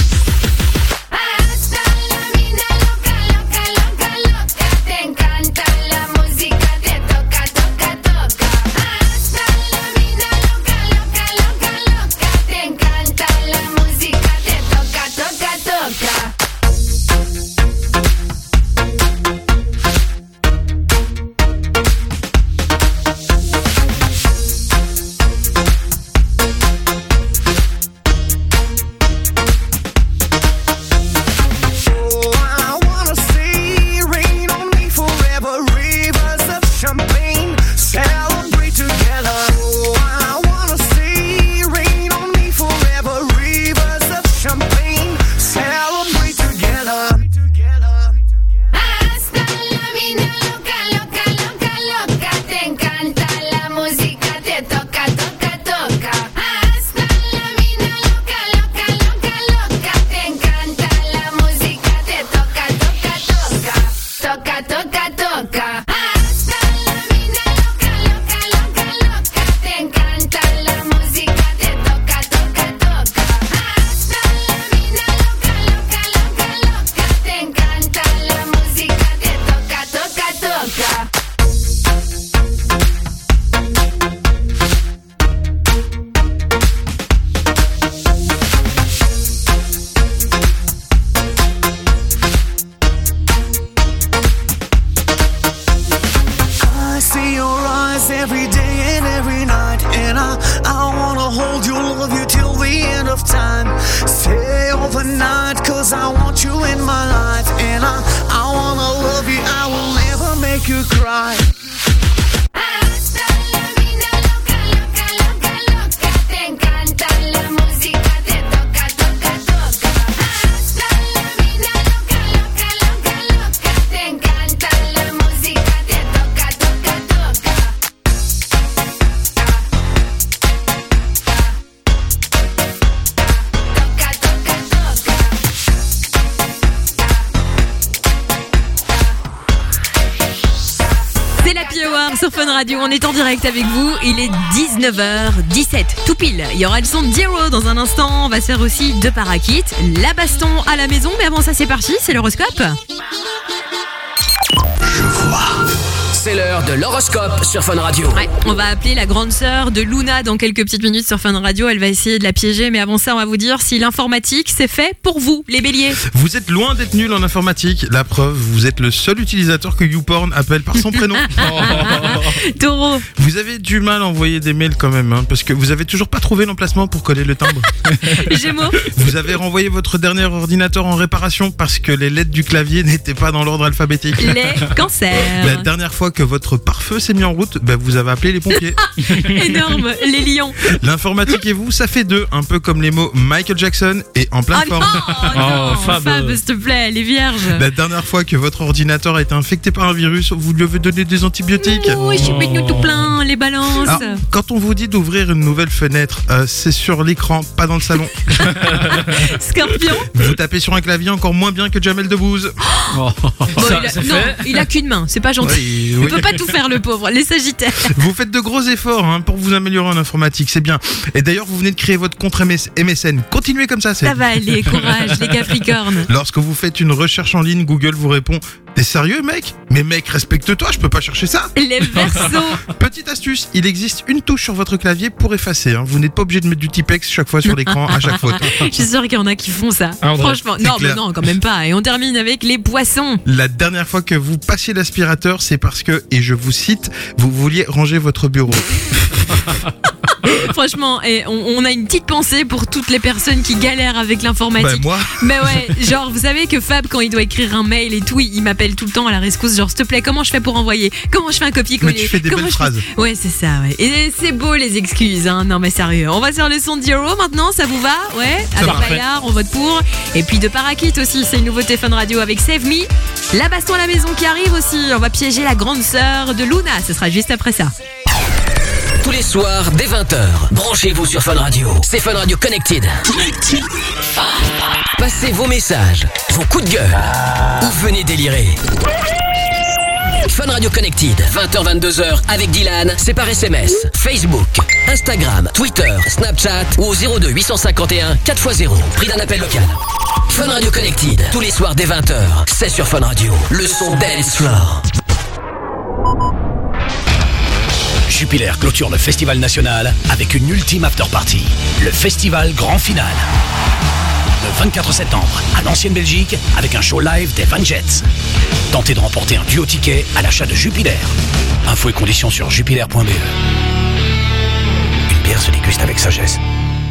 Sur Fun Radio, on est en direct avec vous, il est dix-neuf heures dix-sept, tout pile. Il y aura le son de Zero dans un instant, on va se faire aussi deux parakits, la baston à la maison, mais avant ça c'est parti, c'est l'horoscope. Je vois. C'est l'heure de l'horoscope sur Fun Radio. Ouais, on va appeler la grande sœur de Luna dans quelques petites minutes sur Fun Radio. Elle va essayer de la piéger, mais avant ça, on va vous dire si l'informatique c'est fait pour vous, les béliers. Vous êtes loin d'être nul en informatique. La preuve, vous êtes le seul utilisateur que YouPorn appelle par son prénom. Taureau. Vous avez du mal à envoyer des mails quand même, hein, parce que vous avez toujours pas trouvé l'emplacement pour coller le timbre. Gémeaux. Vous avez renvoyé votre dernier ordinateur en réparation parce que les lettres du clavier n'étaient pas dans l'ordre alphabétique. Les cancers. La dernière fois que votre pare-feu s'est mis en route, bah, vous avez appelé les pompiers. Énorme, les lions. L'informatique et vous, ça fait deux, un peu comme les mots Michael Jackson et en pleine Oh forme. non, non, Fab, Fab, s'il te plaît, les vierges. La dernière fois que votre ordinateur a été infecté par un virus, vous lui avez donné des antibiotiques. Oui, je suis nous tout plein, les balances. Alors, quand on vous dit d'ouvrir une nouvelle fenêtre, euh, c'est sur l'écran, pas dans le salon. Scorpion. Vous tapez sur un clavier encore moins bien que Jamel Debbouze. Bon, il a, non, il a qu'une main, c'est pas gentil. Oui, Il oui. peut pas tout faire, le pauvre. Les Sagittaires. Vous faites de gros efforts hein, pour vous améliorer en informatique, c'est bien. Et d'ailleurs, vous venez de créer votre compte M S N. Continuez comme ça, c'est. Ça va aller, courage, les Capricornes. Lorsque vous faites une recherche en ligne, Google vous répond: t'es sérieux, mec? Mais mec, respecte-toi, je peux pas chercher ça. Les Verseaux. Petite astuce, il existe une touche sur votre clavier pour effacer. Hein. Vous n'êtes pas obligé de mettre du typex chaque fois sur l'écran à chaque faute. Je suis sûre qu'il y en a qui font ça. Ah, ouais. Franchement, C'est non, mais clair. non, quand même pas. Et on termine avec les Poissons. La dernière fois que vous passiez l'aspirateur, c'est parce que, et je vous cite, vous vouliez ranger votre bureau. Franchement, et on, on a une petite pensée pour toutes les personnes qui galèrent avec l'informatique. Bah, moi. Mais ouais, genre, vous savez que Fab, quand il doit écrire un mail et tout, il, il m'appelle tout le temps à la rescousse, genre, s'il te plaît, comment je fais pour envoyer? Comment je fais un copier-coller? Mais tu fais des Comment belles je fais- phrases. Ouais, c'est ça, ouais. Et c'est beau les excuses, hein. Non, mais sérieux. On va sur le son de Hero maintenant, ça vous va? Ouais, Ça avec va. Bayard, on vote pour. Et puis de Parakit aussi, c'est une nouveauté Fun Radio avec Save Me. La baston à la maison qui arrive aussi. On va piéger la grande sœur de Luna, ce sera juste après ça. Tous les soirs, dès vingt heures, branchez-vous sur Fun Radio. C'est Fun Radio Connected. Passez vos messages, vos coups de gueule, ou venez délirer. Fun Radio Connected, vingt heures vingt-deux heures avec Dylan, c'est par S M S, Facebook, Instagram, Twitter, Snapchat ou au zéro deux huit cent cinquante et un quatre fois zéro. Prix d'un appel local. Fun Radio Connected, tous les soirs dès vingt heures, c'est sur Fun Radio. Le son Dance Floor. Jupiler clôture le festival national avec une ultime after-party, le festival grand final. Le vingt-quatre septembre, à l'ancienne Belgique, avec un show live des Van Jets. Tentez de remporter un duo ticket à l'achat de Jupiler. Infos et conditions sur jupiler point b e. Une bière se déguste avec sagesse.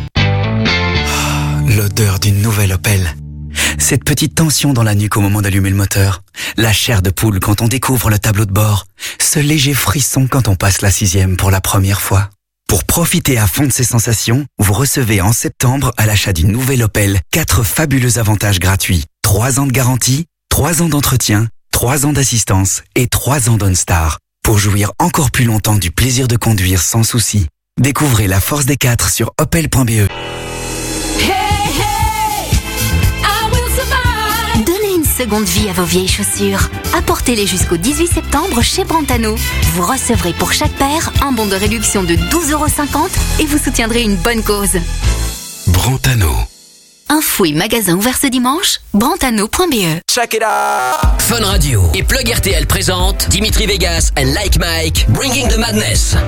L'odeur d'une nouvelle Opel. Cette petite tension dans la nuque au moment d'allumer le moteur. La chair de poule quand on découvre le tableau de bord. Ce léger frisson quand on passe la sixième pour la première fois. Pour profiter à fond de ces sensations, vous recevez en septembre à l'achat d'une nouvelle Opel quatre fabuleux avantages gratuits. trois ans de garantie, trois ans d'entretien, trois ans d'assistance et trois ans d'OnStar. Pour jouir encore plus longtemps du plaisir de conduire sans souci. Découvrez la force des quatre sur opel point b e. Donnez une seconde vie à vos vieilles chaussures. Apportez-les jusqu'au dix-huit septembre chez Brantano. Vous recevrez pour chaque paire un bon de réduction de douze euros cinquante et vous soutiendrez une bonne cause. Brantano. Info et magasin ouvert ce dimanche, brantano point b e. Check it out. Fun Radio et Plug R T L présente Dimitri Vegas and Like Mike, Bringing the Madness.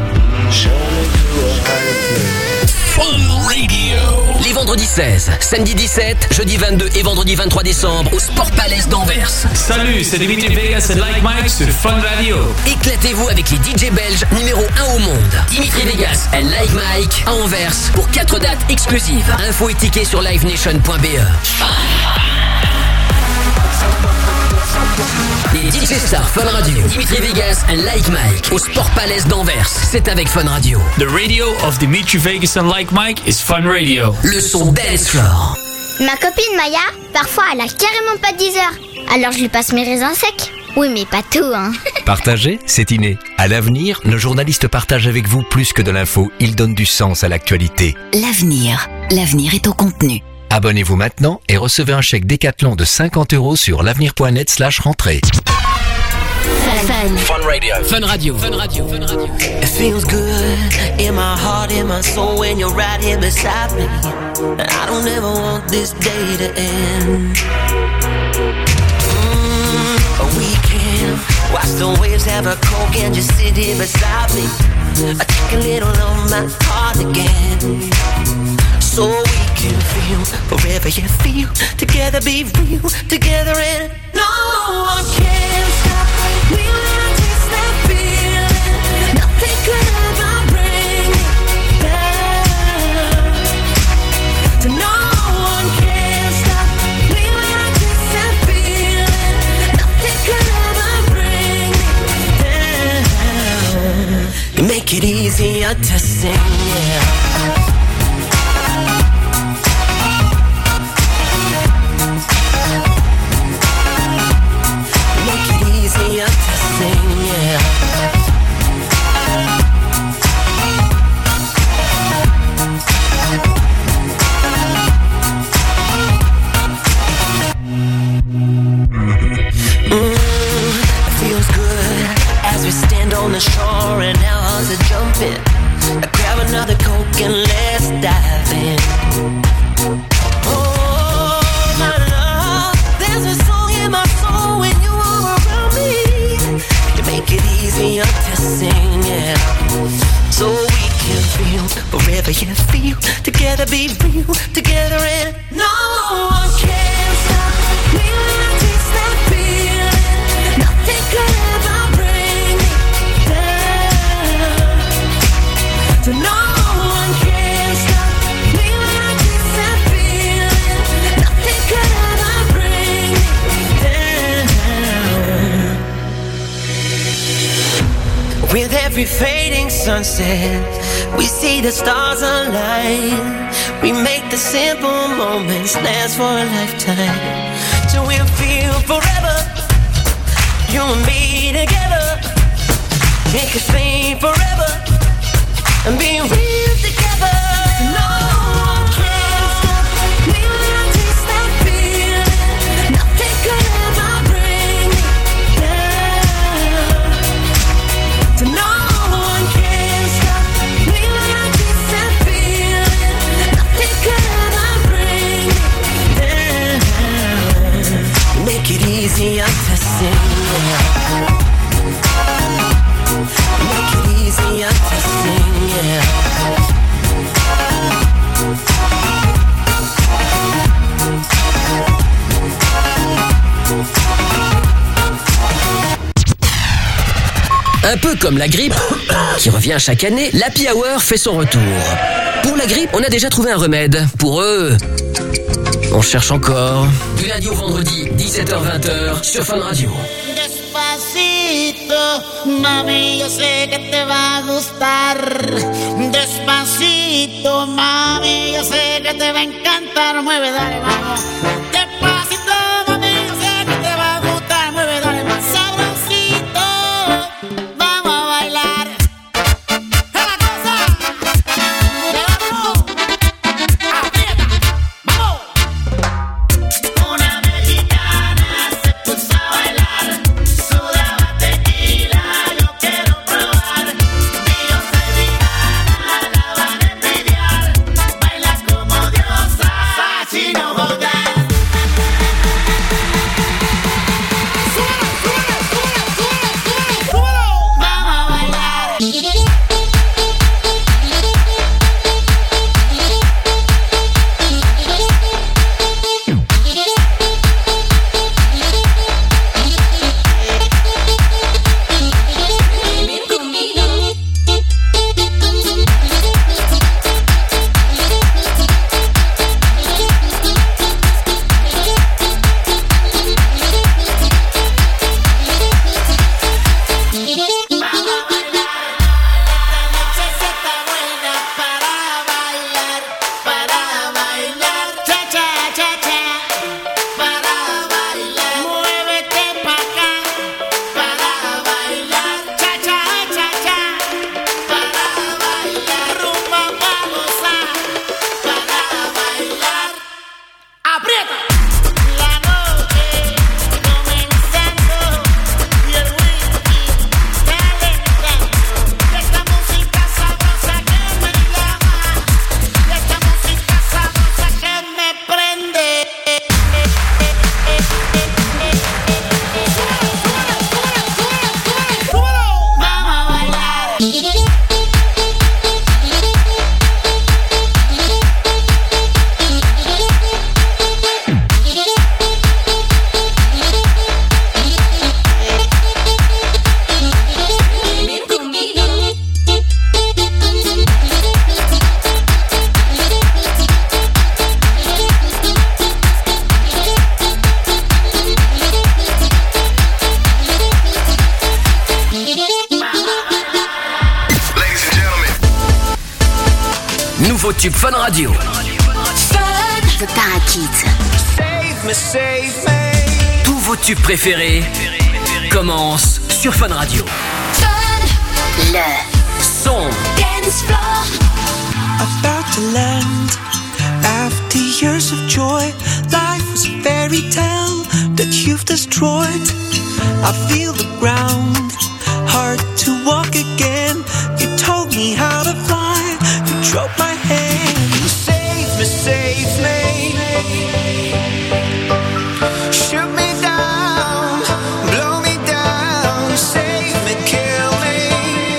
Fun Radio. Les vendredis seize, samedi dix-sept, jeudi vingt-deux et vendredi vingt-trois décembre au Sport Palace d'Anvers. Salut, c'est Dimitri Vegas et Like Mike sur Fun Radio. Éclatez-vous avec les D J belges numéro un au monde. Dimitri Vegas and Like Mike à Anvers pour quatre dates exclusives. Info et tickets sur live nation point b e. Les D J Stars Fun Radio, Dimitri Vegas and Like Mike au Sport Palace d'Anvers. C'est avec Fun Radio. The radio of Dimitri Vegas and Like Mike is Fun Radio. Le son Dance Floor. Ma copine Maya, parfois elle a carrément pas dix heures. Alors je lui passe mes raisins secs. Oui, mais pas tout, hein. Partager, c'est inné. À l'avenir, nos journalistes partagent avec vous plus que de l'info. Ils donnent du sens à l'actualité. L'avenir. L'avenir est au contenu. Abonnez-vous maintenant et recevez un chèque Décathlon de cinquante euros sur l'avenir point net slash rentrée. Fun. Fun Radio. Fun Radio. Fun Radio. Fun Radio. It feels good in my heart, in my soul when you're right here beside me. And I don't ever want this day to end. Mm, a weekend, watch the waves have a coke and just sit here beside me. I take a little on my heart again. So we can feel forever you feel. Together be real, together and no one can stop. We learn to stop feeling. Nothing could ever bring it down. So no one can stop. We learn to stop feeling. Nothing could ever bring it down. make it easier to sing, yeah. Make it easier to sing, yeah. On the shore and our hearts are jumping. Grab another Coke and let's dive in. Oh, my love, there's a song in my soul when you are around me. To make it easier to sing, yeah. So we can feel forever, yeah, feel together, be real together, and no one can stop me when I taste that feeling. Nothing could ever bring. So no one can stop me when I taste that feeling. Nothing could ever bring me down. With every fading sunset, we see the stars align. We make the simple moments last for a lifetime. So we'll feel forever, you and me together. It could fade forever and be real together. No one can stop me when I taste that feeling. Nothing could ever bring me down. So no one can stop me when I taste that feeling. Nothing could ever bring me down. Make it easier to sing. Make it easier to sing, yeah. Un peu comme la grippe, qui revient chaque année, l'Happy Hour fait son retour. Pour la grippe, on a déjà trouvé un remède. Pour eux, on cherche encore. Du lundi au vendredi, dix-sept heures vingt sur Fun Radio. Despacito, mami, yo sé que te va a gustar. Despacito, mami, yo sé que te va a encantar. Mueve, dale, vamos. Despacito, mami, yo sé que te va a gustar. Mueve, dale, más sabrosito. Vamos a bailar. ¡Es la cosa! ¡Levántalo! ¡Aprieta! ¡Vamos! Una mexicana se puso a bailar. Sudaba tequila, yo quiero probar. Dios es vegana, la van a envidiar. Baila como diosa, sin no joder. nouveaux tubes Fun Radio. The Parakeets. Save me, save me. Tous vos tubes préférés commencent sur Fun Radio. Le son Dance Floor. About to land. After years of joy, life was a fairy tale that you've destroyed. I feel the ground, hard to walk again. You told me how to fly, you drove my hand. Save me, save me. Shoot me down, blow me down. Save me, kill me.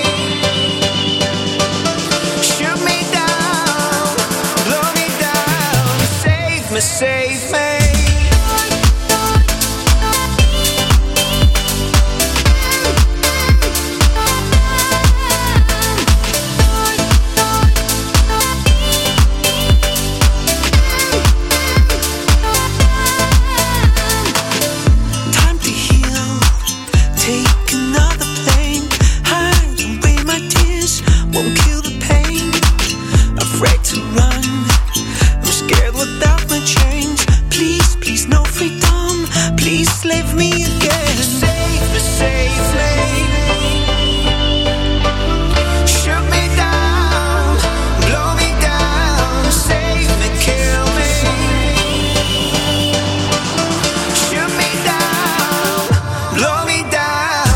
Shoot me down, blow me down. Save me, save me. Leave me again. Save me, save me. Shoot me down, blow me down. Save me, kill me. Shoot me down, blow me down.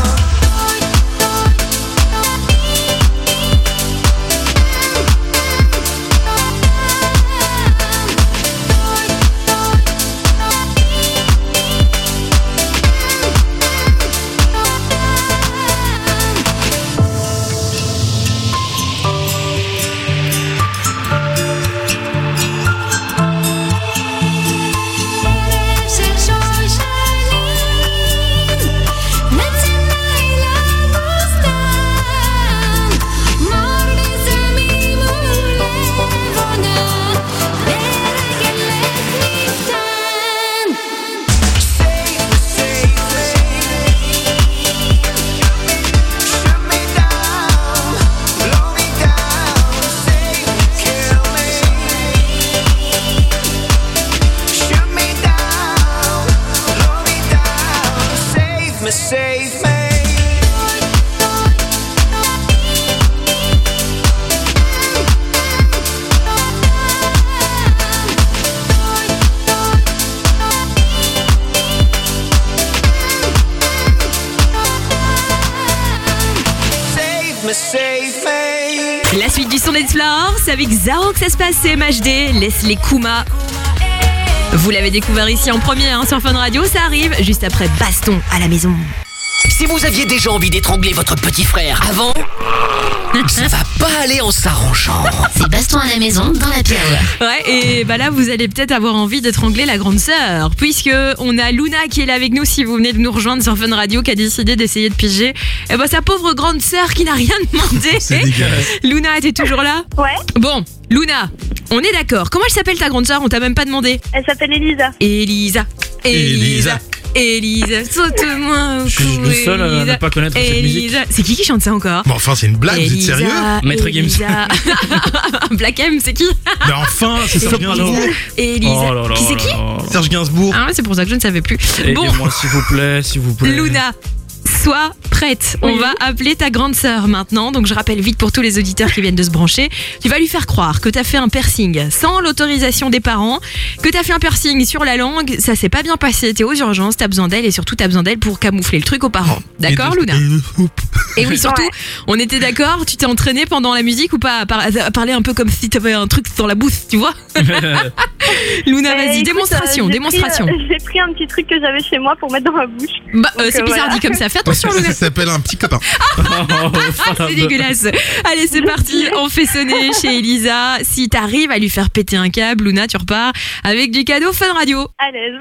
Save me. Save me, save me. La suite du son Dance Floor, c'est avec Zaro que ça se passe, c'est M H D, Leslie Kouma. Vous l'avez découvert ici en premier hein, sur Fun Radio, ça arrive juste après Baston à la maison. Si vous aviez déjà envie d'étrangler votre petit frère avant, ça va pas aller en s'arrangeant. C'est Baston à la maison dans la Happy Hour. Ouais, et bah là vous allez peut-être avoir envie d'étrangler la grande sœur, puisque on a Luna qui est là avec nous si vous venez de nous rejoindre sur Fun Radio, qui a décidé d'essayer de piger. Et bah sa pauvre grande sœur qui n'a rien demandé. C'est dégueulasse. Luna, t'es toujours là? Ouais. Bon, Luna, on est d'accord. Comment elle s'appelle ta grande sœur? On t'a même pas demandé. Elle s'appelle Elisa. Elisa. Elisa. Elisa, saute-moi au Je suis le seul à ne pas connaître cette musique. C'est qui qui chante ça encore? Bon, enfin, c'est une blague, vous êtes sérieux? Maître Games. Black M, c'est qui? Mais enfin, c'est Serge Gainsbourg. Elisa. Oh là là qui c'est qui? là là. Serge Gainsbourg. Ah ouais, c'est pour ça que je ne savais plus. Bon, Aidez-moi s'il vous plaît, s'il vous plaît. Luna, sois prête. Oui. On va appeler ta grande sœur maintenant. Donc je rappelle vite pour tous les auditeurs qui viennent de se brancher. Tu vas lui faire croire que t'as fait un piercing sans l'autorisation des parents, que t'as fait un piercing sur la langue, ça s'est pas bien passé, t'es aux urgences, t'as besoin d'elle et surtout t'as besoin d'elle pour camoufler le truc aux parents. D'accord, Et de- Luna? et de soupe. Et oui, surtout, Ouais. on était d'accord, tu t'es entraîné pendant la musique ou pas à, par- à parler un peu comme si t'avais un truc dans la bouche, tu vois? Luna, Eh, vas-y, écoute, démonstration, euh, j'ai démonstration. pris, euh, J'ai pris un petit truc que j'avais chez moi pour mettre dans ma bouche. Bah, euh, Donc, c'est euh, bizarre voilà. dit comme ça. Fais attention, Ça Luna. s'appelle un petit copain. C'est dégueulasse. Allez, c'est parti. On fait sonner chez Elisa. Si t'arrives à lui faire péter un câble, Luna, tu repars avec du cadeau Fun Radio. À l'aise.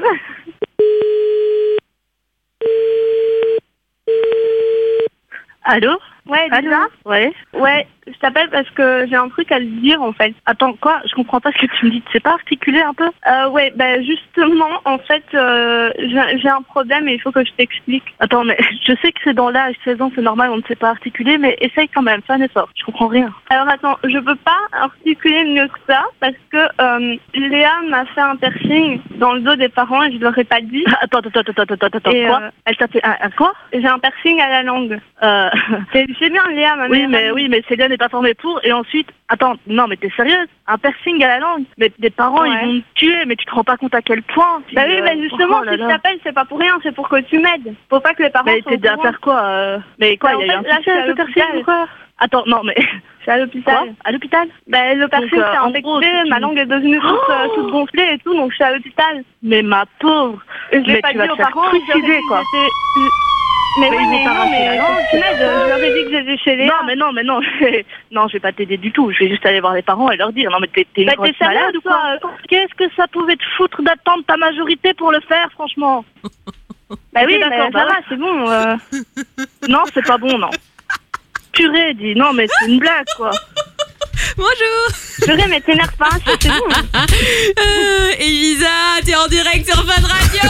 Allô? Ouais, Lisa. Ouais. Ouais, je t'appelle parce que j'ai un truc à te dire en fait. Attends, quoi? Je comprends pas ce que tu me dis. Tu sais pas articuler un peu? Euh, ouais, bah justement, en fait, euh, j'ai j'ai un problème et il faut que je t'explique. Attends, mais je sais que c'est dans l'âge, seize ans, c'est normal, on ne sait pas articuler, mais essaye quand même, fais un effort. Je comprends rien. Alors attends, je peux pas articuler mieux que ça parce que euh, Léa m'a fait un piercing dans le dos des parents et je leur ai pas dit. Attends, attends, attends, attends, attends, attends, Et, quoi? euh, Elle t'a fait un, un quoi? J'ai un piercing à la langue. Euh... C'est c'est bien Léa, ma Oui, meilleure mais amie. oui, mais Célia n'est pas formée pour. Et ensuite, attends, non, mais t'es sérieuse? Un piercing à la langue? Mais des parents, Ouais. ils vont me tuer, mais tu te rends pas compte à quel point? Bah oui, Euh, mais justement, oh là si je là. t'appelle, c'est pas pour rien, c'est pour que tu m'aides. Faut pas que les parents Mais soient t'es au déjà à courant. faire quoi? euh Mais quoi, Bah, il y a en eu fait, un là, je suis à succès, ce l'hôpital. piercing ou quoi? Attends, non, mais Je suis à l'hôpital. quoi? À l'hôpital? Bah, le piercing Donc, euh, s'est en infecté, gros, tu- ma langue est devenue toute, Oh euh, toute gonflée et tout, donc je suis à l'hôpital. Mais ma pauvre! Et je l'ai Mais pas tu dit vas te aux faire parents, je leur ai trucider, dit que quoi. j'étais- Mais Mais oui, ils vont mais non, t'arracher mais la langue, tu m'aides, je leur ai dit que j'étais chez Léa. Non, mais non, mais non, non, je vais pas t'aider du tout. Je vais juste aller voir les parents et leur dire, non, mais t'es t'es une Bah, grosse t'es sérieuse, malade ou toi quoi? Qu'est-ce que ça pouvait te foutre d'attendre ta majorité pour le faire, franchement? Bah oui, Ok, mais d'accord, ça bah va, ouais. c'est bon. euh. Non, c'est pas bon, non. Purée, dis, non, mais c'est une blague, quoi. Bonjour. Purée, mais t'énerve pas, c'est c'est bon. Euh, Elisa, t'es en direct sur Fun Radio.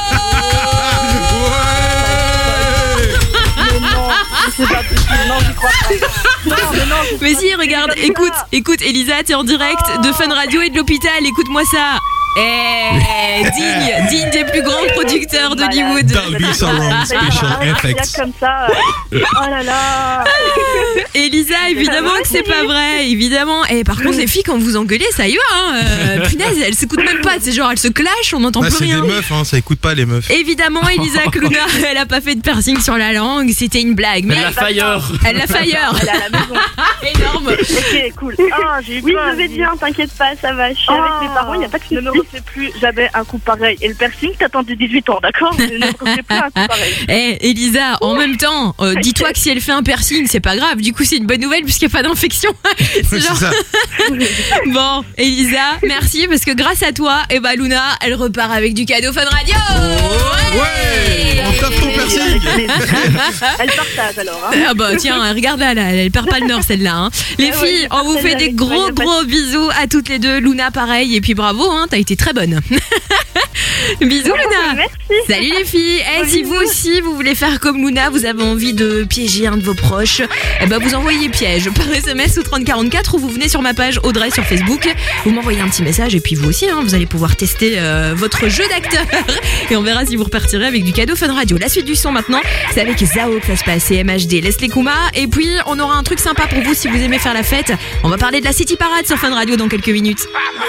Mais non, c'est pas possible, non, j'y crois pas. Non, mais non, Mais si, regarde, écoute, écoute, Elisa, t'es en direct de Fun Radio et de l'hôpital. Écoute-moi ça. Eh, digne, digne des plus grands producteurs d'Hollywood. Dolby Surround Special Effects. comme ça. euh, Oh là là. Elisa, évidemment que c'est pas vrai, évidemment. Et par contre, les filles, quand vous engueulez, ça y va, hein. Euh, punaise, elles s'écoutent même pas. C'est genre, elles se clashent, on n'entend Ah, plus c'est rien. des meufs, hein, ça écoute pas les meufs. Évidemment, Elisa Kluna, elle a pas fait de piercing sur la langue, c'était une blague. Mais Elle l'a fire. Elle l'a fire. Elle est à la maison. Énorme. Ok, cool. Ah, j'ai eu Oui, peur, je vais dis. bien, t'inquiète pas, ça va. Je suis Oh, avec mes parents, il n'y a pas de ne me souci. refais plus jamais un coup pareil. Et le piercing, t'attendais dix-huit ans, d'accord? Ne me refais plus un coup pareil. Eh, Elisa, en même temps, euh, dis-toi que si elle fait un piercing, c'est pas grave. Du coup, c'est une bonne nouvelle puisqu'il n'y a pas d'infection. C'est Ouais, genre- c'est ça. Bon, Elisa, merci parce que grâce à toi, eh ben Luna, elle repart avec du cadeau Fun Radio. Ouais, on tape ton piercing. Elle partage alors, hein. Ah bah tiens, regarde là, là, elle perd pas le nord celle-là. Hein. Les Ah ouais, filles, je on vous partage fait des avec toi, gros y a pas de gros bisous à toutes les deux. Luna pareil et puis bravo, hein, t'as été très bonne. Bisous Luna. Merci. Salut les filles. Eh, si vous aussi vous voulez faire comme Luna, vous avez envie de piéger un de vos proches, eh ben vous envoyez piège par S M S au trente quarante-quatre ou vous venez sur ma page Audrey sur Facebook. Vous m'envoyez un petit message et puis vous aussi, hein, vous allez pouvoir tester euh, votre jeu d'acteur et on verra si vous repartirez avec du cadeau Fun Radio. La suite du son maintenant, c'est avec Zao que ça se passe et M H D, Leslie Kuma. Et puis on aura un truc sympa pour vous si vous aimez faire la fête. On va parler de la City Parade sur Fun Radio dans quelques minutes.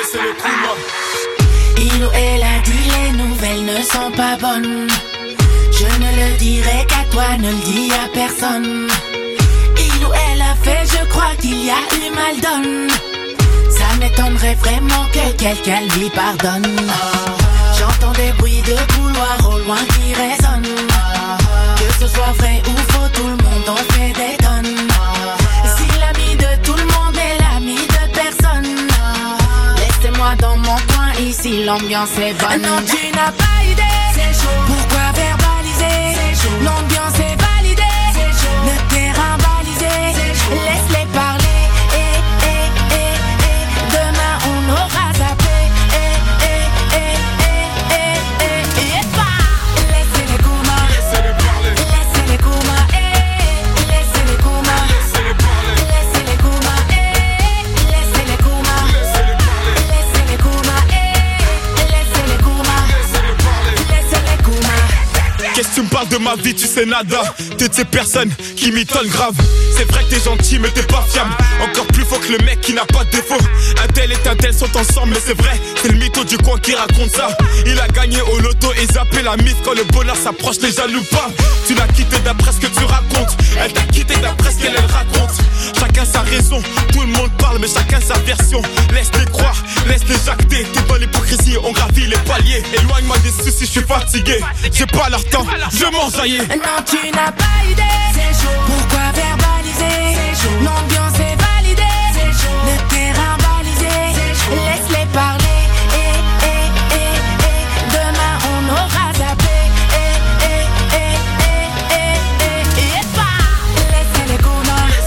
Il ou elle a dit les nouvelles ne sont pas bonnes. Je ne le dirai qu'à toi, ne le dis à personne. Il ou elle a fait, je crois qu'il y a eu mal donne. Ça m'étonnerait vraiment que quelqu'un lui pardonne. J'entends des bruits de couloir au loin qui résonnent. Que ce soit vrai ou faux, tout le monde en fait des tonnes. Si l'ami de tout le monde est l'ami de personne, laissez-moi dans mon coin, ici l'ambiance est bonne. Non, tu n'as pas idée, c'est chaud. Pourquoi verbaliser, c'est chaud. L'ambiance est validée, c'est chaud. Le terrain balisé, c'est chaud. Laisse-les parler, et, et, et, et. Demain on aura zappé, et, et, et, et, et, et, et, et, bah. Laissez-les coumas, laissez-les parler. Laissez-les coumas, et, laissez-les coumas. Laissez-les coumas, et, laissez-les coumas. Laissez-les coumas, et, laissez-les coumas. Laissez-les coumas. Qu'est-ce que tu me parles de ma vie, tu sais nada. T'es de ces personnes qui m'étonnent grave. C'est vrai que t'es gentil mais t'es pas fiable. Encore plus faux que le mec qui n'a pas de défaut. Un tel et un tel sont ensemble mais c'est vrai. C'est le mytho du coin qui raconte ça. Il a gagné au loto et zappé la mise. Quand le bonheur s'approche les jaloux pas. Tu l'as quitté d'après ce que tu racontes. Elle t'a quitté d'après ce qu'elle elle raconte. Chacun sa raison, tout le monde parle mais chacun sa version. Laisse-les croire, laisse-les jacter. T'es dans l'hypocrisie, on gravit les paliers. Éloigne-moi des soucis, je suis fatigué. J'ai pas leur temps, je m'enjaillis. Non, tu n'as pas idée, c'est chaud. Pourquoi verbaliser, c'est chaud. L'ambiance est validée, c'est chaud. Le terrain balisé, c'est chaud. Laisse-les parler, et, et, et, et. Demain on aura zappé, et, et, et, et, et, et, et, bah. Laissez-les coumas,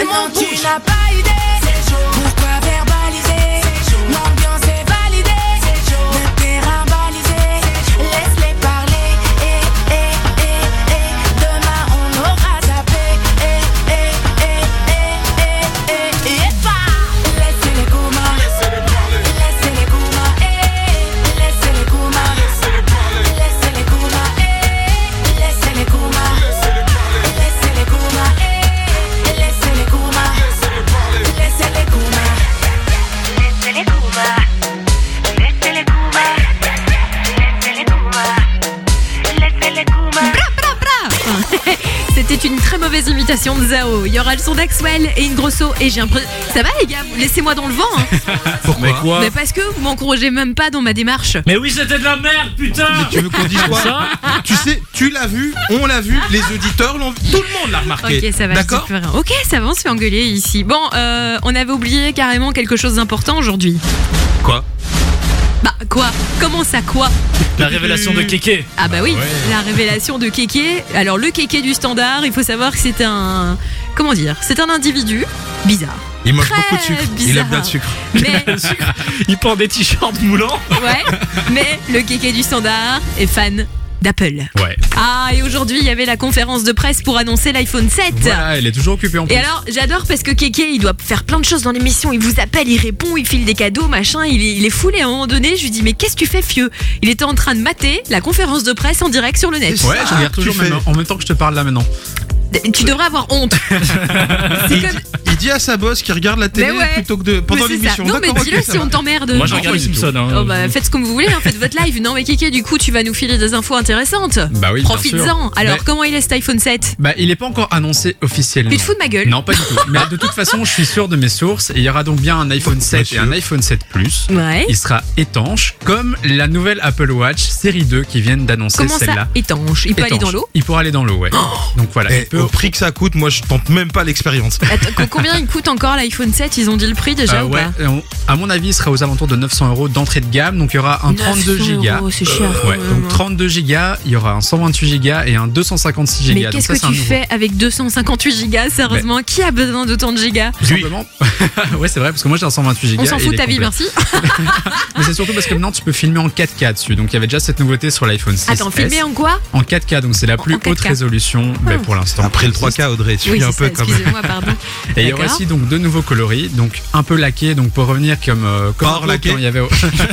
tellement tu n'as pas idée. Pourquoi verbaliser? L'ambiance est validée. Le terrain balisé. Laisse-les parler. Eh, eh, eh, eh. Demain on aura zappé. Eh, eh, eh, eh, eh, eh, eh. Laissez-les coumas. Laissez-les coumas. Eh, laissez-les coumas. Laissez-les coumas. Eh, laissez-les coumas. Laissez-les coumas. Eh, laissez-les coumas. Laissez-les coumas. Laissez-les coumas. Laissez-les coumas. Laissez-les coumas. Laissez-les coumas. Bra, bra, bra. C'était une très mauvaise imitation de Zao. Il y aura le son d'Axwell et une grosso. Et j'ai l'impression. Ça va les gars, laissez-moi dans le vent. Hein. Pourquoi? Mais quoi? Mais parce que vous m'encouragez même pas dans ma démarche. Mais oui, c'était de la merde, putain. Mais tu veux qu'on dise quoi? Ça Tu sais, tu l'as vu, on l'a vu, les auditeurs l'ont vu, tout le monde l'a remarqué. Ok, ça va. D'accord. super. Ok, ça va, on se fait engueuler ici. Bon, euh, on avait oublié carrément quelque chose d'important aujourd'hui. Quoi? Bah quoi? Comment ça quoi? La révélation de Kéké. Ah bah oui, ouais. la révélation de Kéké. Alors le Kéké du Standard, il faut savoir que c'est un... Comment dire? C'est un individu bizarre. Il mange Très beaucoup de sucre. Il bizarre. aime bien le sucre. Mais, Il porte des t-shirts moulants. ouais, mais le Kéké du Standard est fan d'Apple. Ouais. Ah, et aujourd'hui, il y avait la conférence de presse pour annoncer l'iPhone sept. Voilà, elle est toujours occupée en plus. Et alors, j'adore parce que Kéké, il doit faire plein de choses dans l'émission. Il vous appelle, il répond, il file des cadeaux, machin. Il est, il est foulé. À un moment donné, je lui dis, mais qu'est-ce que tu fais, fieux? Il était en train de mater la conférence de presse en direct sur le net. Ouais, je regarde toujours même, en même temps que je te parle là maintenant. Tu devrais avoir honte. il, comme... il dit à sa boss qu'il regarde la télé ouais. plutôt que de pendant l'émission. Non mais dis-le si on t'emmerde. Moi je regarde les Simpsons. Hein. Oh bah faites ce que vous voulez, hein, faites votre live. Non mais Kéké, du coup tu vas nous filer des infos intéressantes. Bah oui. Profites-en. Alors mais... comment il est cet iPhone sept? Bah il est pas encore annoncé officiellement. Tu te fous de ma gueule? Non pas du tout. Mais de toute façon je suis sûr de mes sources. Et il y aura donc bien un iPhone sept et un iPhone sept Plus. Ouais. Il sera étanche comme la nouvelle Apple Watch série deux qui viennent d'annoncer Comment celle-là. Ça, étanche? Il peut étanche. aller dans l'eau? Il pourra aller dans l'eau, ouais. Oh donc voilà. Et peut... au prix que ça coûte, moi je tente même pas l'expérience. Attends, combien il coûte encore l'iPhone sept? Ils ont dit le prix déjà euh, ou ouais, pas? on, à mon avis, il sera aux alentours de neuf cents euros d'entrée de gamme. Donc il y aura un trente-deux gigas. C'est cher. Euh, ouais, donc trente-deux gigas, il y aura un cent vingt-huit gigas et un deux cent cinquante-six gigas. Mais qu'est-ce que tu fais avec deux cent cinquante-huit gigas? Sérieusement, mais... qui a besoin d'autant de gigas? Tout simplement. Ouais, c'est vrai, parce que moi j'ai un cent vingt-huit gigas. On s'en fout de ta vie, merci. Mais c'est surtout parce que maintenant tu peux filmer en quatre K dessus. Donc il y avait déjà cette nouveauté sur l'iPhone six. Attends, filmer en quoi? En quatre K, donc c'est la plus haute résolution oh. mais pour l'instant. Après le trois K, Audrey, tu oui, un ça, peu comme. Excusez-moi, pardon. Et il y aura aussi donc deux nouveaux coloris, donc un peu laqués, donc pour revenir comme euh, comme Or laqué. quand il y avait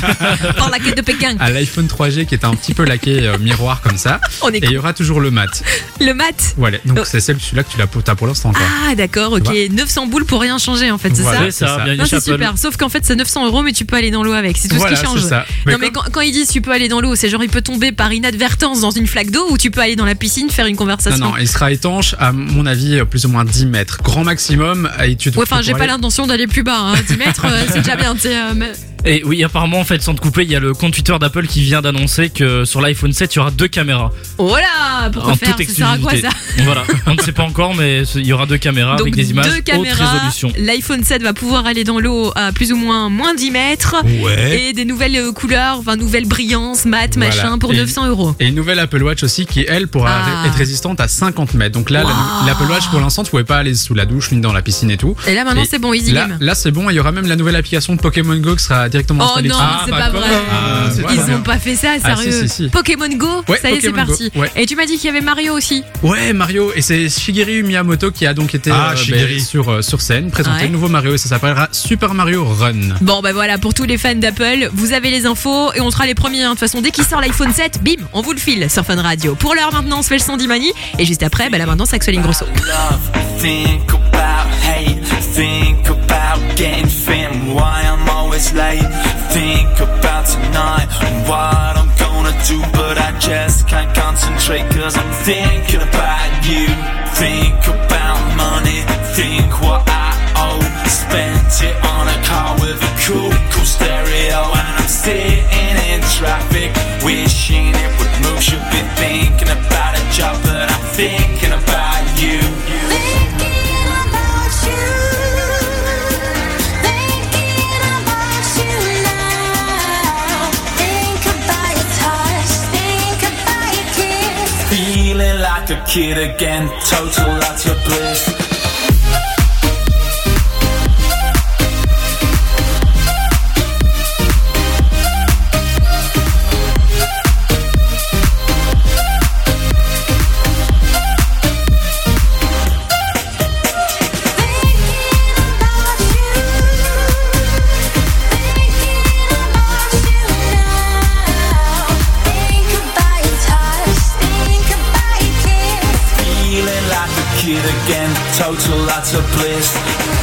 Or laqué de Pékin. à l'iPhone trois G qui était un petit peu laqué euh, miroir comme ça. On est et il y aura toujours le mat. Le mat. Voilà, donc oh. c'est celle celui-là que tu l'as t'as pour l'instant. Ah d'accord, ok. neuf cents boules pour rien changer en fait, c'est voilà, ça? C'est ça. Non, c'est super. Sauf qu'en fait c'est neuf cents euros mais tu peux aller dans l'eau avec. C'est tout voilà, ce qui change. Ça. Mais non mais quand, quand ils disent tu peux aller dans l'eau, c'est genre il peut tomber par inadvertance dans une flaque d'eau ou tu peux aller dans la piscine faire une conversation. Non non, il sera étanche à mon avis plus ou moins dix mètres, grand maximum. Et tu ouais, enfin j'ai pas l'intention d'aller plus bas. Hein. dix mètres, euh, c'est déjà bien. Euh, mais... Et oui, apparemment, en fait, sans te couper, il y a le compte Twitter d'Apple qui vient d'annoncer que sur l'iPhone sept, il y aura deux caméras. Voilà, pourquoi en faire? toute Ça sert à quoi ça? Voilà, on ne sait pas encore, mais il y aura deux caméras donc, avec des images deux caméras, haute résolution. L'iPhone sept va pouvoir aller dans l'eau à plus ou moins moins dix mètres. Ouais. Et des nouvelles couleurs, enfin nouvelles brillances, mat, voilà. machin, pour et, neuf cents euros. Et une nouvelle Apple Watch aussi qui, elle, pourra ah. être résistante à cinquante mètres. Donc là, wow. l'Apple Watch, pour l'instant, tu pouvais pas aller sous la douche ni dans la piscine et tout. Et là, maintenant, c'est bon, easy là, game. Là, c'est bon. Il y aura même la nouvelle application Pokémon Go qui sera directement installée. Oh non, ah, c'est bah, pas vrai. Ah, Ils ont bien. pas fait ça, sérieux. Ah, si, si, si. Pokémon Go, ouais, ça y est, c'est parti. Go, ouais. Et tu m'as dit qu'il y avait Mario aussi. Ouais, Mario. Et c'est Shigeru Miyamoto qui a donc été ah, euh, bah, sur, euh, sur scène, présenter ouais. le nouveau Mario et ça s'appellera Super Mario Run. Bon, bah voilà, pour tous les fans d'Apple, vous avez les infos et on sera les premiers. Hein. De toute façon, dès qu'il sort l'iPhone sept, bim, on vous le file sur Fun Radio. Pour l'heure maintenant, on se fait le son d'Imani. Et juste après, bah là maintenant, c'est Axel Ingrosso. Think about hate, think about getting thin, why I'm always late, think about tonight, what I'm gonna do, but I just can't concentrate cause I'm thinking about you, think about money, think what I owe, spent it on a car with a cool, cool stereo, and I'm sitting in traffic, wishing it would move, should be thinking about a job, but I'm thinking about you. Feeling like a kid again, total utter bliss. kid again, total lots of bliss.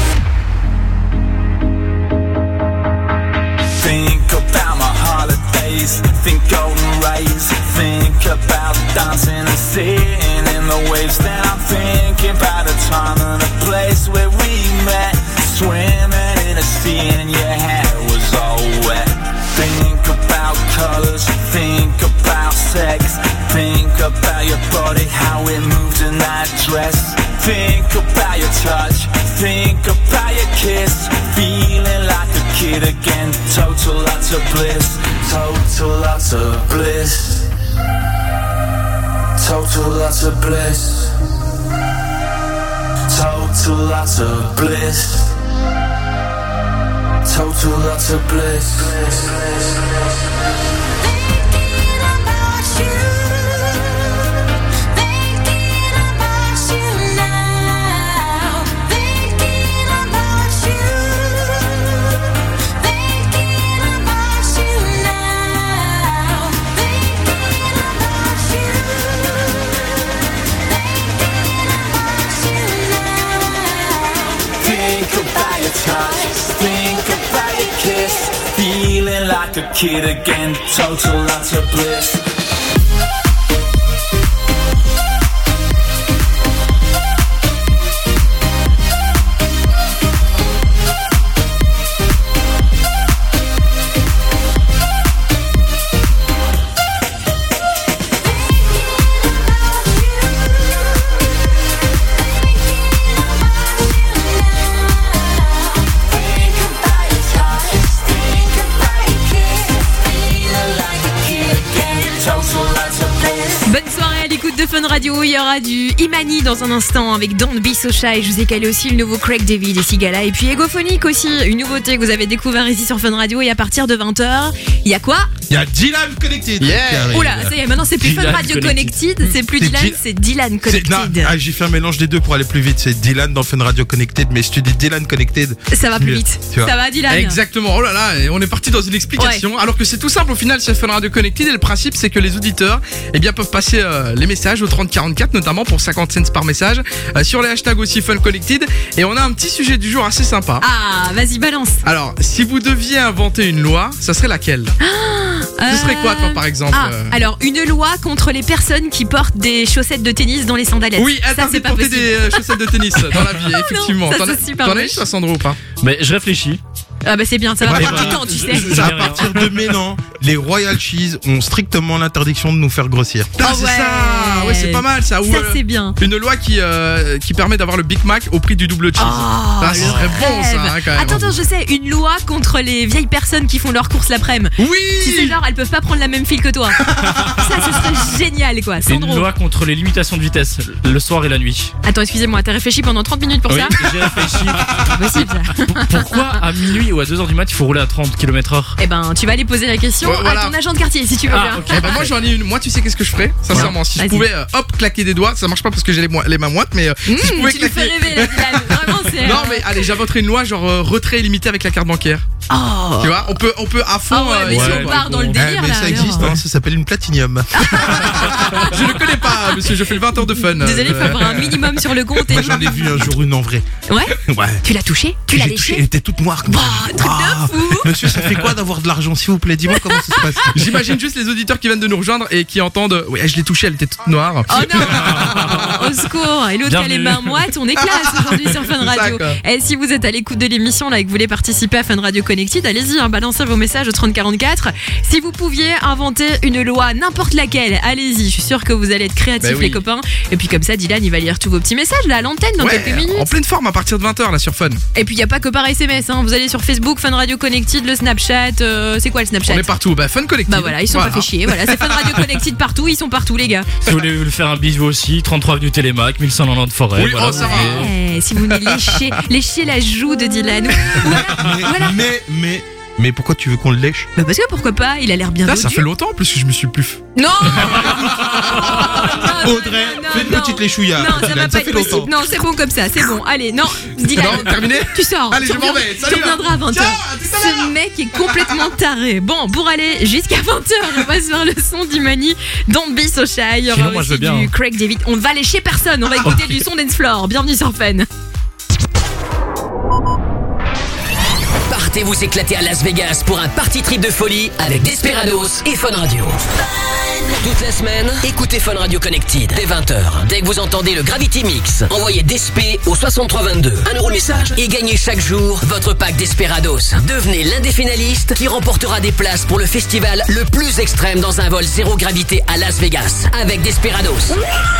Think about my holidays, think golden rays, think about dancing and sitting in the waves. Then I'm thinking about a time and a place where we met, swimming in a sea and your hair was all wet. Think about colors, think about sex, think about your body, how it moved in that dress. Think about your touch, think about your kiss, feeling like a kid again, total lots of bliss, total lots of bliss, total lots of bliss, total lots of bliss, total lots of bliss, bliss, bliss, bliss. Think about your kiss, feeling like a kid again, total lots of bliss. De Fun Radio, il y aura du Imani dans un instant avec Don't Be So Shy. Je vous ai calé aussi le nouveau Craig David et Sigala. Et puis Egophonic aussi, une nouveauté que vous avez découvert ici sur Fun Radio. Et à partir de vingt heures, il y a quoi? Il y a Dylan Connected. Yeah. Oula, ça y est, maintenant c'est plus Dylan Fun Radio Connected, Connected. C'est plus c'est Dylan, Dylan, c'est Dylan Connected. Non, ah, j'ai fait un mélange des deux pour aller plus vite. C'est Dylan dans Fun Radio Connected, mais si tu dis Dylan Connected, ça va plus vite. Ça va, Dylan? Exactement. Oh là là, on est parti dans une explication. Ouais. Alors que c'est tout simple au final, c'est Fun Radio Connected. Et le principe, c'est que les auditeurs, eh bien, peuvent passer euh, les messages au trente quarante-quatre, notamment pour cinquante cents par message, euh, sur les hashtags aussi Fun Connected. Et on a un petit sujet du jour assez sympa. Ah, vas-y, balance. Alors, si vous deviez inventer une loi, ça serait laquelle? Ah, Ce serait quoi, toi, par exemple? Ah, alors, une loi contre les personnes qui portent des chaussettes de tennis dans les sandalettes. Oui, ça, c'est pas porter possible. Des chaussettes de tennis dans la vie, effectivement. Non, ça, c'est super T'en as une, toi, Sandro, ou pas? Mais je réfléchis. Ah bah c'est bien, ça va ouais, prendre du temps, tu sais. Je, je, à partir de maintenant, les Royal Cheese ont strictement l'interdiction de nous faire grossir. Ah, c'est ouais. ça. Ouais, c'est pas mal ça. Ça Ou, c'est bien. Une loi qui euh, qui permet d'avoir le Big Mac au prix du double cheese. Oh, ça serait bon ça hein, quand même. Attends, attends, je sais, une loi contre les vieilles personnes qui font leurs courses l'après-midi. Oui. Tu sais genre, elles peuvent pas prendre la même file que toi. Ça, ce serait génial quoi. Sandro. Une loi contre les limitations de vitesse le soir et la nuit. Attends, excusez-moi, t'as réfléchi pendant trente minutes pour oui, ça? J'ai réfléchi. C'est possible ça. Pourquoi à minuit ou à deux heures du mat il faut rouler à trente kilomètres heure? Eh ben, tu vas aller poser la question ouais, voilà. à ton agent de quartier si tu veux ah, bien. Okay. Eh ben, moi j'en ai une. Moi, tu sais qu'est-ce que je ferais? Sincèrement, si Vas-y. je pouvais, euh, hop, claquer des doigts, ça marche pas parce que j'ai les, mo- les mains moites, mais euh, mmh, si je pouvais tu claquer. me fais rêver là, Dylan. Vraiment, c'est. Non, mais allez, j'inventerai une loi genre euh, retrait illimité avec la carte bancaire. Oh. Tu vois, on peut, on peut à fond. Ah ouais, mais euh, si ouais, on part ouais, dans le bon. délire eh, mais là. ça alors. existe, hein, ça s'appelle une platinium. Je ne connais pas, monsieur, je fais le vingt heures de fun. Désolé, il faut avoir un minimum sur le compte. Moi j'en ai vu un jour une en vrai. Ouais. Ouais. Tu l'as touché? Tu l'as J'ai léché? touché, elle était toute noire. Bah, truc Ah, de fou. Monsieur, ça fait quoi d'avoir de l'argent, s'il vous plaît? Dis-moi comment ça se passe. J'imagine juste les auditeurs qui viennent de nous rejoindre et qui entendent. Oui, je l'ai touchée, elle était toute noire. Oh non. Au secours. Et l'autre qui a les mains moites, on est classe aujourd'hui sur Fun Radio. Et si vous êtes à l'écoute de l'émission là et que vous voulez participer à Fun Radio Connected, allez-y, hein, balancez vos messages au trente quarante-quatre. Si vous pouviez inventer une loi, n'importe laquelle, allez-y. Je suis sûr que vous allez être créatifs, bah oui. les copains. Et puis comme ça, Dylan, il va lire tous vos petits messages là à l'antenne dans ouais, quelques minutes. En pleine forme à partir de vingt heures là sur Fun. Et puis il y a pas que par S M S, hein. Vous allez sur Facebook, Fun Radio Connected, le Snapchat. Euh, c'est quoi le Snapchat? On est partout. Bah Fun Connected. Bah voilà, ils sont voilà. pas fait chier. Voilà, c'est Fun Radio Connected partout. Ils sont partout, les gars. Si vous voulez lui faire un bisou aussi, trente-trois avenue Télémac, mille cent quatre-vingt-dix Forêt. Oui, voilà, oh, ça va. Ouais, si vous voulez lécher, lécher la joue de Dylan. Voilà, mais, voilà. mais, mais, mais pourquoi tu veux qu'on le lèche? Bah parce que pourquoi pas, il a l'air bien. Là, ça fait longtemps en plus que je me suis plus. Non, non, Audrey, non, fais une non. petite léchouilla. Non, ça va ça pas fait être longtemps. possible. Non, c'est bon comme ça, c'est bon. Allez, non, Dylan, Non, terminé tu sors. Allez, tu je m'en reviens- vais. Salut, Tu reviendras à vingt heures. Ciao, à tout à Ce mec est complètement taré. Bon, pour aller jusqu'à vingt heures, on va se faire le son du Money, Don't Be So Shy. Il y aura Sinon, moi, je aussi veux bien, du hein. Craig David. On va aller chez personne. On va écouter du son Dance Floor. Bienvenue sur Fun. Partez vous éclater à Las Vegas pour un party trip de folie avec Desperados et Fun Radio. Toute la semaine, écoutez Fun Radio Connected dès vingt heures. Dès que vous entendez le Gravity Mix, envoyez Despé au soixante-trois vingt-deux. Un euro le message et gagnez chaque jour votre pack Desperados. Devenez l'un des finalistes qui remportera des places pour le festival le plus extrême dans un vol zéro gravité à Las Vegas avec Desperados.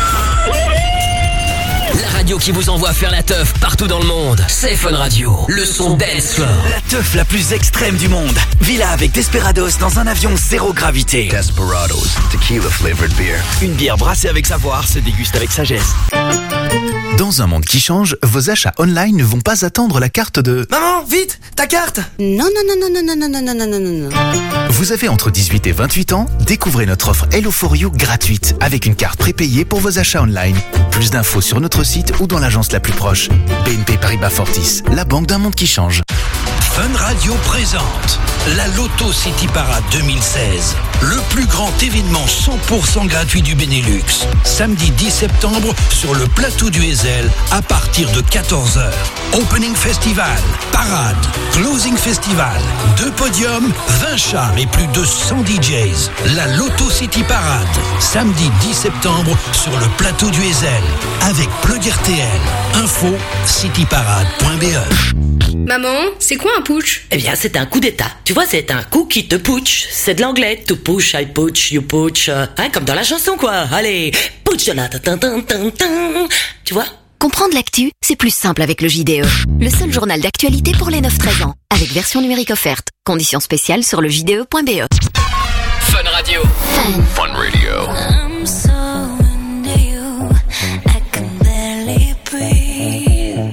La radio qui vous envoie faire la teuf partout dans le monde, c'est Fun Radio, le son Dance Floor. La teuf la plus extrême du monde. Villa avec Desperados dans un avion zéro gravité. Desperados, tequila flavored beer. Une bière brassée avec savoir se déguste avec sagesse. Dans un monde qui change, vos achats online ne vont pas attendre la carte de... Maman, vite, ta carte. Non, non, non, non, non, non, non, non, non, non, non, non. Vous avez entre dix-huit et vingt-huit ans, découvrez notre offre Hello for You gratuite avec une carte prépayée pour vos achats online. Plus d'infos sur notre site ou dans l'agence la plus proche. B N P Paribas Fortis, la banque d'un monde qui change. Fun Radio présente la Loto City Parade deux mille seize, le plus grand événement cent pour cent gratuit du Benelux. Samedi dix septembre sur le plateau du Heysel à partir de quatorze heures. Opening Festival, parade, closing festival, deux podiums, vingt chars et plus de cent D Js. La Loto City Parade, samedi dix septembre sur le plateau du Heysel avec Plug R T L. Info cityparade point b e. Maman, c'est quoi un putsch? Eh bien, c'est un coup d'état. Tu vois, c'est un coup qui te putsch. C'est de l'anglais. To push, I putsch, you putsch. Euh, Hein, comme dans la chanson, quoi. Allez, putsch de la ta ta ta ta ta. Tu vois? Comprendre l'actu, c'est plus simple avec le J D E. Le seul journal d'actualité pour les neuf treize ans. Avec version numérique offerte. Conditions spéciales sur le j d e point b e. Fun Radio. Fun Radio. I'm so into you, I can barely breathe.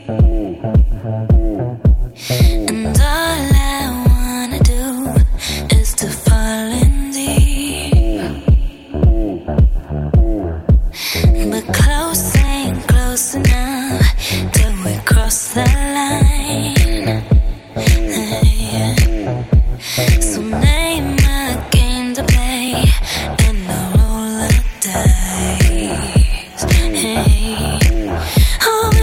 And all I wanna do is to fall in deep. But close ain't close enough till we cross the line. So name a game to play and I'll roll the dice. Hey. Oh,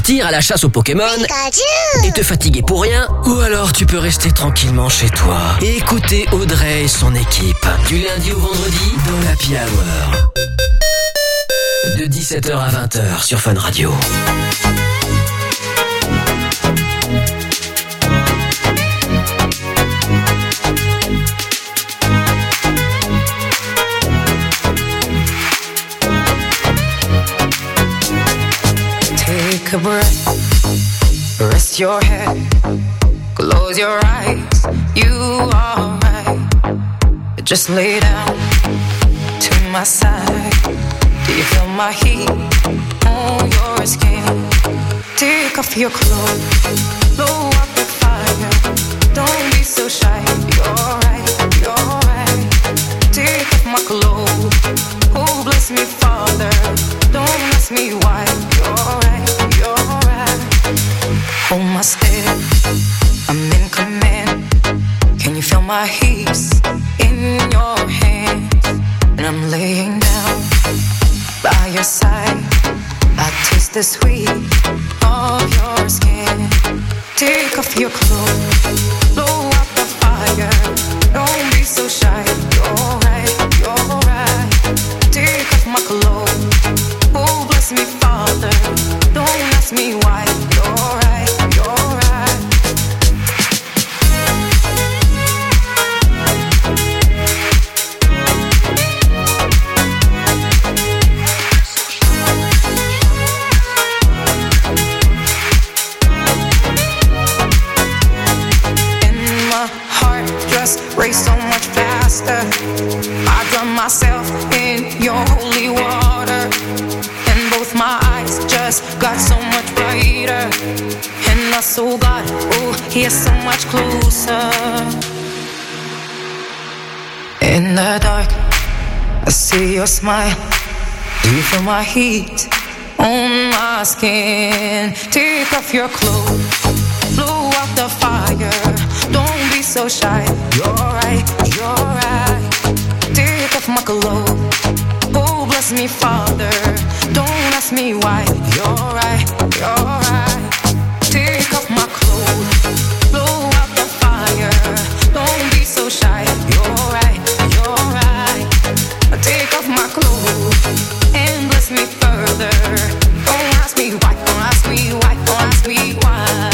partir à la chasse aux Pokémon et te fatiguer pour rien, ou alors tu peux rester tranquillement chez toi et écouter Audrey et son équipe du lundi au vendredi dans l'Happy Hour de dix-sept heures à vingt heures sur Fun Radio. Take a breath, rest your head, close your eyes, you are right. Just lay down to my side. Do you feel my heat on your skin? Take off your clothes, blow up the fire. Don't be so shy, you're right, you're right. Take off my clothes, oh bless me Father. Don't ask me why, you're right, you're right. Hold my step, I'm in command. Can you feel my heat in your hands? And I'm laying down by your side. I taste the sweet of your skin. Take off your clothes, blow up the fire. Don't be so shy, you're right, you're right. Take off my clothes, oh bless me Father. Don't ask me why, you're right, you're right. And my heart just raced so much faster. I drown myself in your holy water. And both my eyes just got so much brighter. And my soul got, oh, here so much closer. In the dark, I see your smile. Do you feel my heat on my skin? Take off your clothes, blow out the fire. Don't be so shy, you're right, you're right. Take off my clothes, oh bless me Father. Don't ask me why, you're right, you're right. Take off my clothes, blow out the fire. Don't be so shy, you're right, you're right. Take off my clothes and bless me further. Don't ask me why, don't ask me why, don't ask me why.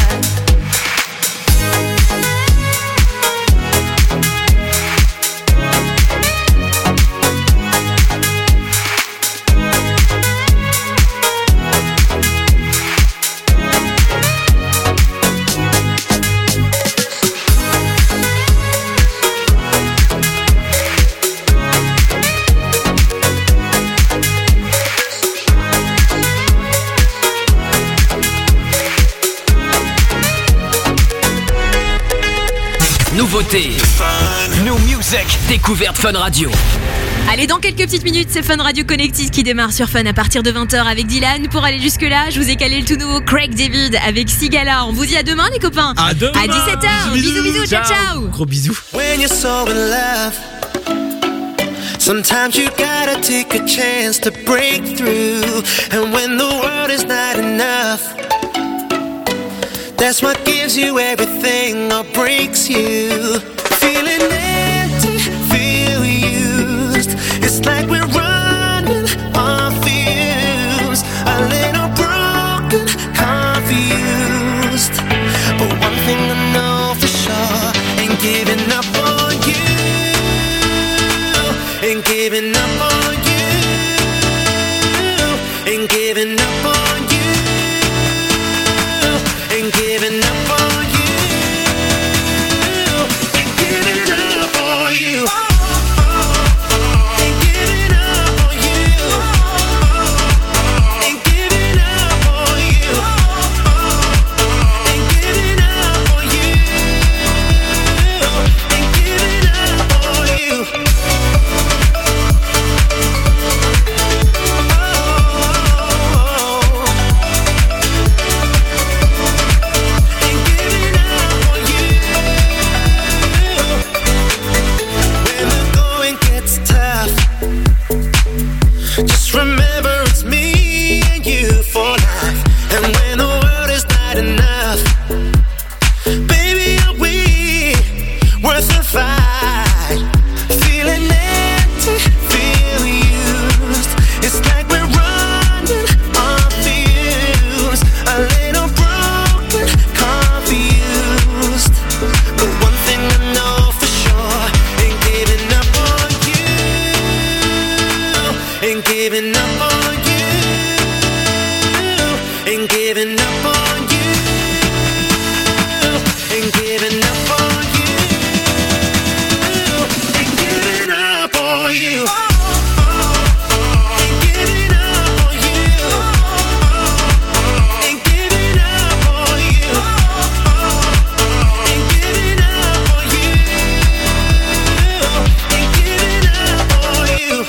Nouveautés, New Music, découverte Fun Radio. Allez, dans quelques petites minutes, c'est Fun Radio Connected qui démarre sur Fun à partir de vingt heures avec Dylan. Pour aller jusque-là, je vous ai calé le tout nouveau Craig David avec Sigala. On vous dit à demain, les copains. À demain. À dix-sept heures. Bisous, bisous, ciao, ciao. Gros bisous. When you're so in love, sometimes you gotta take a chance to break through. And when the world is not enough, that's what gives you everything or breaks you. Feeling empty, feel used. It's like we're running on fumes. A little broken, confused. But one thing I know for sure, ain't giving up on you. Ain't giving up on you. Ain't giving up on you. Ain't giving up on you. Ain't giving up on you. Ain't giving up on you. Ain't giving up on you. Ain't giving up on you. Ain't giving up on you. worth a fight. Feeling empty, feel used. It's like we're running on fumes. A little broken, confused. But one thing I know for sure, ain't giving up on you. Ain't giving up on you. Ain't giving up on you. Ain't giving up on you. Ain't giving up on you. Ain't giving up on you. Ain't giving up on you. Ain't giving up on you. Ain't giving up on you.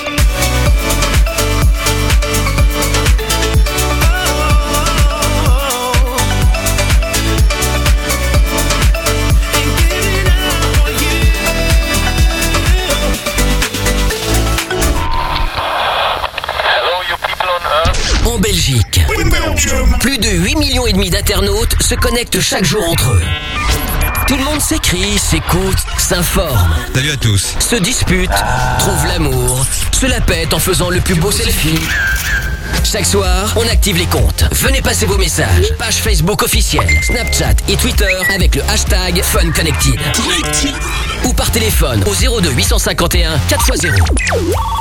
En Belgique, plus de huit millions et demi d'internautes se connectent chaque jour entre eux. Tout le monde s'écrit, s'écoute, s'informe. Salut à tous. Se dispute, trouve l'amour, se la pète en faisant le plus beau selfie. Chaque soir, on active les comptes. Venez passer vos messages. Page Facebook officielle, Snapchat et Twitter avec le hashtag FunConnected. Ou par téléphone au zéro deux huit cent cinquante et un quatre fois zéro.